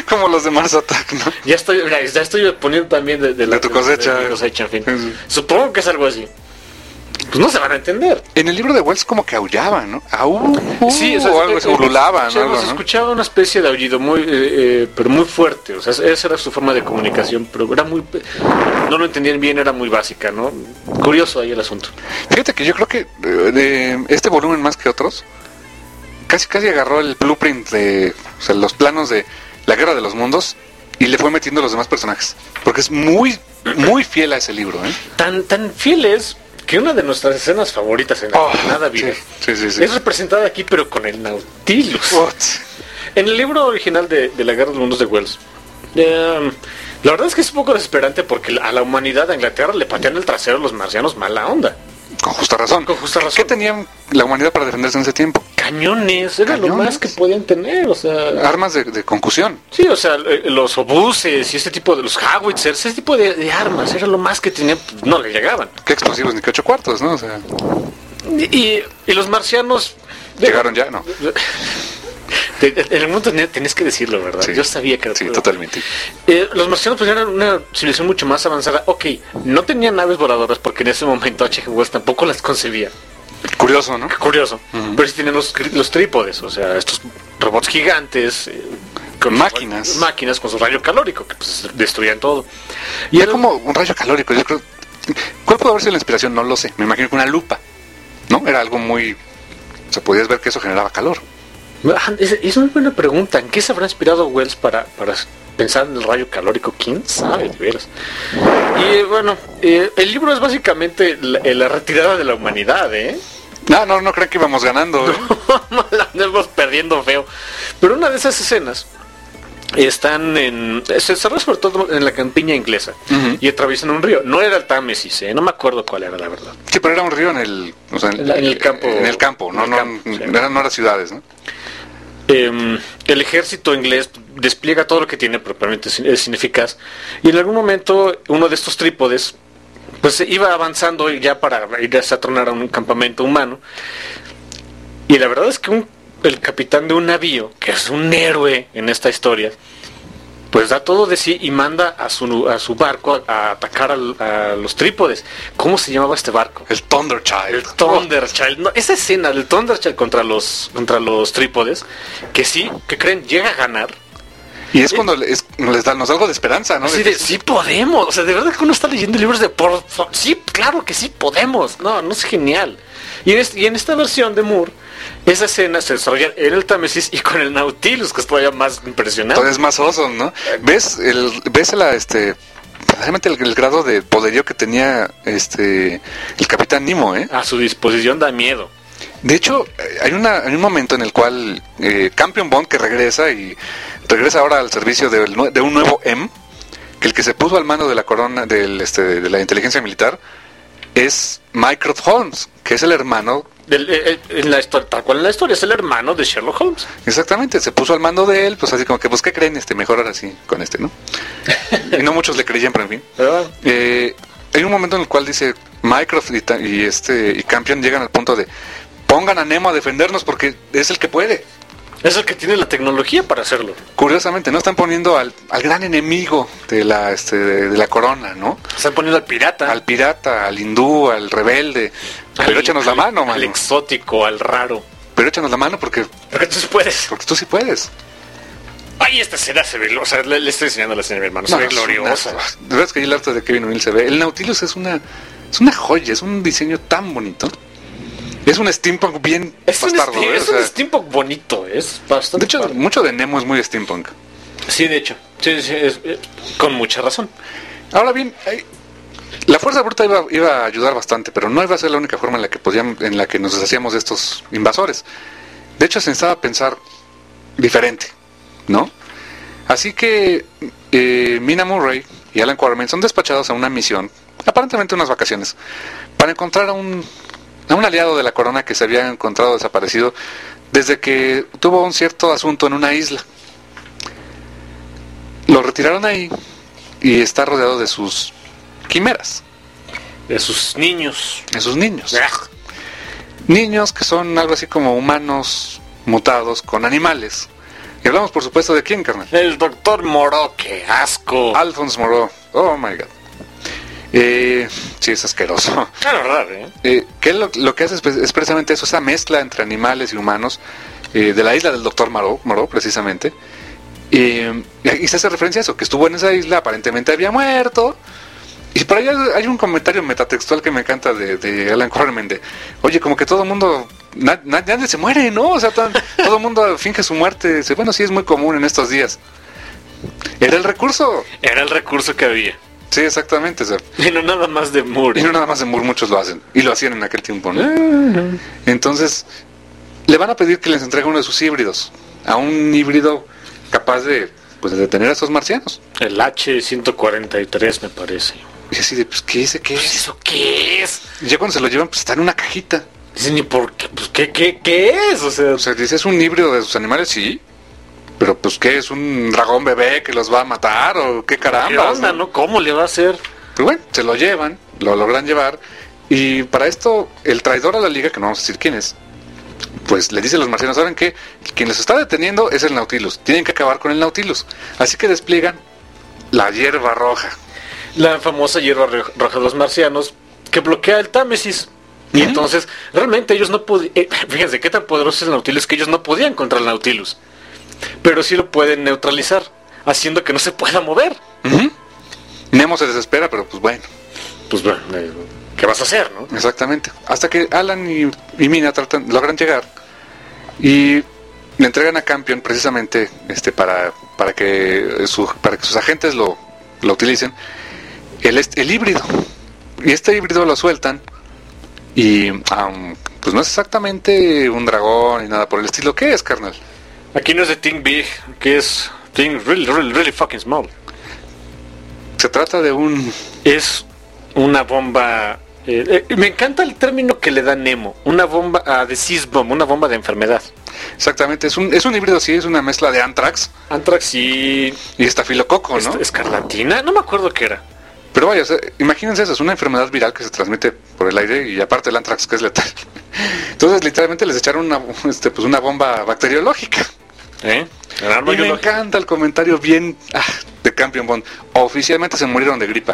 Como los de Mars Attack, ¿no? Ya estoy poniendo también de tu cosecha. De mi cosecha, en fin. Supongo que es algo así. Pues no se van a entender. En el libro de Wells como que aullaban, ¿no? Sí, o algo, se ululaban, ¿no? Se escuchaba una especie de aullido pero muy fuerte, o sea, esa era su forma de comunicación, pero era muy, no lo entendían bien, era muy básica, ¿no? Curioso ahí el asunto. Fíjate que yo creo que de este volumen más que otros, casi agarró el blueprint de, o sea, los planos de la Guerra de los Mundos y le fue metiendo los demás personajes, porque es muy fiel a ese libro, ¿eh? Tan fiel es que una de nuestras escenas favoritas en Nada Vive sí. es representada aquí, pero con el Nautilus. What? En el libro original de La Guerra de los Mundos de Wells, la verdad es que es un poco desesperante porque a la humanidad de Inglaterra le patean el trasero a los marcianos mala onda. Con justa razón. ¿Qué tenían la humanidad para defenderse en ese tiempo? Cañones, era lo más que podían tener, o sea... Armas de concusión. Sí, o sea, los obuses y ese tipo de... los howitzers, ese tipo de armas, era lo más que tenían, pues, no le llegaban. ¿Qué explosivos ni qué 8 cuartos, no? O sea... Y los marcianos... Llegaron ya, ¿no? En el mundo tenés que decirlo, ¿verdad? Sí, yo sabía que... Sí, totalmente. Los marcianos pues eran una civilización mucho más avanzada. Ok, no tenían naves voladoras porque en ese momento H.G. Wells tampoco las concebía. Curioso, ¿no? Curioso. Pero sí tienen los trípodes, o sea, estos robots gigantes... con máquinas con su rayo calórico, que pues destruían todo. Y era como un rayo calórico, yo creo... ¿Cuál pudo haber sido la inspiración? No lo sé. Me imagino que una lupa, ¿no? Era algo muy... O sea, podías ver que eso generaba calor. Es una buena pregunta. ¿En qué se habrá inspirado Wells para pensar en el rayo calórico? ¿Quién sabe, de veras? Y bueno, el libro es básicamente la retirada de la humanidad, ¿eh? No crean que íbamos ganando, ¿eh? No, la andamos perdiendo feo. Pero una de esas escenas se desarrolla sobre todo en la campiña inglesa, y atraviesan un río. No era el Támesis, no me acuerdo cuál era, la verdad. Sí, pero era un río en el campo. En el campo, no eran ciudades, ¿no? El ejército inglés despliega todo lo que tiene, pero probablemente es ineficaz. Y en algún momento uno de estos trípodes pues iba avanzando ya para ir a tronar a un campamento humano. Y la verdad es que el capitán de un navío, que es un héroe en esta historia, pues da todo de sí y manda a su barco a atacar a los trípodes. ¿Cómo se llamaba este barco? El Thunderchild. El Thunderchild. No, esa escena del Thunderchild contra los trípodes, que sí, que creen, llega a ganar. Y es cuando nos da algo de esperanza, ¿no? Así de, sí podemos. O sea, de verdad que uno está leyendo libros de... sí, claro que sí podemos. No es genial. Y en esta versión de Moore, esa escena se desarrolla en el Támesis y con el Nautilus, que es todavía más impresionante. Todavía es más awesome, ¿no? ¿Ves realmente el grado de poderío que tenía el Capitán Nemo, ¿eh? A su disposición da miedo. De hecho, hay un momento en el cual Campion Bond, que regresa ahora al servicio de un nuevo M, que el que se puso al mando de la corona de la inteligencia militar es Mycroft Holmes, que es el hermano en la historia, tal cual en la historia, es el hermano de Sherlock Holmes. Exactamente, se puso al mando de él, pues así como que, pues, ¿qué creen? Mejor ahora sí con ¿no? Y no muchos le creían, pero en fin. Hay un momento en el cual dice Mycroft y Campion llegan al punto de pongan a Nemo a defendernos porque es el que puede. Es el que tiene la tecnología para hacerlo. Curiosamente, no están poniendo al gran enemigo de la corona, ¿no? Están poniendo al pirata. Al pirata, al hindú, al rebelde. Pero échanos la mano, mano. Al exótico, al raro. Pero échanos la mano porque tú sí puedes. Porque tú sí puedes. Ay, esta escena se ve, o sea, le estoy enseñando la escena a mi hermano, se ve gloriosa. De verdad es que el arte de Kevin O'Neill se ve. El Nautilus es una joya, es un diseño tan bonito. Es un steampunk bien bastardo. Es un steampunk bonito, es bastante. De hecho, mucho de Nemo es muy steampunk. Sí, de hecho. Sí, con mucha razón. Ahora bien, la fuerza bruta iba a ayudar bastante, pero no iba a ser la única forma en la que nos deshacíamos de estos invasores. De hecho, se necesitaba pensar diferente, ¿no? Así que Mina Murray y Alan Quartermain son despachados a una misión, aparentemente unas vacaciones, para encontrar a un aliado de la corona que se había encontrado desaparecido desde que tuvo un cierto asunto en una isla. Lo retiraron ahí y está rodeado de sus quimeras. De sus niños. Niños que son algo así como humanos mutados con animales, Y hablamos, por supuesto, ¿de quién, carnal? El doctor Moreau, qué asco. Alphonse Moreau. Oh, my God. Sí, es asqueroso. La verdad, Que lo que hace es precisamente eso, esa mezcla entre animales y humanos, de la isla del doctor Moreau, precisamente. Y se hace referencia a eso, que estuvo en esa isla, aparentemente había muerto. Y por ahí hay un comentario metatextual que me encanta de Alan Quarterman de, oye, como que todo el mundo, nadie se muere, ¿no? O sea, todo el mundo finge su muerte. Dice, bueno, sí, es muy común en estos días. Era el recurso. Era el recurso que había. Sí, exactamente. O sea, Y no nada más de Moore. y no nada más en Moore, muchos lo hacen. Y lo hacían en aquel tiempo, ¿no? Entonces, le van a pedir que les entregue uno de sus híbridos. A un híbrido capaz de detener a esos marcianos. El H-143 me parece. Y así de, pues, ¿qué es? ¿Eso qué es? Y ya cuando se lo llevan, pues está en una cajita. Dicen, ¿y por qué? Pues, ¿qué es? O sea, Dice, es un híbrido de sus animales, sí. Pero, pues, ¿qué? ¿Es un dragón bebé que los va a matar? ¿O qué ¿qué caramba? onda, no? ¿Cómo le va a hacer? Pero bueno, se lo llevan, lo logran llevar. Y para esto, el traidor a la liga, que no vamos a decir quién es, pues le dice a los marcianos, ¿saben qué? Quien les está deteniendo es el Nautilus. Tienen que acabar con el Nautilus. Así que despliegan la hierba roja. La famosa hierba roja de los marcianos que bloquea el Támesis. Y entonces, realmente ellos no podían... fíjense qué tan poderoso es el Nautilus que ellos no podían contra el Nautilus. Pero sí lo pueden neutralizar, haciendo que no se pueda mover. Nemo se desespera, pero pues bueno. Pues bueno, ¿qué vas a hacer, no? Exactamente. Hasta que Alan y Mina logran llegar y le entregan a Campion precisamente para que sus agentes lo utilicen el híbrido. Y este híbrido lo sueltan y pues no es exactamente un dragón ni nada por el estilo. ¿Qué es, carnal? Aquí no es de Think Big, que es Think really fucking small. Se trata de Es una bomba... me encanta el término que le da Nemo. Una bomba disease bomb, una bomba de enfermedad. Exactamente, es un híbrido, sí, es una mezcla de Anthrax Anthrax y estafilococo, ¿no? escarlatina, no me acuerdo qué era. Pero vaya, o sea, imagínense eso, es una enfermedad viral que se transmite por el aire y aparte el Anthrax que es letal. Entonces literalmente les echaron una bomba bacteriológica. El arma Y me biológica. encanta el comentario bien de Campion Bond. Oficialmente se murieron de gripa.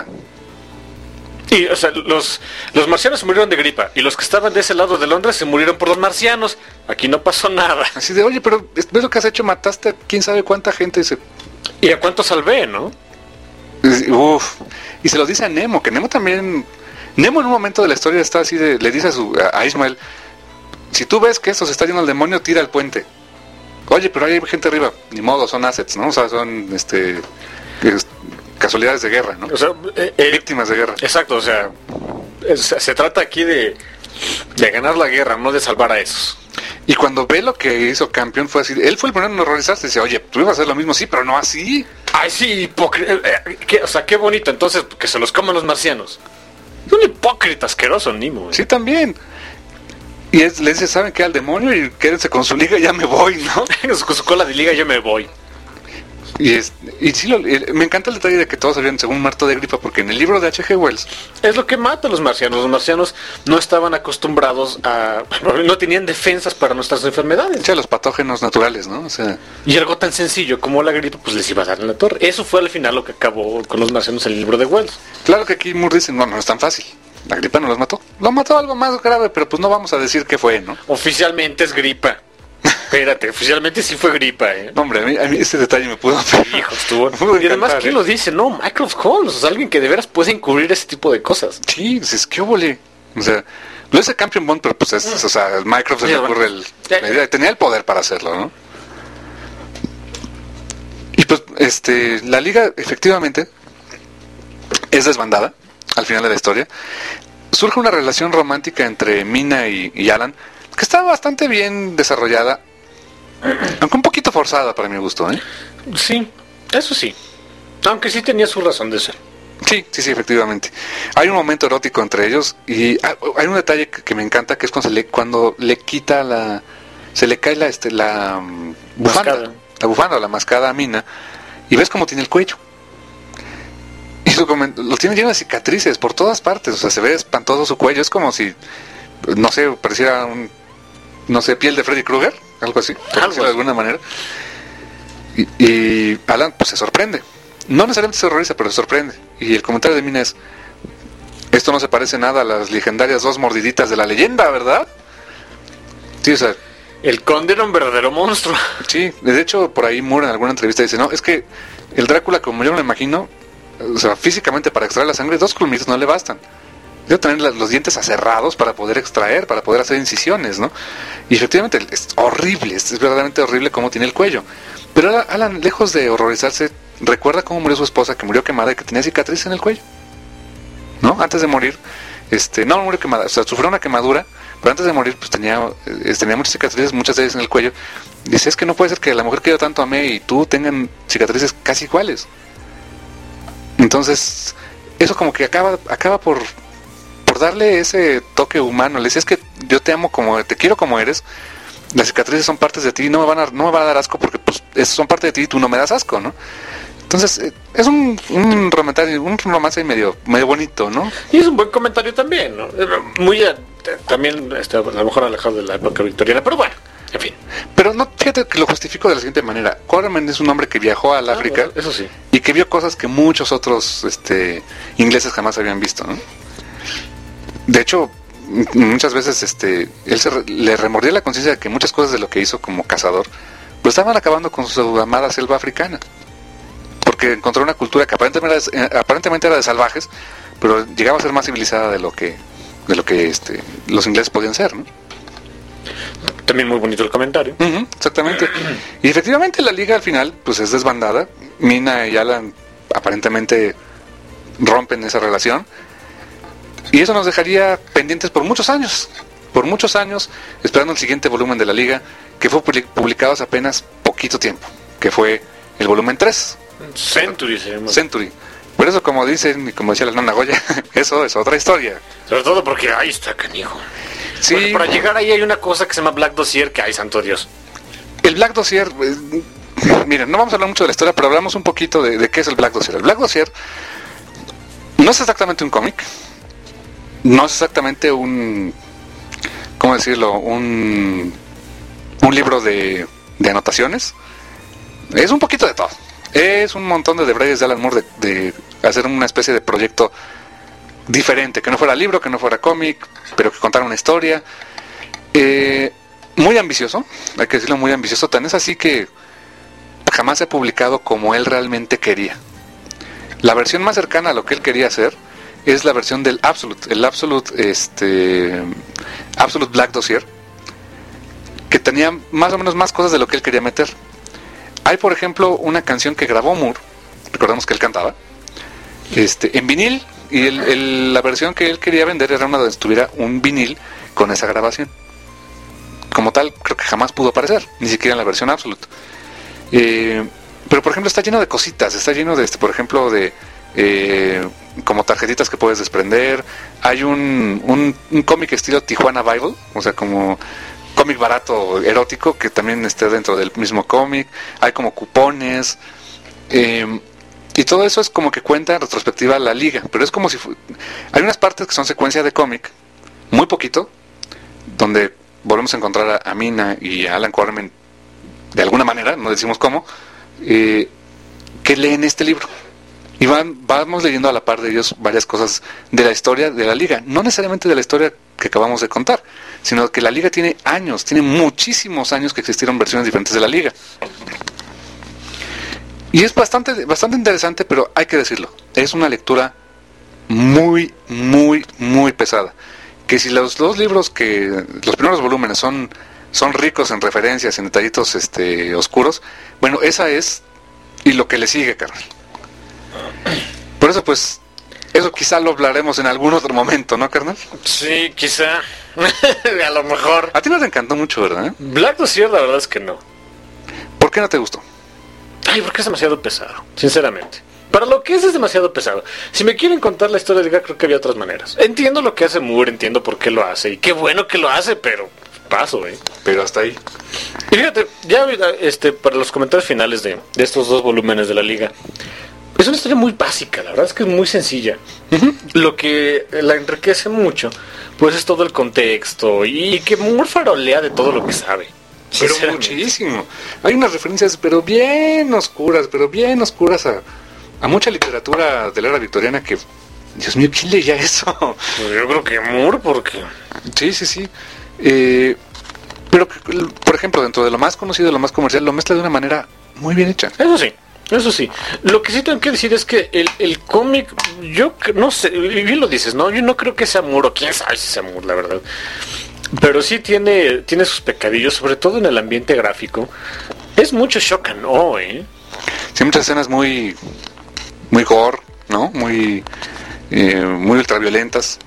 Y, o sea, los marcianos se murieron de gripa y los que estaban de ese lado de Londres se murieron por los marcianos. Aquí no pasó nada. Así de, oye, pero ves lo que has hecho, mataste a quién sabe cuánta gente. ¿Y a cuánto salvé, no? Uf. Y se lo dice a Nemo, que Nemo también... Nemo en un momento de la historia está así de... Le dice a Ismael, si tú ves que esto se está yendo al demonio, tira el puente. Oye, pero hay gente arriba. Ni modo, son assets, ¿no? O sea, son casualidades de guerra, ¿no? O sea, víctimas de guerra. Exacto, o sea, se trata aquí de ganar la guerra, no de salvar a esos. Y cuando ve lo que hizo Campion fue así, él fue el primero en horrorizarse, dice, oye, tú ibas a hacer lo mismo, sí, pero no así. Ay, sí, hipócrita. O sea, qué bonito, entonces, que se los coman los marcianos. Es un hipócrita asqueroso, Nemo. Sí, también. Y le dice, ¿saben qué? Al demonio y quédense con su liga, ya me voy, ¿no? Con su cola de liga yo me voy. Y sí, me encanta el detalle de que todos habían según muerto de gripa, porque en el libro de H.G. Wells Es lo que mata a los marcianos. Los marcianos no estaban acostumbrados no tenían defensas para nuestras enfermedades. los patógenos naturales, ¿no? O sea, Y algo tan sencillo como la gripa, pues les iba a dar en la torre. Eso fue al final lo que acabó con los marcianos en el libro de Wells. claro que aquí Moore dice, no es tan fácil. La gripa no los mató. Lo mató algo más grave, pero pues no vamos a decir qué fue, ¿no? Oficialmente es gripa. Espérate, oficialmente sí fue gripa, No, hombre, a mí ese detalle me pudo... Hijo, estuvo. pudo Y además, encantar, ¿quién lo dice? No, Mycroft Holmes, o sea, alguien que de veras puede encubrir ese tipo de cosas. Sí, pues es que óvole. O sea, lo es el Campion Bond, pero pues es, o sea, el Mycroft se le ocurre la idea, tenía el poder para hacerlo, ¿no? Y pues, la liga efectivamente es desbandada al final de la historia. Surge una relación romántica entre Mina y Alan, que está bastante bien desarrollada, aunque un poquito forzada para mi gusto, ¿eh? Sí, eso sí. Aunque sí tenía su razón de ser. Sí, efectivamente. Hay un momento erótico entre ellos y hay un detalle que me encanta, que es cuando le quita se le cae la bufanda, Mascada. la bufanda o la mascada a Mina, y ves cómo tiene el cuello. Y lo tiene lleno de cicatrices por todas partes, o sea, se ve espantoso su cuello, es como si, no sé, pareciera piel de Freddy Krueger, algo así, por decirlo de alguna manera. Y Alan pues se sorprende. No necesariamente se horroriza, pero se sorprende. Y el comentario de Mina es: esto no se parece nada a las legendarias 2 mordiditas de la leyenda, ¿verdad? Sí, o sea, El conde era un verdadero monstruo. sí, de hecho por ahí Moore en alguna entrevista dice: no, es que el Drácula, como yo me lo imagino, o sea, físicamente para extraer la sangre 2 colmillitos no le bastan. Debe tener los dientes aserrados para poder extraer, para poder hacer incisiones, ¿no? Y efectivamente es horrible, es verdaderamente horrible cómo tiene el cuello. Pero Alan, lejos de horrorizarse, recuerda cómo murió su esposa, que murió quemada y que tenía cicatriz en el cuello, ¿no? Antes de morir, no murió quemada, o sea, sufrió una quemadura, pero antes de morir pues tenía muchas cicatrices, muchas de ellas en el cuello. Dice: es que no puede ser que la mujer que yo tanto amé y tú tengan cicatrices casi iguales. Entonces, eso como que acaba por darle ese toque humano. Le decía: es que yo te amo como, te quiero como eres, las cicatrices son partes de ti y no me van a dar asco porque pues son parte de ti y tú no me das asco, ¿no? Entonces, es un romance medio bonito, ¿no? Y es un buen comentario también, ¿no? Muy también a lo mejor alejado de la época victoriana, pero bueno, en fin. Pero no, fíjate que lo justifico de la siguiente manera. Quartermain es un hombre que viajó al África, bueno, eso sí, y que vio cosas que muchos otros ingleses jamás habían visto, ¿no? De hecho, muchas veces él le remordía la conciencia de que muchas cosas de lo que hizo como cazador pues estaban acabando con su amada selva africana, porque encontró una cultura que aparentemente era de salvajes, pero llegaba a ser más civilizada de lo que los ingleses podían ser, ¿no? también muy bonito el comentario. Exactamente. Y efectivamente la liga al final pues es desbandada. Mina y Alan aparentemente rompen esa relación, y eso nos dejaría pendientes por muchos años, esperando el siguiente volumen de la liga, que fue publicado hace apenas poquito tiempo, que fue el volumen 3. Century. Por eso, como dicen, y como decía la nana Goya, eso es otra historia. Sobre todo porque ahí está, canijo. Sí. Porque para llegar ahí hay una cosa que se llama Black Dossier, que hay, santo Dios. El Black Dossier, miren, no vamos a hablar mucho de la historia, pero hablamos un poquito de qué es el Black Dossier. El Black Dossier no es exactamente un cómic, no es exactamente ¿cómo decirlo? Un libro de anotaciones. Es un poquito de todo. Es un montón de debrayes de Alan Moore de hacer una especie de proyecto diferente, que no fuera libro, que no fuera cómic, pero que contara una historia. Muy ambicioso, hay que decirlo, muy ambicioso. Tan es así que jamás se ha publicado como él realmente quería. La versión más cercana a lo que él quería hacer es la versión del Absolute, el Absolute Black Dossier, que tenía más o menos más cosas de lo que él quería meter. Hay, por ejemplo, una canción que grabó Moore, recordemos que él cantaba, en vinil, y la versión que él quería vender era una donde estuviera un vinil con esa grabación. Como tal, creo que jamás pudo aparecer, ni siquiera en la versión Absolute. Pero, por ejemplo, está lleno de cositas, está lleno de, por ejemplo, de como tarjetitas que puedes desprender. Hay un cómic estilo Tijuana Bible, o sea, como cómic barato erótico que también está dentro del mismo cómic. Hay como cupones, y todo eso es como que cuenta en retrospectiva la liga, pero es como si hay unas partes que son secuencia de cómic, muy poquito, donde volvemos a encontrar a Mina y a Alan Quartermain de alguna manera, no decimos cómo, que leen este libro. Y vamos leyendo a la par de ellos varias cosas de la historia de la liga, no necesariamente de la historia que acabamos de contar, sino que la liga tiene años, tiene muchísimos años que existieron versiones diferentes de la liga. Y es bastante interesante, pero hay que decirlo, es una lectura muy, muy, muy pesada. Que si los dos libros, que los primeros volúmenes son ricos en referencias, en detallitos oscuros, bueno, esa es, y lo que le sigue, carnal. Por eso, pues, eso quizá lo hablaremos en algún otro momento, ¿no, carnal? Sí, quizá. A lo mejor. A ti no te encantó mucho, ¿verdad? Black Dossier, la verdad es que no. ¿Por qué no te gustó? Ay, porque es demasiado pesado, sinceramente. Para lo que es demasiado pesado. Si me quieren contar la historia de Liga, creo que había otras maneras. Entiendo lo que hace Moore, entiendo por qué lo hace, y qué bueno que lo hace, pero paso, Pero hasta ahí. Y fíjate, ya para los comentarios finales de estos dos volúmenes de la Liga, es una historia muy básica, la verdad es que es muy sencilla. Lo que la enriquece mucho, pues es todo el contexto, y que Moore farolea de todo lo que sabe. pero muchísimo. Hay unas referencias, pero bien oscuras a mucha literatura de la era victoriana que, Dios mío, ¿quién leía eso? Pues yo creo que Moore, porque... Sí. Pero, por ejemplo, dentro de lo más conocido, lo más comercial, lo mezcla de una manera muy bien hecha. Eso sí. Lo que sí tengo que decir es que el cómic, yo no sé, bien lo dices, ¿no? Yo no creo que sea Moore, o quién sabe si sea Moore, la verdad. Pero sí tiene sus pecadillos, sobre todo en el ambiente gráfico. Es mucho shock and awe, ¿eh? Sí, muchas escenas muy gore, ¿no? Muy ultraviolentas.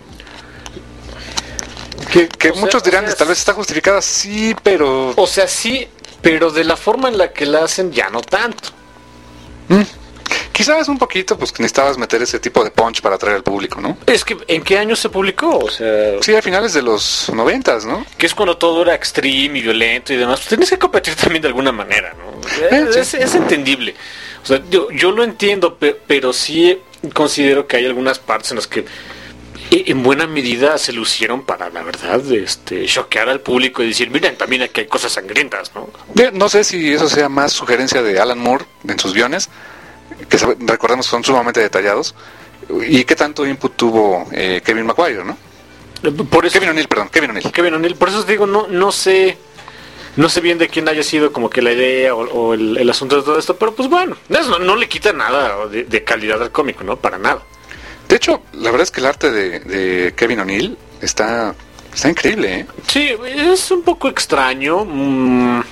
Que muchos dirán, tal vez está justificada, sí, pero... O sea, sí, pero de la forma en la que la hacen, ya no tanto. Quizás un poquito, pues necesitabas meter ese tipo de punch para atraer al público, ¿no? Es que, ¿en qué año se publicó? O sea... Sí, a finales de los 90s, ¿no? Que es cuando todo era extreme y violento y demás. Pues tienes que competir también de alguna manera, ¿no? Sí. Es entendible. O sea, yo lo entiendo, pero sí considero que hay algunas partes en las que en buena medida se lucieron para, la verdad, choquear al público y decir, miren, también aquí hay cosas sangrientas, ¿no? No sé si eso sea más sugerencia de Alan Moore en sus guiones, que recordemos son sumamente detallados, y qué tanto input tuvo Kevin Maguire, ¿no? Por eso, Kevin O'Neill. Por eso te digo, no sé bien de quién haya sido como que la idea o el asunto de todo esto, pero pues bueno, eso no le quita nada de calidad al cómic, ¿no? Para nada. De hecho, la verdad es que el arte de Kevin O'Neill está increíble, ¿eh? Sí, es un poco extraño. No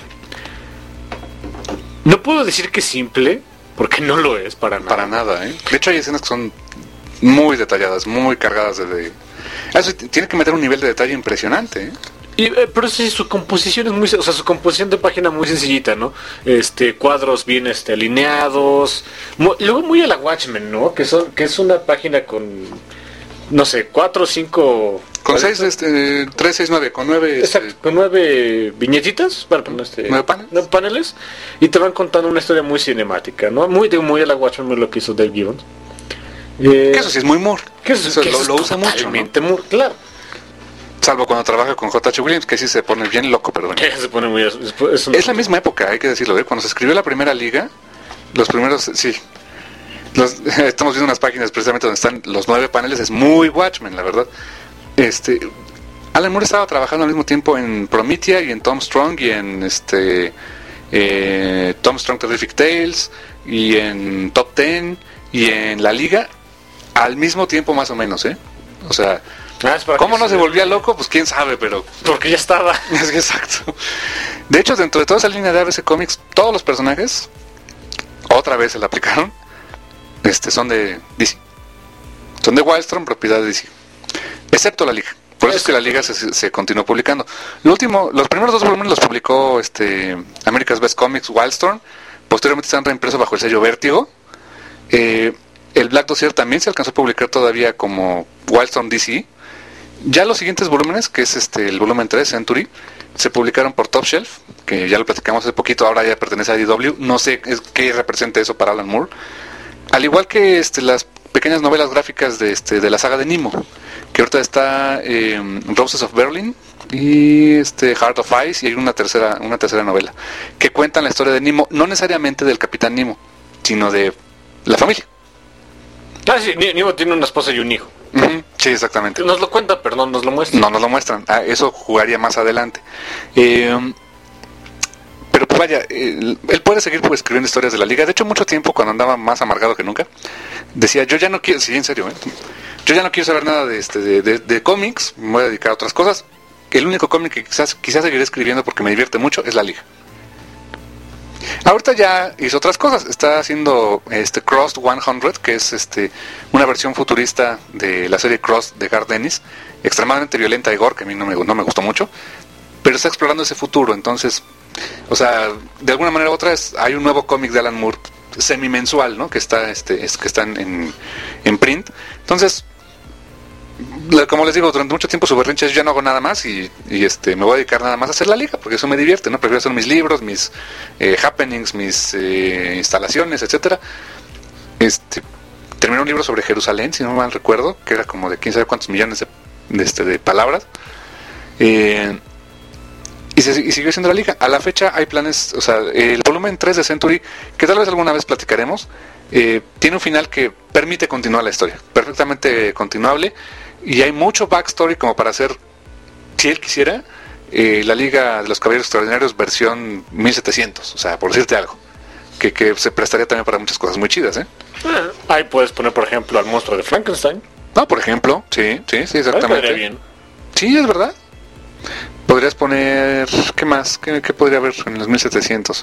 puedo decir que es simple, porque no lo es para nada. Para nada, ¿eh? De hecho, hay escenas que son muy detalladas, muy cargadas de... Eso tiene que meter un nivel de detalle impresionante, ¿eh? Pero sí, su composición es muy... O sea, su composición de página muy sencillita, ¿no? Cuadros bien alineados. Luego muy a la Watchmen, ¿no? Que es una página con... No sé, 4 o 5... Con 6, 3, 6, 9, con 9... Exacto, con 9 viñetitas, bueno, 9 paneles. 9 paneles, y te van contando una historia muy cinemática, ¿no? Muy a la Watchmen, lo que hizo Dave Gibbons. Que eso sí es muy Moore. Que eso lo usa mucho, totalmente, ¿no? Moore, claro. Salvo cuando trabaja con J.H. Williams, que sí se pone bien loco, pero bueno. Se pone muy... Es la misma época, hay que decirlo, ¿eh? Cuando se escribió la primera liga, los primeros, sí... estamos viendo unas páginas precisamente donde están los 9 paneles, es muy Watchmen, la verdad. Alan Moore estaba trabajando al mismo tiempo en Promethea y en Tom Strong y en Tom Strong Terrific Tales y en Top Ten y en La Liga al mismo tiempo más o menos, ¿eh? O sea, ¿cómo no se volvía loco? Pues quién sabe, pero... Porque ya estaba. Es que exacto. De hecho, dentro de toda esa línea de ABC Comics, todos los personajes, otra vez se la aplicaron, son de DC. Son de Wildstorm, propiedad de DC. Excepto la Liga. Por eso es que la Liga se continuó publicando. Los primeros 2 volúmenes los publicó America's Best Comics, Wildstorm. Posteriormente están reimpresos bajo el sello Vértigo. El Black Dossier también se alcanzó a publicar todavía como Wildstorm DC. Ya los siguientes volúmenes, que es el volumen 3, Century, se publicaron por Top Shelf, que ya lo platicamos hace poquito, ahora ya pertenece a IDW. No sé qué representa eso para Alan Moore. Al igual que las pequeñas novelas gráficas de la saga de Nemo, que ahorita está Roses of Berlin y Heart of Ice, y hay una tercera novela que cuentan la historia de Nemo, no necesariamente del Capitán Nemo, sino de la familia. Sí, Nemo tiene una esposa y un hijo. Sí, exactamente. Nos lo cuenta, pero no nos lo muestran. No nos lo muestran. Eso jugaría más adelante. Pero pues vaya, él puede seguir escribiendo historias de la Liga. De hecho, mucho tiempo, cuando andaba más amargado que nunca, decía, yo ya no quiero, sí, en serio, yo ya no quiero saber nada de cómics, me voy a dedicar a otras cosas. El único cómic que quizás seguiré escribiendo porque me divierte mucho es la Liga. Ahorita ya hizo otras cosas, está haciendo Crossed 100, que es una versión futurista de la serie Crossed de Garth Ennis, extremadamente violenta y gore, que a mí no me gustó mucho, pero está explorando ese futuro. Entonces, o sea, de alguna manera u otra hay un nuevo cómic de Alan Moore semi-mensual, ¿no? Que está en print. Entonces, como les digo, durante mucho tiempo su berrinche es: yo ya no hago nada más y me voy a dedicar nada más a hacer la Liga, porque eso me divierte, ¿no? Prefiero hacer mis libros, mis happenings, mis instalaciones, etcétera. Terminé un libro sobre Jerusalén, si no mal recuerdo, que era como de quién sabe cuántos millones de palabras. Y y siguió siendo la liga. A la fecha hay planes, o sea, el volumen 3 de Century, que tal vez alguna vez platicaremos, tiene un final que permite continuar la historia, perfectamente continuable, y hay mucho backstory como para hacer, si él quisiera, la Liga de los Caballeros Extraordinarios versión 1700, o sea, por decirte algo, que se prestaría también para muchas cosas muy chidas, ¿eh? Ahí puedes poner, por ejemplo, al monstruo de Frankenstein. No, por ejemplo, sí, exactamente. Bien. Sí, es verdad. Podrías poner, ¿qué más? ¿Qué podría haber en los 1700?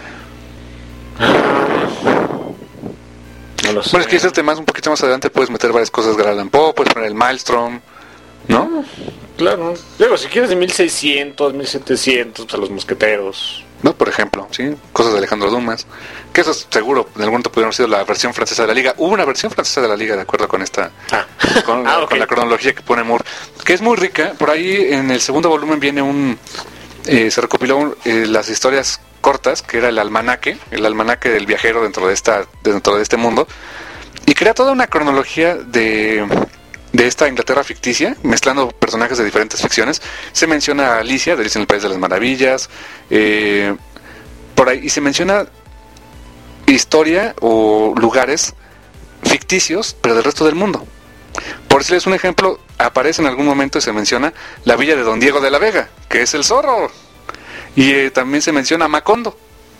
No lo sé. Bueno, es que este más un poquito más adelante puedes meter varias cosas de Allan Poe, puedes poner el Maelstrom, ¿no? Claro. Luego, si quieres de 1600, 1700, pues a los mosqueteros. No, por ejemplo, sí, cosas de Alejandro Dumas, que eso es seguro, en algún momento pudieron haber sido la versión francesa de la Liga. Hubo una versión francesa de la Liga, de acuerdo con esta, con la cronología que pone Moore, que es muy rica. Por ahí en el segundo volumen viene se recopiló las historias cortas, que era el almanaque del viajero dentro de este mundo, y crea toda una cronología de esta Inglaterra ficticia, mezclando personajes de diferentes ficciones. Se menciona a Alicia, de Alicia en el País de las Maravillas, por ahí, y se menciona historia o lugares ficticios, pero del resto del mundo. Por decirles un ejemplo, aparece en algún momento y se menciona la villa de Don Diego de la Vega, que es el zorro, y también se menciona Macondo,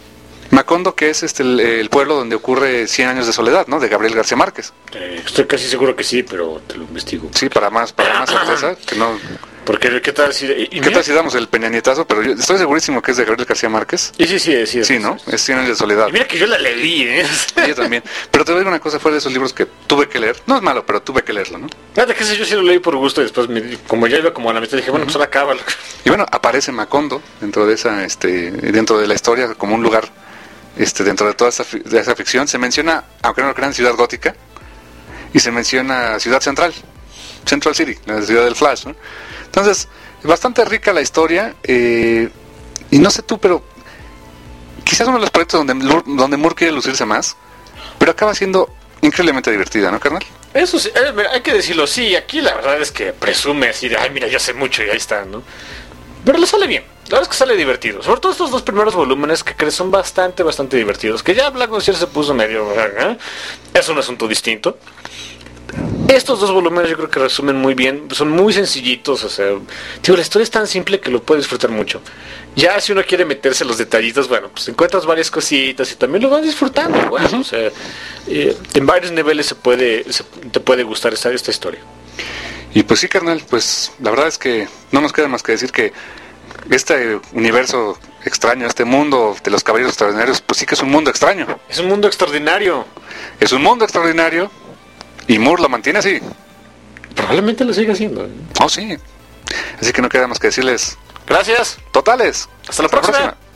que es el pueblo donde ocurre 100 años de soledad, ¿no? De Gabriel García Márquez. Estoy casi seguro que sí, pero te lo investigo. Sí, para más certeza, que no. Porque, ¿qué tal si... ¿Qué tal si damos el peñanietazo? Pero yo estoy segurísimo que es de Gabriel García Márquez. Y sí. Sí, ¿no? Es 100 años de soledad. Y mira que yo la leí, ¿eh? Yo también. Pero te voy a decir una cosa, fue de esos libros que tuve que leer. No es malo, pero tuve que leerlo, ¿no? Fíjate que yo sí lo leí por gusto y después, como ya iba como a la mitad, dije, bueno, pues ahora cábalo. Y bueno, aparece Macondo dentro de dentro de la historia como un lugar, dentro de toda esa ficción. Se menciona, aunque no lo crean, Ciudad Gótica, y se menciona Ciudad Central City, la ciudad del Flash, ¿no? Entonces, bastante rica la historia, y no sé tú, pero quizás uno de los proyectos donde Moore quiere lucirse más, pero acaba siendo increíblemente divertida, ¿no, carnal? Eso sí, hay que decirlo, sí, aquí la verdad es que presume así de, ay, mira, yo sé mucho y ahí está, ¿no? Pero le sale bien, la verdad es que sale divertido, sobre todo estos dos primeros volúmenes que son bastante divertidos, que ya Black Monsieur se puso medio, es un asunto distinto. Estos dos volúmenes yo creo que resumen muy bien, son muy sencillitos, o sea, digo, la historia es tan simple que lo puedes disfrutar mucho. Ya si uno quiere meterse en los detallitos, bueno, pues encuentras varias cositas y también lo vas disfrutando, bueno, o sea, en varios niveles te puede gustar esta historia. Y pues sí, carnal, pues la verdad es que no nos queda más que decir que este universo extraño, este mundo de los Caballeros Extraordinarios, pues sí que es un mundo extraño. Es un mundo extraordinario. Es un mundo extraordinario. Y Moore lo mantiene así. Probablemente lo siga haciendo. Oh, sí. Así que no queda más que decirles... Gracias. Totales. Hasta la próxima.